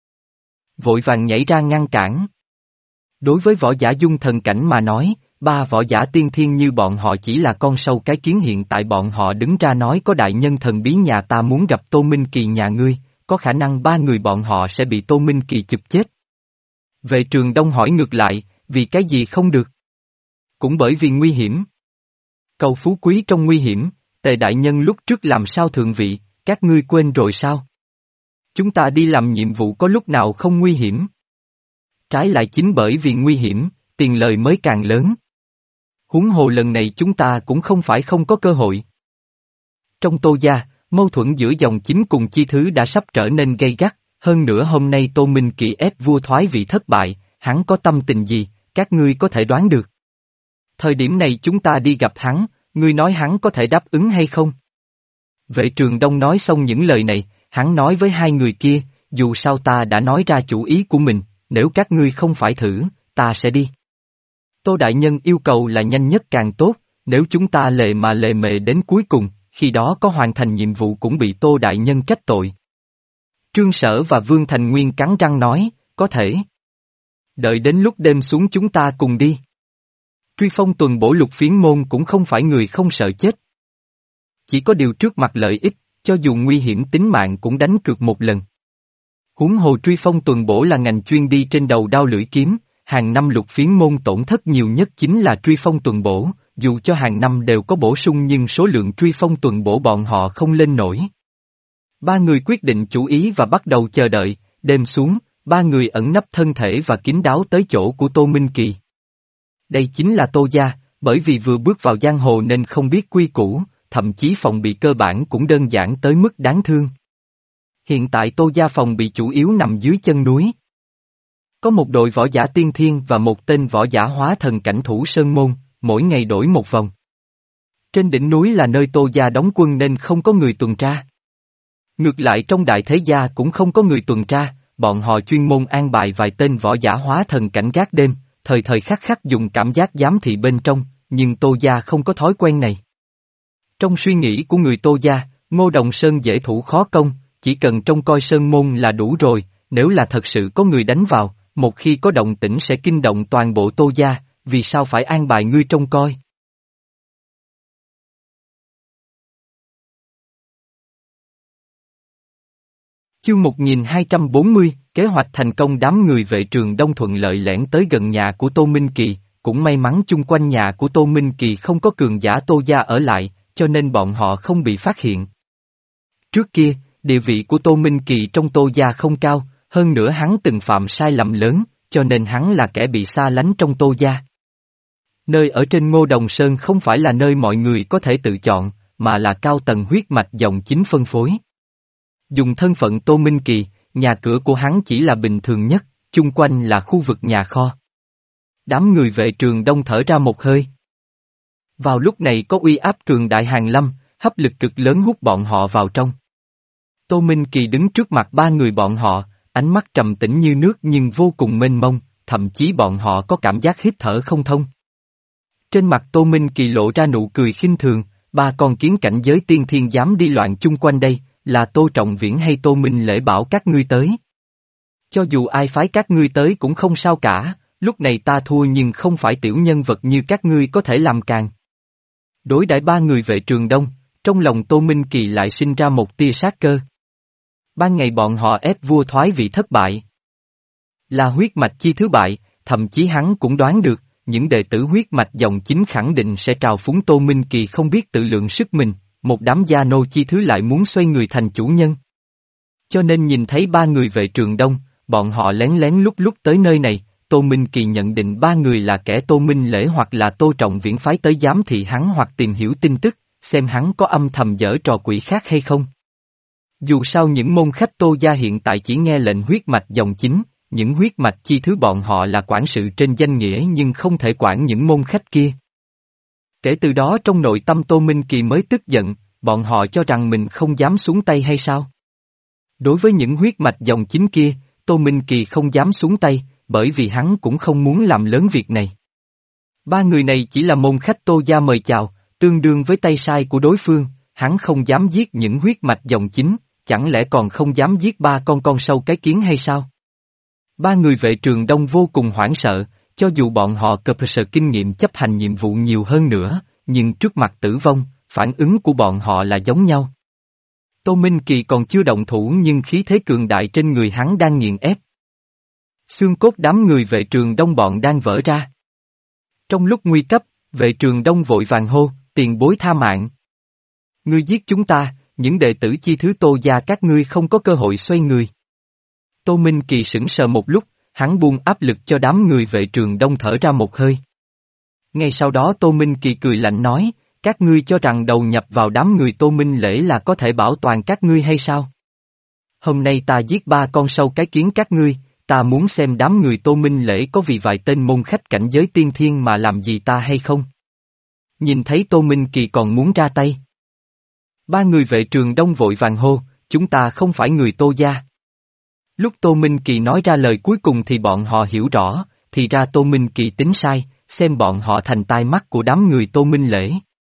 Vội vàng nhảy ra ngăn cản. Đối với võ giả dung thần cảnh mà nói, ba võ giả tiên thiên như bọn họ chỉ là con sâu cái kiến, hiện tại bọn họ đứng ra nói có đại nhân thần bí nhà ta muốn gặp Tô Minh Kỳ nhà ngươi, có khả năng ba người bọn họ sẽ bị Tô Minh Kỳ chụp chết. Vệ Trường Đông hỏi ngược lại, vì cái gì không được? Cũng bởi vì nguy hiểm. Cầu phú quý trong nguy hiểm, Tề đại nhân lúc trước làm sao thượng vị, các ngươi quên rồi sao? Chúng ta đi làm nhiệm vụ có lúc nào không nguy hiểm? Trái lại chính bởi vì nguy hiểm, tiền lời mới càng lớn. Huống hồ lần này chúng ta cũng không phải không có cơ hội. Trong Tô gia, mâu thuẫn giữa dòng chính cùng chi thứ đã sắp trở nên gay gắt, hơn nữa hôm nay Tô Minh Kỳ ép vua thoái vị thất bại, hắn có tâm tình gì, các ngươi có thể đoán được. Thời điểm này chúng ta đi gặp hắn, ngươi nói hắn có thể đáp ứng hay không? Vệ Trường Đông nói xong những lời này, hắn nói với hai người kia, dù sao ta đã nói ra chủ ý của mình, nếu các ngươi không phải thử, ta sẽ đi. Tô Đại Nhân yêu cầu là nhanh nhất càng tốt, nếu chúng ta lề mà lề mề đến cuối cùng, khi đó có hoàn thành nhiệm vụ cũng bị Tô Đại Nhân trách tội. Trương Sở và Vương Thành Nguyên cắn răng nói, có thể. Đợi đến lúc đêm xuống chúng ta cùng đi. Truy phong tuần bổ lục phiến môn cũng không phải người không sợ chết. Chỉ có điều trước mặt lợi ích, cho dù nguy hiểm tính mạng cũng đánh cược một lần. Huống hồ truy phong tuần bổ là ngành chuyên đi trên đầu đao lưỡi kiếm, hàng năm lục phiến môn tổn thất nhiều nhất chính là truy phong tuần bổ, dù cho hàng năm đều có bổ sung nhưng số lượng truy phong tuần bổ bọn họ không lên nổi. Ba người quyết định chủ ý và bắt đầu chờ đợi, đêm xuống, ba người ẩn nấp thân thể và kín đáo tới chỗ của Tô Minh Kỳ. Đây chính là Tô gia, bởi vì vừa bước vào giang hồ nên không biết quy củ, thậm chí phòng bị cơ bản cũng đơn giản tới mức đáng thương. Hiện tại Tô gia phòng bị chủ yếu nằm dưới chân núi. Có một đội võ giả tiên thiên và một tên võ giả hóa thần cảnh thủ sơn môn, mỗi ngày đổi một vòng. Trên đỉnh núi là nơi Tô gia đóng quân nên không có người tuần tra. Ngược lại trong đại thế gia cũng không có người tuần tra, bọn họ chuyên môn an bài vài tên võ giả hóa thần cảnh gác đêm, thời thời khắc khắc dùng cảm giác giám thị bên trong, nhưng Tô gia không có thói quen này. Trong suy nghĩ của người Tô gia, Ngô Đồng Sơn dễ thủ khó công, chỉ cần trông coi sơn môn là đủ rồi, nếu là thật sự có người đánh vào, một khi có động tĩnh sẽ kinh động toàn bộ Tô gia, vì sao phải an bài ngươi trông coi? Chương một nghìn hai trăm bốn mươi, kế hoạch thành công. Đám người Vệ Trường Đông thuận lợi lẻn tới gần nhà của Tô Minh Kỳ, cũng may mắn chung quanh nhà của Tô Minh Kỳ không có cường giả Tô gia ở lại, cho nên bọn họ không bị phát hiện. Trước kia, địa vị của Tô Minh Kỳ trong Tô gia không cao, hơn nữa hắn từng phạm sai lầm lớn, cho nên hắn là kẻ bị xa lánh trong Tô gia. Nơi ở trên Ngô Đồng Sơn không phải là nơi mọi người có thể tự chọn, mà là cao tầng huyết mạch dòng chính phân phối. Dùng thân phận Tô Minh Kỳ, nhà cửa của hắn chỉ là bình thường nhất, chung quanh là khu vực nhà kho. Đám người Vệ Trường Đông thở ra một hơi. Vào lúc này có uy áp cường đại hàn lâm, hấp lực cực lớn hút bọn họ vào trong. Tô Minh Kỳ đứng trước mặt ba người bọn họ, ánh mắt trầm tĩnh như nước nhưng vô cùng mênh mông, thậm chí bọn họ có cảm giác hít thở không thông. Trên mặt Tô Minh Kỳ lộ ra nụ cười khinh thường, ba con kiến cảnh giới tiên thiên dám đi loạn chung quanh đây, là Tô Trọng Viễn hay Tô Minh Lễ bảo các ngươi tới. Cho dù ai phái các ngươi tới cũng không sao cả, lúc này ta thua nhưng không phải tiểu nhân vật như các ngươi có thể làm càng. Đối đãi ba người Vệ Trường Đông, trong lòng Tô Minh Kỳ lại sinh ra một tia sát cơ. Ban ngày bọn họ ép vua thoái vị thất bại. Là huyết mạch chi thứ bại, thậm chí hắn cũng đoán được, những đệ tử huyết mạch dòng chính khẳng định sẽ trào phúng Tô Minh Kỳ không biết tự lượng sức mình, một đám gia nô chi thứ lại muốn xoay người thành chủ nhân. Cho nên nhìn thấy ba người vệ Trường Đông, bọn họ lén lén lúc lúc tới nơi này, Tô Minh Kỳ nhận định ba người là kẻ Tô Minh Lễ hoặc là Tô Trọng Viễn phái tới giám thị hắn hoặc tìm hiểu tin tức, xem hắn có âm thầm giở trò quỷ khác hay không. Dù sao những môn khách Tô gia hiện tại chỉ nghe lệnh huyết mạch dòng chính, những huyết mạch chi thứ bọn họ là quản sự trên danh nghĩa nhưng không thể quản những môn khách kia. Kể từ đó trong nội tâm Tô Minh Kỳ mới tức giận, bọn họ cho rằng mình không dám xuống tay hay sao? Đối với những huyết mạch dòng chính kia, Tô Minh Kỳ không dám xuống tay, bởi vì hắn cũng không muốn làm lớn việc này. Ba người này chỉ là môn khách Tô gia mời chào, tương đương với tay sai của đối phương, hắn không dám giết những huyết mạch dòng chính, chẳng lẽ còn không dám giết ba con con sâu cái kiến hay sao? Ba người vệ Trường Đông vô cùng hoảng sợ, cho dù bọn họ cập sở kinh nghiệm chấp hành nhiệm vụ nhiều hơn nữa, nhưng trước mặt tử vong, phản ứng của bọn họ là giống nhau. Tô Minh Kỳ còn chưa động thủ nhưng khí thế cường đại trên người hắn đang nghiền ép. Xương cốt đám người vệ Trường Đông bọn đang vỡ ra. Trong lúc nguy cấp, vệ Trường Đông vội vàng hô, tiền bối tha mạng. Ngươi giết chúng ta, những đệ tử chi thứ Tô gia các ngươi không có cơ hội xoay người. Tô Minh Kỳ sững sờ một lúc, hắn buông áp lực cho đám người vệ Trường Đông thở ra một hơi. Ngay sau đó Tô Minh Kỳ cười lạnh nói, các ngươi cho rằng đầu nhập vào đám người Tô Minh Lễ là có thể bảo toàn các ngươi hay sao? Hôm nay ta giết ba con sâu cái kiến các ngươi, ta muốn xem đám người Tô Minh Lễ có vì vài tên môn khách cảnh giới tiên thiên mà làm gì ta hay không? Nhìn thấy Tô Minh Kỳ còn muốn ra tay. Ba người vệ Trường Đông vội vàng hô, chúng ta không phải người Tô gia. Lúc Tô Minh Kỳ nói ra lời cuối cùng thì bọn họ hiểu rõ, thì ra Tô Minh Kỳ tính sai, xem bọn họ thành tai mắt của đám người Tô Minh Lễ.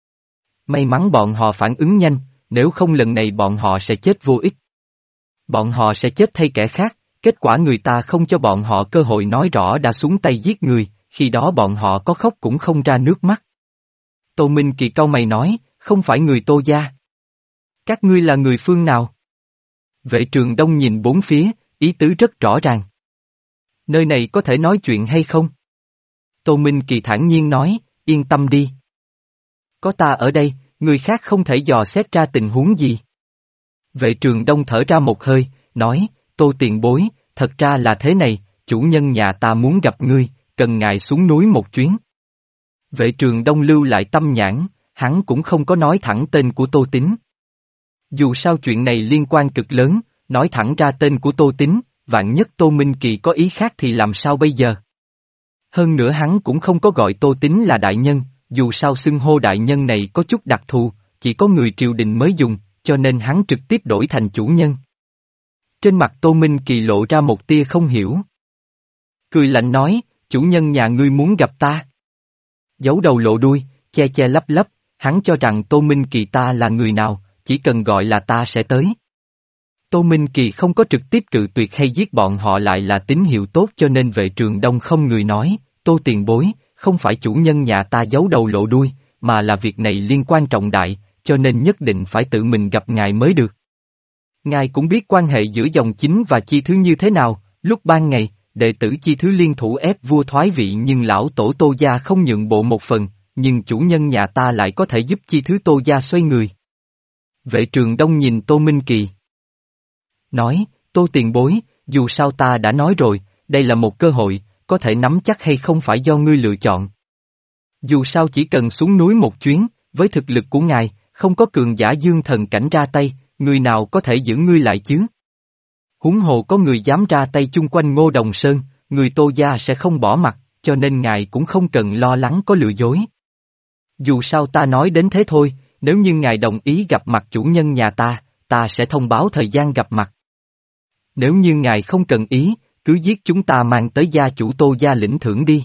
May mắn bọn họ phản ứng nhanh, nếu không lần này bọn họ sẽ chết vô ích. Bọn họ sẽ chết thay kẻ khác, kết quả người ta không cho bọn họ cơ hội nói rõ đã xuống tay giết người, khi đó bọn họ có khóc cũng không ra nước mắt. Tô Minh Kỳ cau mày nói, không phải người Tô gia. Các ngươi là người phương nào? Vệ Trường Đông nhìn bốn phía, ý tứ rất rõ ràng. Nơi này có thể nói chuyện hay không? Tô Minh Kỳ thản nhiên nói, yên tâm đi. Có ta ở đây, người khác không thể dò xét ra tình huống gì. Vệ Trường Đông thở ra một hơi, nói, Tô tiền bối, thật ra là thế này, chủ nhân nhà ta muốn gặp ngươi, cần ngài xuống núi một chuyến. Vệ Trường Đông lưu lại tâm nhãn, hắn cũng không có nói thẳng tên của Tô Tín. Dù sao chuyện này liên quan cực lớn, nói thẳng ra tên của Tô Tín, vạn nhất Tô Minh Kỳ có ý khác thì làm sao bây giờ? Hơn nữa hắn cũng không có gọi Tô Tín là đại nhân, dù sao xưng hô đại nhân này có chút đặc thù, chỉ có người triều đình mới dùng, cho nên hắn trực tiếp đổi thành chủ nhân. Trên mặt Tô Minh Kỳ lộ ra một tia không hiểu. Cười lạnh nói, chủ nhân nhà ngươi muốn gặp ta. Giấu đầu lộ đuôi, che che lấp lấp, hắn cho rằng Tô Minh Kỳ ta là người nào, chỉ cần gọi là ta sẽ tới. Tô Minh Kỳ không có trực tiếp cự tuyệt hay giết bọn họ lại là tín hiệu tốt cho nên vệ Trường Đông không người nói, Tô tiền bối, không phải chủ nhân nhà ta giấu đầu lộ đuôi, mà là việc này liên quan trọng đại, cho nên nhất định phải tự mình gặp ngài mới được. Ngài cũng biết quan hệ giữa dòng chính và chi thứ như thế nào, lúc ban ngày, đệ tử chi thứ liên thủ ép vua thoái vị nhưng lão tổ Tô gia không nhượng bộ một phần, nhưng chủ nhân nhà ta lại có thể giúp chi thứ Tô gia xoay người. Vệ Trường Đông nhìn Tô Minh Kỳ. Nói, Tô tiền bối, dù sao ta đã nói rồi, đây là một cơ hội, có thể nắm chắc hay không phải do ngươi lựa chọn. Dù sao chỉ cần xuống núi một chuyến, với thực lực của ngài, không có cường giả dương thần cảnh ra tay, người nào có thể giữ ngươi lại chứ? Huống hồ có người dám ra tay chung quanh Ngô Đồng Sơn, người Tô gia sẽ không bỏ mặt, cho nên ngài cũng không cần lo lắng có lừa dối. Dù sao ta nói đến thế thôi, nếu như ngài đồng ý gặp mặt chủ nhân nhà ta, ta sẽ thông báo thời gian gặp mặt. Nếu như ngài không cần ý, cứ giết chúng ta mang tới gia chủ Tô gia lĩnh thưởng đi.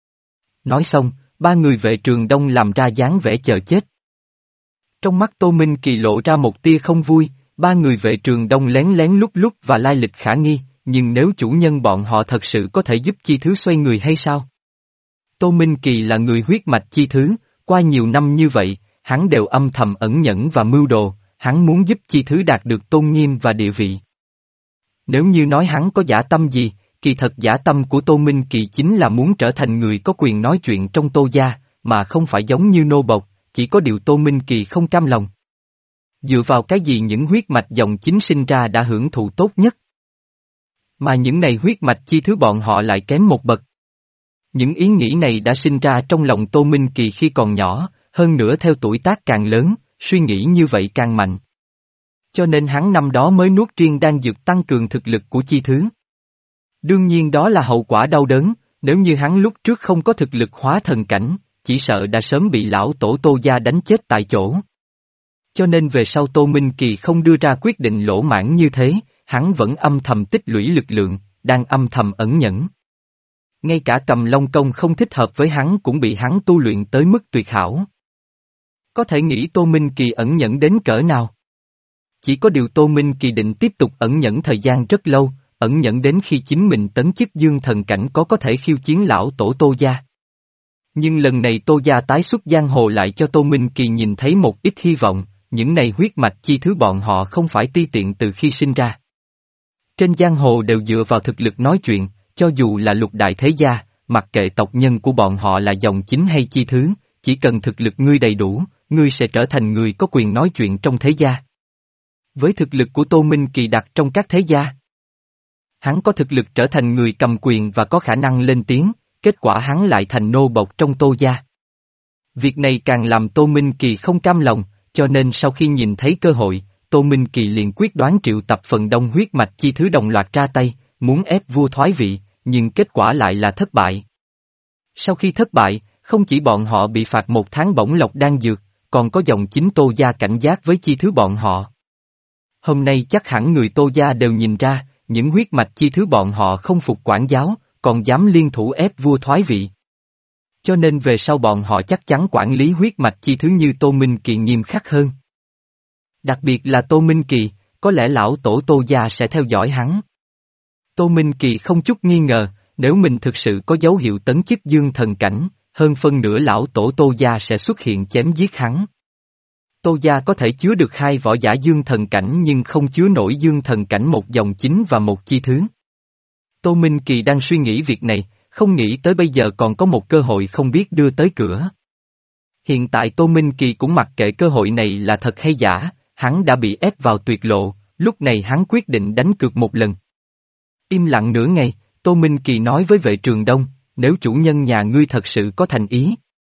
Nói xong, ba người vệ Trường Đông làm ra dáng vẻ chờ chết. Trong mắt Tô Minh Kỳ lộ ra một tia không vui, ba người vệ Trường Đông lén lén lúc lúc và lai lịch khả nghi, nhưng nếu chủ nhân bọn họ thật sự có thể giúp chi thứ xoay người hay sao? Tô Minh Kỳ là người huyết mạch chi thứ, qua nhiều năm như vậy, hắn đều âm thầm ẩn nhẫn và mưu đồ, hắn muốn giúp chi thứ đạt được tôn nghiêm và địa vị. Nếu như nói hắn có dã tâm gì, kỳ thật dã tâm của Tô Minh Kỳ chính là muốn trở thành người có quyền nói chuyện trong Tô gia, mà không phải giống như nô bộc, chỉ có điều Tô Minh Kỳ không cam lòng. Dựa vào cái gì những huyết mạch dòng chính sinh ra đã hưởng thụ tốt nhất? Mà những này huyết mạch chi thứ bọn họ lại kém một bậc. Những ý nghĩ này đã sinh ra trong lòng Tô Minh Kỳ khi còn nhỏ, hơn nữa theo tuổi tác càng lớn, suy nghĩ như vậy càng mạnh. Cho nên hắn năm đó mới nuốt riêng đan dược tăng cường thực lực của chi thứ. Đương nhiên đó là hậu quả đau đớn, nếu như hắn lúc trước không có thực lực hóa thần cảnh, chỉ sợ đã sớm bị lão tổ Tô gia đánh chết tại chỗ. Cho nên về sau Tô Minh Kỳ không đưa ra quyết định lỗ mãng như thế, hắn vẫn âm thầm tích lũy lực lượng, đang âm thầm ẩn nhẫn. Ngay cả Cầm Long công không thích hợp với hắn cũng bị hắn tu luyện tới mức tuyệt hảo. Có thể nghĩ Tô Minh Kỳ ẩn nhẫn đến cỡ nào. Chỉ có điều Tô Minh Kỳ định tiếp tục ẩn nhẫn thời gian rất lâu, ẩn nhẫn đến khi chính mình tấn chức dương thần cảnh có có thể khiêu chiến lão tổ Tô gia. Nhưng lần này Tô gia tái xuất giang hồ lại cho Tô Minh Kỳ nhìn thấy một ít hy vọng, những này huyết mạch chi thứ bọn họ không phải ti tiện từ khi sinh ra. Trên giang hồ đều dựa vào thực lực nói chuyện, cho dù là lục đại thế gia, mặc kệ tộc nhân của bọn họ là dòng chính hay chi thứ, chỉ cần thực lực ngươi đầy đủ, ngươi sẽ trở thành người có quyền nói chuyện trong thế gia. Với thực lực của Tô Minh Kỳ đặt trong các thế gia, hắn có thực lực trở thành người cầm quyền và có khả năng lên tiếng, kết quả hắn lại thành nô bộc trong Tô gia. Việc này càng làm Tô Minh Kỳ không cam lòng, cho nên sau khi nhìn thấy cơ hội, Tô Minh Kỳ liền quyết đoán triệu tập phần đông huyết mạch chi thứ đồng loạt ra tay, muốn ép vua thoái vị, nhưng kết quả lại là thất bại. Sau khi thất bại, không chỉ bọn họ bị phạt một tháng bổng lộc đan dược, còn có dòng chính Tô gia cảnh giác với chi thứ bọn họ. Hôm nay chắc hẳn người Tô gia đều nhìn ra, những huyết mạch chi thứ bọn họ không phục quản giáo, còn dám liên thủ ép vua thoái vị. Cho nên về sau bọn họ chắc chắn quản lý huyết mạch chi thứ như Tô Minh Kỳ nghiêm khắc hơn. Đặc biệt là Tô Minh Kỳ, có lẽ lão tổ Tô gia sẽ theo dõi hắn. Tô Minh Kỳ không chút nghi ngờ, nếu mình thực sự có dấu hiệu tấn chức dương thần cảnh, hơn phân nửa lão tổ Tô gia sẽ xuất hiện chém giết hắn. Tô gia có thể chứa được hai võ giả dương thần cảnh nhưng không chứa nổi dương thần cảnh một dòng chính và một chi thứ. Tô Minh Kỳ đang suy nghĩ việc này, không nghĩ tới bây giờ còn có một cơ hội không biết đưa tới cửa. Hiện tại Tô Minh Kỳ cũng mặc kệ cơ hội này là thật hay giả, hắn đã bị ép vào tuyệt lộ, lúc này hắn quyết định đánh cược một lần. Im lặng nửa ngày, Tô Minh Kỳ nói với vệ Trường Đông, nếu chủ nhân nhà ngươi thật sự có thành ý.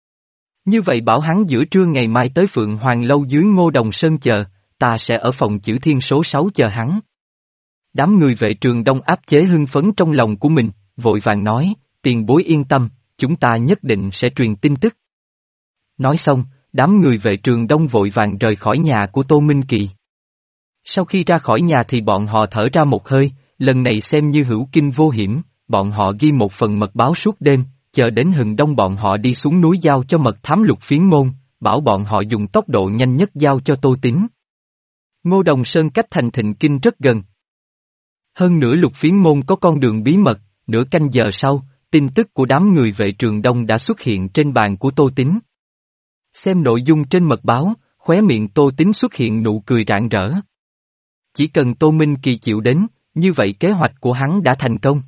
Như vậy bảo hắn giữa trưa ngày mai tới Phượng Hoàng Lâu dưới Ngô Đồng Sơn chờ, ta sẽ ở phòng chữ thiên số sáu chờ hắn. Đám người vệ Trường Đông áp chế hưng phấn trong lòng của mình, vội vàng nói, tiền bối yên tâm, chúng ta nhất định sẽ truyền tin tức. Nói xong, đám người vệ Trường Đông vội vàng rời khỏi nhà của Tô Minh Kỳ. Sau khi ra khỏi nhà thì bọn họ thở ra một hơi, lần này xem như hữu kinh vô hiểm, bọn họ ghi một phần mật báo suốt đêm, chờ đến hừng đông bọn họ đi xuống núi giao cho mật thám Lục Phiến Môn, bảo bọn họ dùng tốc độ nhanh nhất giao cho Tô Tín. Ngô Đồng Sơn cách thành Thịnh Kinh rất gần. Hơn nữa Lục Phiến Môn có con đường bí mật, nửa canh giờ sau, tin tức của đám người vệ Trường Đông đã xuất hiện trên bàn của Tô Tín. Xem nội dung trên mật báo, khóe miệng Tô Tín xuất hiện nụ cười rạng rỡ. Chỉ cần Tô Minh Kỳ chịu đến, như vậy kế hoạch của hắn đã thành công.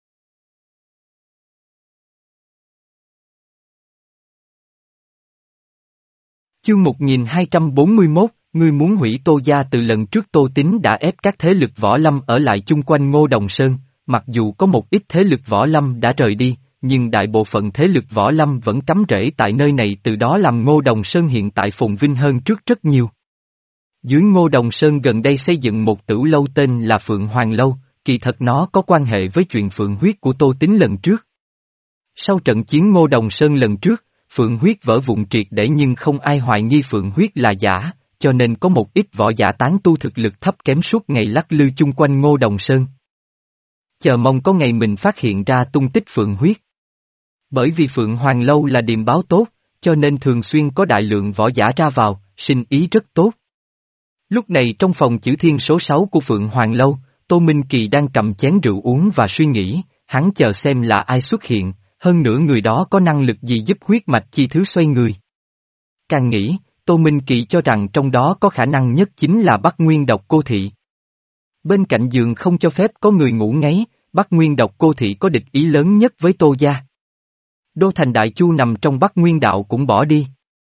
Chương một nghìn hai trăm bốn mươi mốt, ngươi muốn hủy Tô gia. Từ lần trước Tô Tín đã ép các thế lực võ lâm ở lại chung quanh Ngô Đồng Sơn, mặc dù có một ít thế lực võ lâm đã rời đi, nhưng đại bộ phận thế lực võ lâm vẫn cắm rễ tại nơi này, từ đó làm Ngô Đồng Sơn hiện tại phồn vinh hơn trước rất nhiều. Dưới Ngô Đồng Sơn gần đây xây dựng một tửu lâu tên là Phượng Hoàng Lâu, kỳ thật nó có quan hệ với chuyện Phượng huyết của Tô Tín lần trước. Sau trận chiến Ngô Đồng Sơn lần trước, Phượng huyết vỡ vụn triệt để nhưng không ai hoài nghi Phượng huyết là giả, cho nên có một ít võ giả tán tu thực lực thấp kém suốt ngày lắc lư chung quanh Ngô Đồng Sơn. Chờ mong có ngày mình phát hiện ra tung tích Phượng huyết. Bởi vì Phượng Hoàng Lâu là điềm báo tốt, cho nên thường xuyên có đại lượng võ giả ra vào, sinh ý rất tốt. Lúc này trong phòng chữ thiên số sáu của Phượng Hoàng Lâu, Tô Minh Kỳ đang cầm chén rượu uống và suy nghĩ, hắn chờ xem là ai xuất hiện, hơn nữa người đó có năng lực gì giúp huyết mạch chi thứ xoay người. Càng nghĩ, Tô Minh Kỳ cho rằng trong đó có khả năng nhất chính là Bắc Nguyên Độc Cô Thị. Bên cạnh giường không cho phép có người ngủ ngáy, Bắc Nguyên độc cô thị có địch ý lớn nhất với Tô gia. Đô thành Đại Chu nằm trong Bắc Nguyên đạo cũng bỏ đi.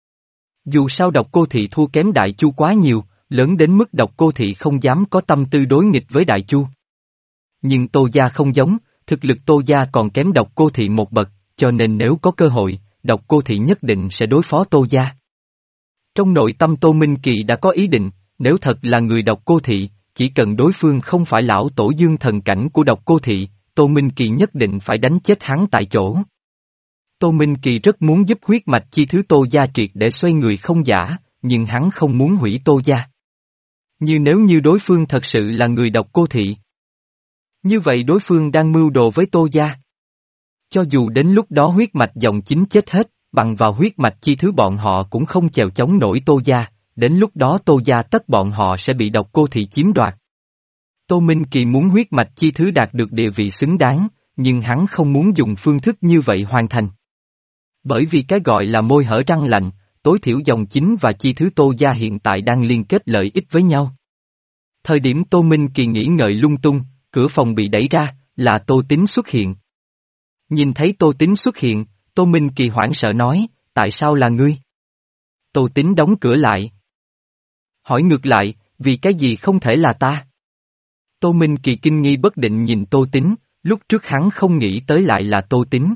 Dù sao độc cô thị thua kém Đại Chu quá nhiều, lớn đến mức độc cô thị không dám có tâm tư đối nghịch với Đại Chu. Nhưng Tô gia không giống, thực lực Tô gia còn kém độc cô thị một bậc, cho nên nếu có cơ hội, độc cô thị nhất định sẽ đối phó Tô gia. Trong nội tâm Tô Minh Kỳ đã có ý định, nếu thật là người độc cô thị, chỉ cần đối phương không phải lão tổ dương thần cảnh của độc cô thị, Tô Minh Kỳ nhất định phải đánh chết hắn tại chỗ. Tô Minh Kỳ rất muốn giúp huyết mạch chi thứ Tô gia triệt để xoay người không giả, nhưng hắn không muốn hủy Tô gia. Như nếu như đối phương thật sự là người độc cô thị. Như vậy đối phương đang mưu đồ với Tô gia. Cho dù đến lúc đó huyết mạch dòng chính chết hết, bằng vào huyết mạch chi thứ bọn họ cũng không chèo chống nổi Tô gia, đến lúc đó Tô gia tất bọn họ sẽ bị độc cô thị chiếm đoạt. Tô Minh Kỳ muốn huyết mạch chi thứ đạt được địa vị xứng đáng, nhưng hắn không muốn dùng phương thức như vậy hoàn thành. Bởi vì cái gọi là môi hở răng lạnh, tối thiểu dòng chính và chi thứ Tô gia hiện tại đang liên kết lợi ích với nhau. Thời điểm Tô Minh Kỳ nghĩ ngợi lung tung, cửa phòng bị đẩy ra, là Tô Tín xuất hiện. Nhìn thấy Tô Tín xuất hiện, Tô Minh Kỳ hoảng sợ nói, tại sao là ngươi? Tô Tín đóng cửa lại. Hỏi ngược lại, vì cái gì không thể là ta? Tô Minh Kỳ kinh nghi bất định nhìn Tô Tín, lúc trước hắn không nghĩ tới lại là Tô Tín.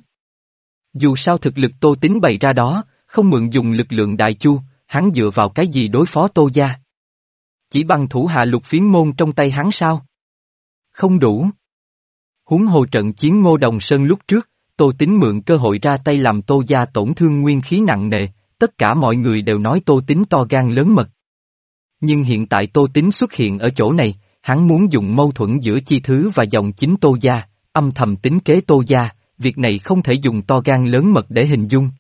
Dù sao thực lực Tô Tín bày ra đó, không mượn dùng lực lượng Đại Chu, hắn dựa vào cái gì đối phó Tô gia? Chỉ bằng thủ hạ Lục Phiến Môn trong tay hắn sao? Không đủ. Huống hồ trận chiến Ngô Đồng Sơn lúc trước, Tô Tín mượn cơ hội ra tay làm Tô gia tổn thương nguyên khí nặng nề, tất cả mọi người đều nói Tô Tín to gan lớn mật. Nhưng hiện tại Tô Tín xuất hiện ở chỗ này, hắn muốn dùng mâu thuẫn giữa chi thứ và dòng chính Tô gia, âm thầm tính kế Tô gia, việc này không thể dùng to gan lớn mật để hình dung.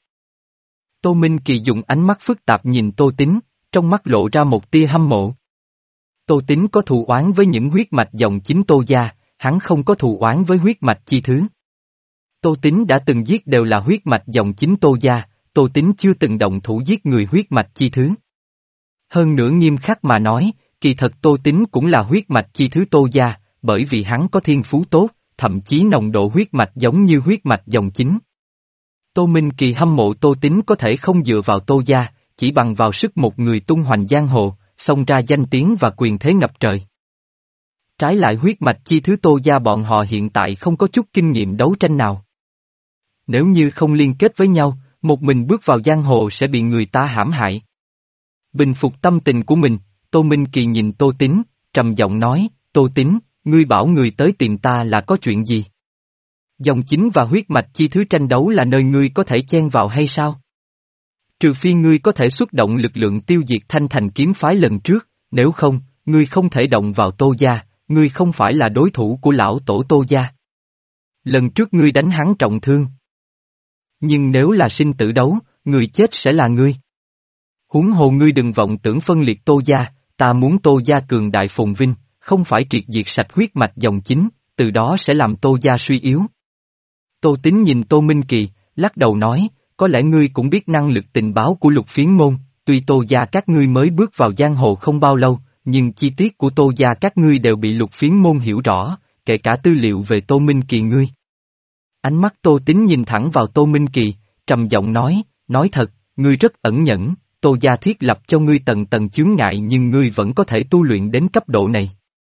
Tô Minh Kỳ dùng ánh mắt phức tạp nhìn Tô Tín, trong mắt lộ ra một tia hâm mộ. Tô Tín có thù oán với những huyết mạch dòng chính Tô gia, hắn không có thù oán với huyết mạch chi thứ. Tô Tín đã từng giết đều là huyết mạch dòng chính Tô gia, Tô Tín chưa từng động thủ giết người huyết mạch chi thứ. Hơn nữa nghiêm khắc mà nói, kỳ thật Tô Tín cũng là huyết mạch chi thứ Tô gia, bởi vì hắn có thiên phú tốt, thậm chí nồng độ huyết mạch giống như huyết mạch dòng chính. Tô Minh Kỳ hâm mộ Tô Tín có thể không dựa vào Tô gia, chỉ bằng vào sức một người tung hoành giang hồ, xông ra danh tiếng và quyền thế ngập trời. Trái lại huyết mạch chi thứ Tô gia bọn họ hiện tại không có chút kinh nghiệm đấu tranh nào. Nếu như không liên kết với nhau, một mình bước vào giang hồ sẽ bị người ta hãm hại. Bình phục tâm tình của mình, Tô Minh Kỳ nhìn Tô Tín, trầm giọng nói, Tô Tín, ngươi bảo người tới tìm ta là có chuyện gì? Dòng chính và huyết mạch chi thứ tranh đấu là nơi ngươi có thể chen vào hay sao? Trừ phi ngươi có thể xuất động lực lượng tiêu diệt Thanh Thành kiếm phái lần trước, nếu không, ngươi không thể động vào Tô gia, ngươi không phải là đối thủ của lão tổ Tô gia. Lần trước ngươi đánh hắn trọng thương. Nhưng nếu là sinh tử đấu, người chết sẽ là ngươi. Huống hồ ngươi đừng vọng tưởng phân liệt Tô gia, ta muốn Tô gia cường đại phồn vinh, không phải triệt diệt sạch huyết mạch dòng chính, từ đó sẽ làm Tô gia suy yếu. Tô Tín nhìn Tô Minh Kỳ, lắc đầu nói, có lẽ ngươi cũng biết năng lực tình báo của Lục Phiến Môn, tuy Tô gia các ngươi mới bước vào giang hồ không bao lâu, nhưng chi tiết của Tô gia các ngươi đều bị Lục Phiến Môn hiểu rõ, kể cả tư liệu về Tô Minh Kỳ ngươi. Ánh mắt Tô Tín nhìn thẳng vào Tô Minh Kỳ, trầm giọng nói, nói thật, ngươi rất ẩn nhẫn, Tô gia thiết lập cho ngươi tầng tầng chướng ngại nhưng ngươi vẫn có thể tu luyện đến cấp độ này.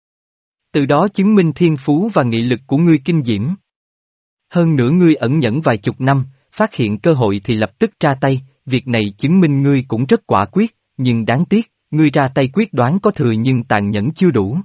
Từ đó chứng minh thiên phú và nghị lực của ngươi kinh diễm. Hơn nữa ngươi ẩn nhẫn vài chục năm, phát hiện cơ hội thì lập tức ra tay, việc này chứng minh ngươi cũng rất quả quyết, nhưng đáng tiếc, ngươi ra tay quyết đoán có thừa nhưng tàn nhẫn chưa đủ.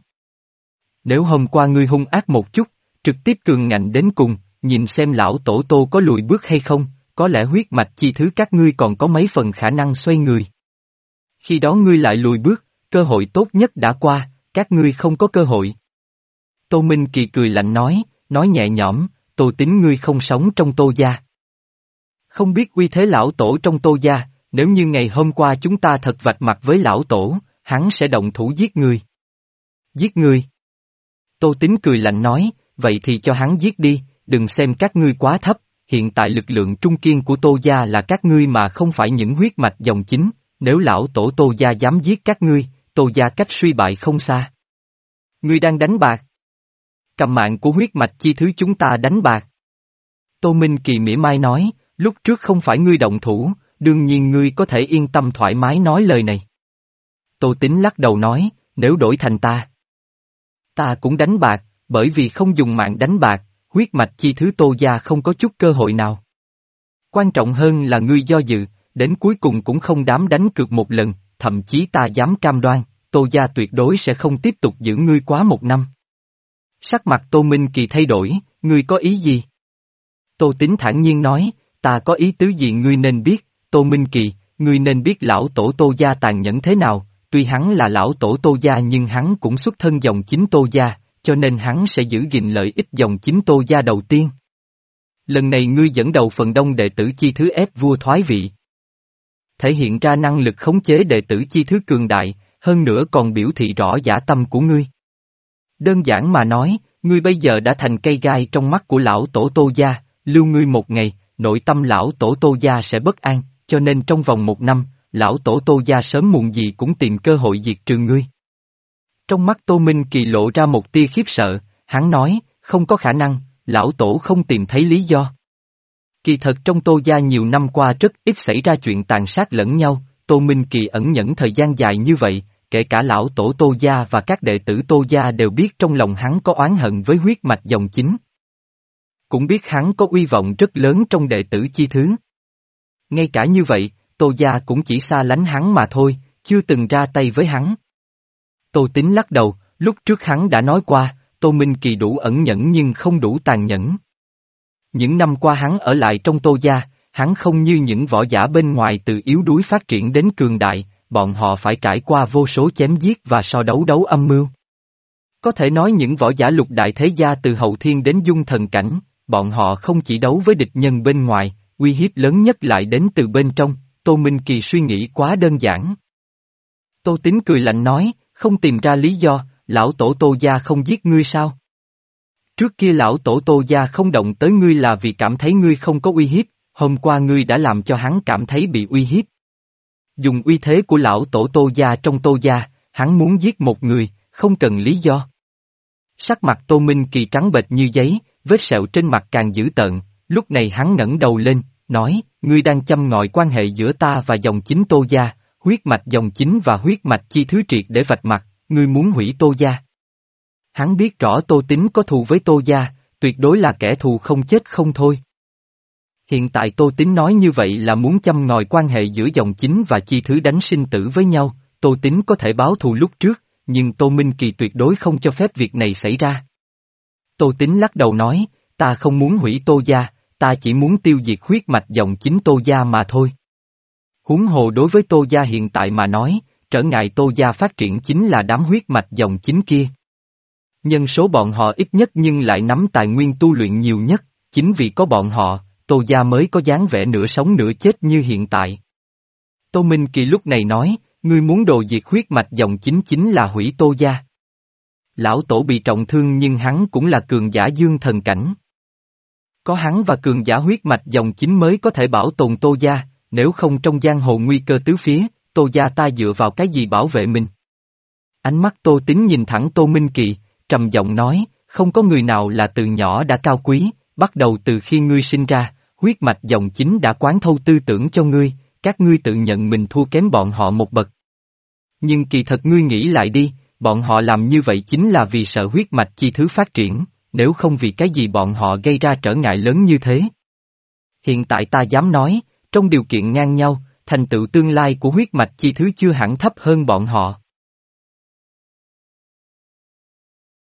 Nếu hôm qua ngươi hung ác một chút, trực tiếp cường ngạnh đến cùng, nhìn xem lão tổ Tô có lùi bước hay không, có lẽ huyết mạch chi thứ các ngươi còn có mấy phần khả năng xoay người. Khi đó ngươi lại lùi bước, cơ hội tốt nhất đã qua, các ngươi không có cơ hội. Tô Minh Kỳ cười lạnh nói, nói nhẹ nhõm, Tô Tín ngươi không sống trong Tô gia. Không biết uy thế lão tổ trong Tô gia, nếu như ngày hôm qua chúng ta thật vạch mặt với lão tổ, hắn sẽ động thủ giết ngươi. Giết ngươi? Tô Tín cười lạnh nói, vậy thì cho hắn giết đi, đừng xem các ngươi quá thấp, hiện tại lực lượng trung kiên của Tô gia là các ngươi mà không phải những huyết mạch dòng chính, nếu lão tổ Tô gia dám giết các ngươi, Tô gia cách suy bại không xa. Ngươi đang đánh bạc. cầm mạng của huyết mạch chi thứ chúng ta đánh bạc. Tô Minh Kỳ mỉa mai nói, lúc trước không phải ngươi động thủ, đương nhiên ngươi có thể yên tâm thoải mái nói lời này. Tô Tính lắc đầu nói, nếu đổi thành ta. Ta cũng đánh bạc, bởi vì không dùng mạng đánh bạc, huyết mạch chi thứ Tô gia không có chút cơ hội nào. Quan trọng hơn là ngươi do dự, đến cuối cùng cũng không dám đánh cược một lần, thậm chí ta dám cam đoan, Tô gia tuyệt đối sẽ không tiếp tục giữ ngươi quá một năm. Sắc mặt Tô Minh Kỳ thay đổi, ngươi có ý gì? Tô Tính thản nhiên nói, ta có ý tứ gì ngươi nên biết, Tô Minh Kỳ, ngươi nên biết lão tổ Tô gia tàn nhẫn thế nào, tuy hắn là lão tổ Tô gia nhưng hắn cũng xuất thân dòng chính Tô gia, cho nên hắn sẽ giữ gìn lợi ích dòng chính Tô gia đầu tiên. Lần này ngươi dẫn đầu phần đông đệ tử chi thứ ép vua thoái vị. Thể hiện ra năng lực khống chế đệ tử chi thứ cường đại, hơn nữa còn biểu thị rõ dã tâm của ngươi. Đơn giản mà nói, ngươi bây giờ đã thành cây gai trong mắt của lão tổ Tô gia, lưu ngươi một ngày, nội tâm lão tổ Tô gia sẽ bất an, cho nên trong vòng một năm, lão tổ Tô gia sớm muộn gì cũng tìm cơ hội diệt trừ ngươi. Trong mắt Tô Minh Kỳ lộ ra một tia khiếp sợ, hắn nói, không có khả năng, lão tổ không tìm thấy lý do. Kỳ thật trong Tô gia nhiều năm qua rất ít xảy ra chuyện tàn sát lẫn nhau, Tô Minh Kỳ ẩn nhẫn thời gian dài như vậy, kể cả lão tổ Tô gia và các đệ tử Tô gia đều biết trong lòng hắn có oán hận với huyết mạch dòng chính. Cũng biết hắn có uy vọng rất lớn trong đệ tử chi thứ. Ngay cả như vậy, Tô gia cũng chỉ xa lánh hắn mà thôi, chưa từng ra tay với hắn. Tô Tính lắc đầu, lúc trước hắn đã nói qua, Tô Minh Kỳ đủ ẩn nhẫn nhưng không đủ tàn nhẫn. Những năm qua hắn ở lại trong Tô gia, hắn không như những võ giả bên ngoài từ yếu đuối phát triển đến cường đại, bọn họ phải trải qua vô số chém giết và so đấu đấu âm mưu. Có thể nói những võ giả lục đại thế gia từ hậu thiên đến dung thần cảnh, bọn họ không chỉ đấu với địch nhân bên ngoài, uy hiếp lớn nhất lại đến từ bên trong, Tô Minh Kỳ suy nghĩ quá đơn giản. Tô Tính cười lạnh nói, không tìm ra lý do, lão tổ Tô gia không giết ngươi sao? Trước kia lão tổ Tô gia không động tới ngươi là vì cảm thấy ngươi không có uy hiếp, hôm qua ngươi đã làm cho hắn cảm thấy bị uy hiếp. Dùng uy thế của lão tổ Tô gia trong Tô gia, hắn muốn giết một người, không cần lý do. Sắc mặt Tô Minh Kỳ trắng bệch như giấy, vết sẹo trên mặt càng dữ tợn, lúc này hắn ngẩng đầu lên, nói, ngươi đang châm ngòi quan hệ giữa ta và dòng chính Tô gia, huyết mạch dòng chính và huyết mạch chi thứ triệt để vạch mặt, ngươi muốn hủy Tô gia. Hắn biết rõ Tô Tính có thù với Tô gia, tuyệt đối là kẻ thù không chết không thôi. Hiện tại Tô Tính nói như vậy là muốn châm ngòi quan hệ giữa dòng chính và chi thứ đánh sinh tử với nhau, Tô Tính có thể báo thù lúc trước, nhưng Tô Minh Kỳ tuyệt đối không cho phép việc này xảy ra. Tô Tính lắc đầu nói, ta không muốn hủy Tô gia, ta chỉ muốn tiêu diệt huyết mạch dòng chính Tô gia mà thôi. Huống hồ đối với Tô gia hiện tại mà nói, trở ngại Tô gia phát triển chính là đám huyết mạch dòng chính kia. Nhân số bọn họ ít nhất nhưng lại nắm tài nguyên tu luyện nhiều nhất, chính vì có bọn họ, Tô gia mới có dáng vẻ nửa sống nửa chết như hiện tại. Tô Minh Kỳ lúc này nói, ngươi muốn đồ diệt huyết mạch dòng chính chính là hủy Tô gia. Lão tổ bị trọng thương nhưng hắn cũng là cường giả dương thần cảnh. Có hắn và cường giả huyết mạch dòng chính mới có thể bảo tồn Tô gia, nếu không trong giang hồ nguy cơ tứ phía, Tô gia ta dựa vào cái gì bảo vệ mình? Ánh mắt Tô Tính nhìn thẳng Tô Minh Kỳ, trầm giọng nói, không có người nào là từ nhỏ đã cao quý, bắt đầu từ khi ngươi sinh ra, huyết mạch dòng chính đã quán thâu tư tưởng cho ngươi, các ngươi tự nhận mình thua kém bọn họ một bậc. Nhưng kỳ thật ngươi nghĩ lại đi, bọn họ làm như vậy chính là vì sợ huyết mạch chi thứ phát triển, nếu không vì cái gì bọn họ gây ra trở ngại lớn như thế. Hiện tại ta dám nói, trong điều kiện ngang nhau, thành tựu tương lai của huyết mạch chi thứ chưa hẳn thấp hơn bọn họ.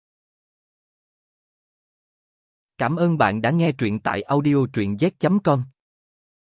Cảm ơn bạn đã nghe truyện tại audio truyện z chấm com.